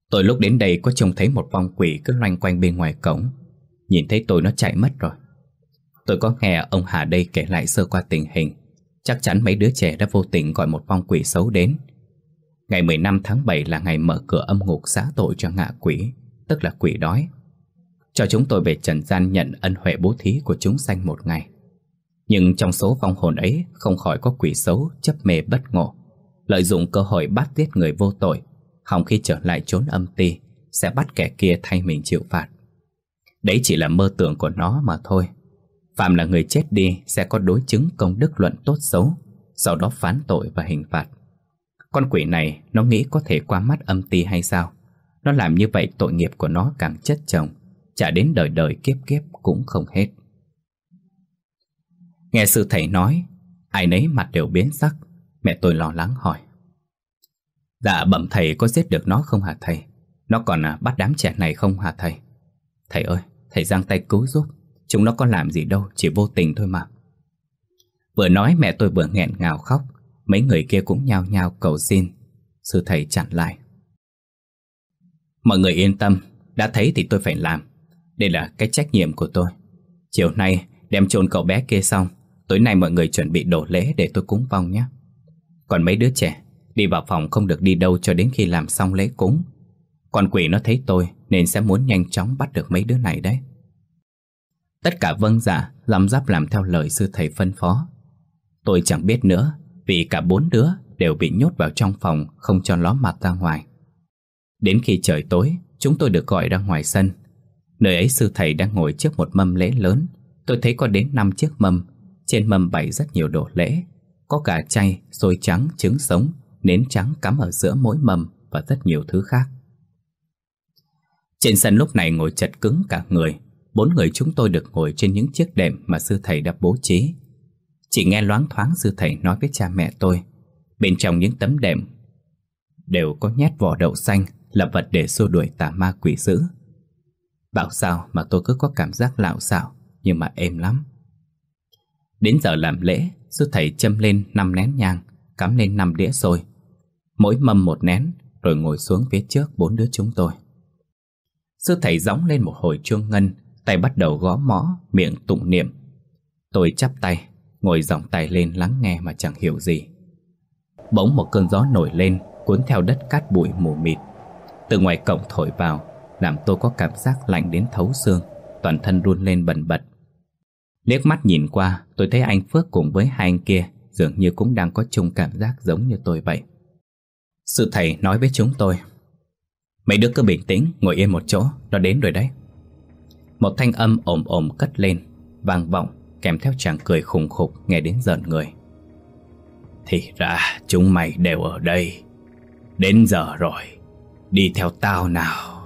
Tôi lúc đến đây có trông thấy một vong quỷ cứ loanh quanh bên ngoài cổng. Nhìn thấy tôi nó chạy mất rồi. Tôi có nghe ông Hà đây kể lại sơ qua tình hình. Chắc chắn mấy đứa trẻ đã vô tình gọi một vong quỷ xấu đến. Ngày 15 tháng 7 là ngày mở cửa âm ngục xá tội cho ngạ quỷ, tức là quỷ đói, cho chúng tôi về trần gian nhận ân huệ bố thí của chúng sanh một ngày. Nhưng trong số vong hồn ấy không khỏi có quỷ xấu chấp mê bất ngộ, lợi dụng cơ hội bắt giết người vô tội, hòng khi trở lại chốn âm ti sẽ bắt kẻ kia thay mình chịu phạt. Đấy chỉ là mơ tưởng của nó mà thôi. Phạm là người chết đi sẽ có đối chứng công đức luận tốt xấu, sau đó phán tội và hình phạt. Con quỷ này nó nghĩ có thể qua mắt âm ti hay sao? Nó làm như vậy tội nghiệp của nó càng chất chồng, trả đến đời đời kiếp kiếp cũng không hết. Nghe sư thầy nói, ai nấy mặt đều biến sắc. Mẹ tôi lo lắng hỏi: Dạ bẩm thầy, có giết được nó không hả thầy? Nó còn bắt đám trẻ này không hả thầy? Thầy ơi, thầy giang tay cứu giúp. Chúng nó có làm gì đâu, chỉ vô tình thôi mà. Vừa nói mẹ tôi vừa nghẹn ngào khóc. Mấy người kia cũng nhao nhao cầu xin. Sư thầy chặn lại: Mọi người yên tâm, đã thấy thì tôi phải làm. Đây là cái trách nhiệm của tôi. Chiều nay đem chôn cậu bé kia xong, tối nay mọi người chuẩn bị đổ lễ để tôi cúng vong nhé. Còn mấy đứa trẻ đi vào phòng không được đi đâu cho đến khi làm xong lễ cúng. Con quỷ nó thấy tôi nên sẽ muốn nhanh chóng bắt được mấy đứa này đấy. Tất cả vâng dạ, lăm giáp làm theo lời sư thầy phân phó. Tôi chẳng biết nữa, vì cả 4 đứa đều bị nhốt vào trong phòng, không cho ló mặt ra ngoài. Đến khi trời tối, chúng tôi được gọi ra ngoài sân. Nơi ấy sư thầy đang ngồi trước một mâm lễ lớn. Tôi thấy có đến 5 chiếc mâm. Trên mâm bày rất nhiều đồ lễ. Có gà chay, xôi trắng, trứng sống, nến trắng cắm ở giữa mỗi mâm và rất nhiều thứ khác. Trên sân lúc này ngồi chật cứng cả người. 4 người chúng tôi được ngồi trên những chiếc đệm mà sư thầy đã bố trí. Chỉ nghe loáng thoáng sư thầy nói với cha mẹ tôi, bên trong những tấm đệm đều có nhét vỏ đậu xanh, là vật để xua đuổi tà ma quỷ dữ. Bảo sao mà tôi cứ có cảm giác lạo xạo, nhưng mà êm lắm. Đến giờ làm lễ, sư thầy châm lên 5 nén nhang, cắm lên 5 đĩa xôi, mỗi mâm 1 nén, rồi ngồi xuống phía trước 4 đứa chúng tôi. Sư thầy gióng lên một hồi chuông ngân, tay bắt đầu gõ mõ, miệng tụng niệm. Tôi chắp tay, ngồi dòng tay lên lắng nghe mà chẳng hiểu gì. Bỗng một cơn gió nổi lên, cuốn theo đất cát bụi mù mịt. Từ ngoài cổng thổi vào, làm tôi có cảm giác lạnh đến thấu xương, toàn thân run lên bần bật. Liếc mắt nhìn qua, tôi thấy anh Phước cùng với 2 anh kia dường như cũng đang có chung cảm giác giống như tôi vậy. Sư thầy nói với chúng tôi: Mấy đứa cứ bình tĩnh, ngồi yên một chỗ, nó đến rồi đấy. Một thanh âm ồm ồm cất lên, vang vọng, kèm theo chàng cười khùng khục nghe đến rợn người. Thì ra chúng mày đều ở đây. Đến giờ rồi, đi theo tao nào.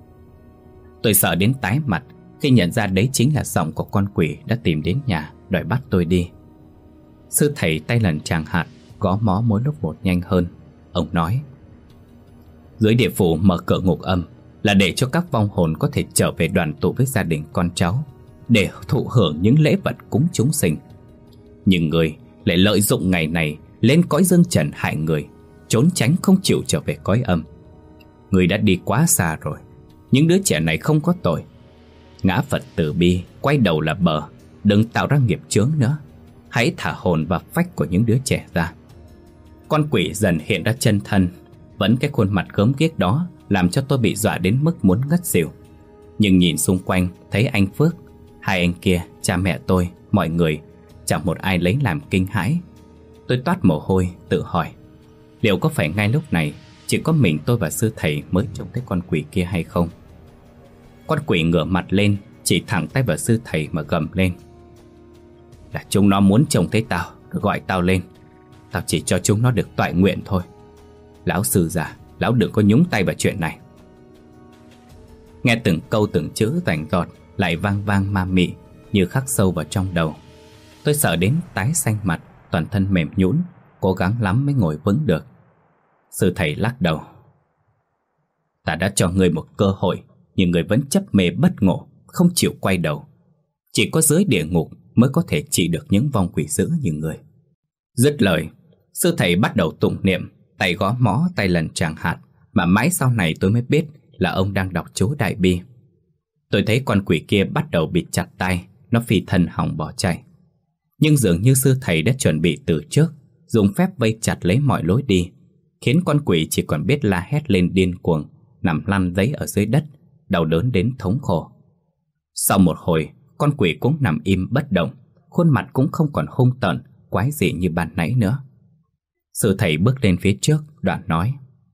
Tôi sợ đến tái mặt khi nhận ra đấy chính là giọng của con quỷ đã tìm đến nhà đòi bắt tôi đi. Sư thầy tay lần chàng hạt, gõ mõ mỗi lúc một nhanh hơn. Ông nói: Dưới địa phủ mở cửa ngục âm là để cho các vong hồn có thể trở về đoàn tụ với gia đình con cháu, để thụ hưởng những lễ vật cúng chúng sinh. Nhưng người lại lợi dụng ngày này lên cõi dương trần hại người, trốn tránh không chịu trở về cõi âm. Người đã đi quá xa rồi. Những đứa trẻ này không có tội. Ngã Phật từ bi, quay đầu là bờ. Đừng tạo ra nghiệp chướng nữa. Hãy thả hồn và phách của những đứa trẻ ra. Con quỷ dần hiện ra chân thân. Vẫn cái khuôn mặt gớm ghiếc đó làm cho tôi bị dọa đến mức muốn ngất xỉu. Nhưng nhìn xung quanh thấy anh Phước, 2 anh kia, cha mẹ tôi, mọi người, chẳng một ai lấy làm kinh hãi. Tôi toát mồ hôi tự hỏi, liệu có phải ngay lúc này chỉ có mình tôi và sư thầy mới trông thấy con quỷ kia hay không? Con quỷ ngửa mặt lên, chỉ thẳng tay vào sư thầy mà gầm lên: Là chúng nó muốn trông thấy tao, rồi gọi tao lên. Tao chỉ cho chúng nó được toại nguyện thôi. Lão sư già, lão đừng có nhúng tay vào chuyện này. Nghe từng câu từng chữ rành rọt lại vang vang ma mị như khắc sâu vào trong đầu. Tôi sợ đến tái xanh mặt, toàn thân mềm nhũn, cố gắng lắm mới ngồi vững được. Sư thầy lắc đầu: Ta đã cho ngươi một cơ hội, nhưng ngươi vẫn chấp mê bất ngộ, không chịu quay đầu. Chỉ có dưới địa ngục mới có thể trị được những vong quỷ dữ như ngươi. Dứt lời, sư thầy bắt đầu tụng niệm, tay gõ mõ tay lần tràng hạt, mà mãi sau này tôi mới biết là ông đang đọc chú Đại Bi. Tôi thấy con quỷ kia bắt đầu bịt chặt tay, nó phi thân hòng bỏ chạy. Nhưng dường như sư thầy đã chuẩn bị từ trước, dùng phép vây chặt lấy mọi lối đi, khiến con quỷ chỉ còn biết la hét lên điên cuồng, nằm lăn giấy ở dưới đất, đau đớn đến thống khổ. Sau một hồi, con quỷ cũng nằm im bất động, khuôn mặt cũng không còn hung tợn, quái dị như ban nãy nữa. Sư thầy bước lên phía trước, đoạn nói: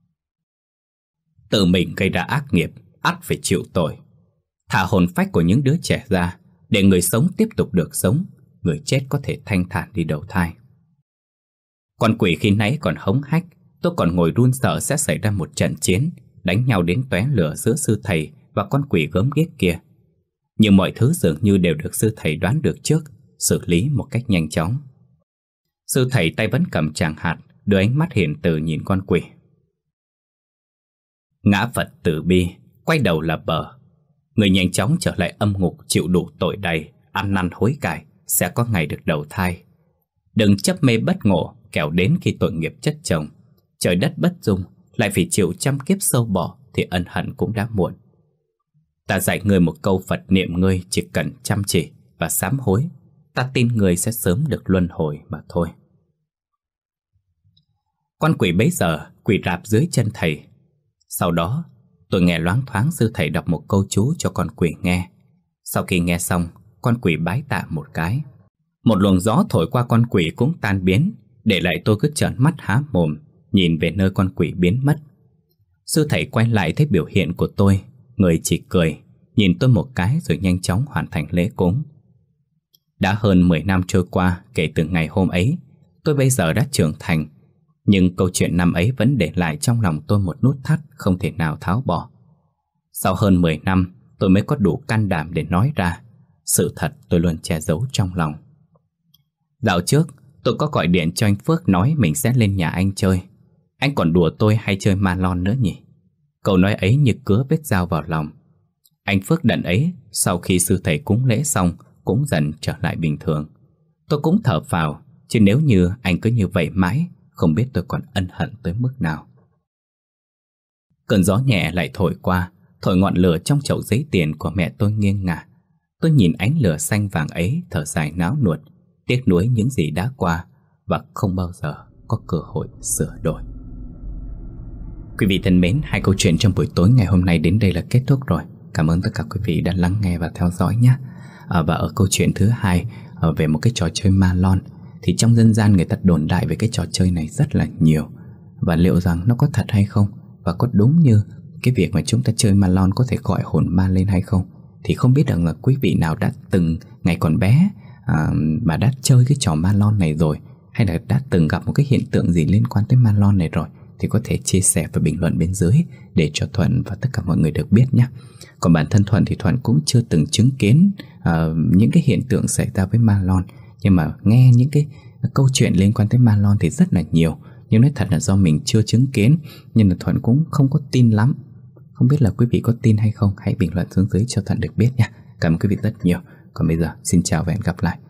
tự mình gây ra ác nghiệp, ắt phải chịu tội. Thả hồn phách của những đứa trẻ ra, để người sống tiếp tục được sống, người chết có thể thanh thản đi đầu thai. Con quỷ khi nãy còn hống hách, tôi còn ngồi run sợ sẽ xảy ra một trận chiến, đánh nhau đến tóe lửa giữa sư thầy và con quỷ gớm ghiếc kia. Nhưng mọi thứ dường như đều được sư thầy đoán được trước, xử lý một cách nhanh chóng. Sư thầy tay vẫn cầm tràng hạt, đưa ánh mắt hiền từ nhìn con quỷ. Ngã Phật từ bi, quay đầu là bờ. Người nhanh chóng trở lại âm ngục, chịu đủ tội đầy, ăn năn hối cải, sẽ có ngày được đầu thai. Đừng chấp mê bất ngộ, kẻo đến khi tội nghiệp chất chồng, trời đất bất dung, lại phải chịu trăm kiếp sâu bọ, thì ân hận cũng đã muộn. Ta dạy ngươi một câu Phật niệm, ngươi chỉ cần chăm chỉ và sám hối, ta tin ngươi sẽ sớm được luân hồi mà thôi. Con quỷ bấy giờ quỳ rạp dưới chân thầy. Sau đó tôi nghe loáng thoáng sư thầy đọc một câu chú cho con quỷ nghe. Sau khi nghe xong, con quỷ bái tạ một cái. Một luồng gió thổi qua con quỷ cũng tan biến, để lại tôi cứ trợn mắt há mồm, nhìn về nơi con quỷ biến mất. Sư thầy quay lại thấy biểu hiện của tôi, người chỉ cười, nhìn tôi một cái rồi nhanh chóng hoàn thành lễ cúng. Đã hơn 10 năm trôi qua kể từ ngày hôm ấy, tôi bây giờ đã trưởng thành, nhưng câu chuyện năm ấy vẫn để lại trong lòng tôi một nút thắt không thể nào tháo bỏ. Sau hơn 10 năm, tôi mới có đủ can đảm để nói ra. Sự thật tôi luôn che giấu trong lòng. Dạo trước, tôi có gọi điện cho anh Phước nói mình sẽ lên nhà anh chơi. Anh còn đùa tôi hay chơi ma lon nữa nhỉ? Câu nói ấy như cứa vết dao vào lòng. Anh Phước đần ấy, sau khi sư thầy cúng lễ xong, cũng dần trở lại bình thường. Tôi cũng thở phào, chứ nếu như anh cứ như vậy mãi, không biết tôi còn ân hận tới mức nào. Cơn gió nhẹ lại thổi qua, thổi ngọn lửa trong chậu giấy tiền của mẹ tôi nghiêng ngả. Tôi nhìn ánh lửa xanh vàng ấy, thở dài náo nuột, tiếc nuối những gì đã qua và không bao giờ có cơ hội sửa đổi. Quý vị thân mến, hai câu chuyện trong buổi tối ngày hôm nay đến đây là kết thúc rồi. Cảm ơn tất cả quý vị đã lắng nghe và theo dõi nhé. Và ở câu chuyện thứ hai, về một cái trò chơi ma lon, thì trong dân gian người ta đồn đại về cái trò chơi này rất là nhiều. Và liệu rằng nó có thật hay không, và có đúng như cái việc mà chúng ta chơi ma lon có thể gọi hồn ma lên hay không, thì không biết rằng là quý vị nào đã từng ngày còn bé mà đã chơi cái trò ma lon này rồi, hay là đã từng gặp một cái hiện tượng gì liên quan tới ma lon này rồi, thì có thể chia sẻ và bình luận bên dưới để cho Thuận và tất cả mọi người được biết nhé. Còn bản thân Thuận thì Thuận cũng chưa từng chứng kiến những cái hiện tượng xảy ra với ma lon, nhưng mà nghe những cái câu chuyện liên quan tới ma lon thì rất là nhiều. Nhưng nói thật là do mình chưa chứng kiến nên là Thuận cũng không có tin lắm. Không biết là quý vị có tin hay không, hãy bình luận xuống dưới cho Thuận được biết nha. Cảm ơn quý vị rất nhiều. Còn bây giờ xin chào và hẹn gặp lại.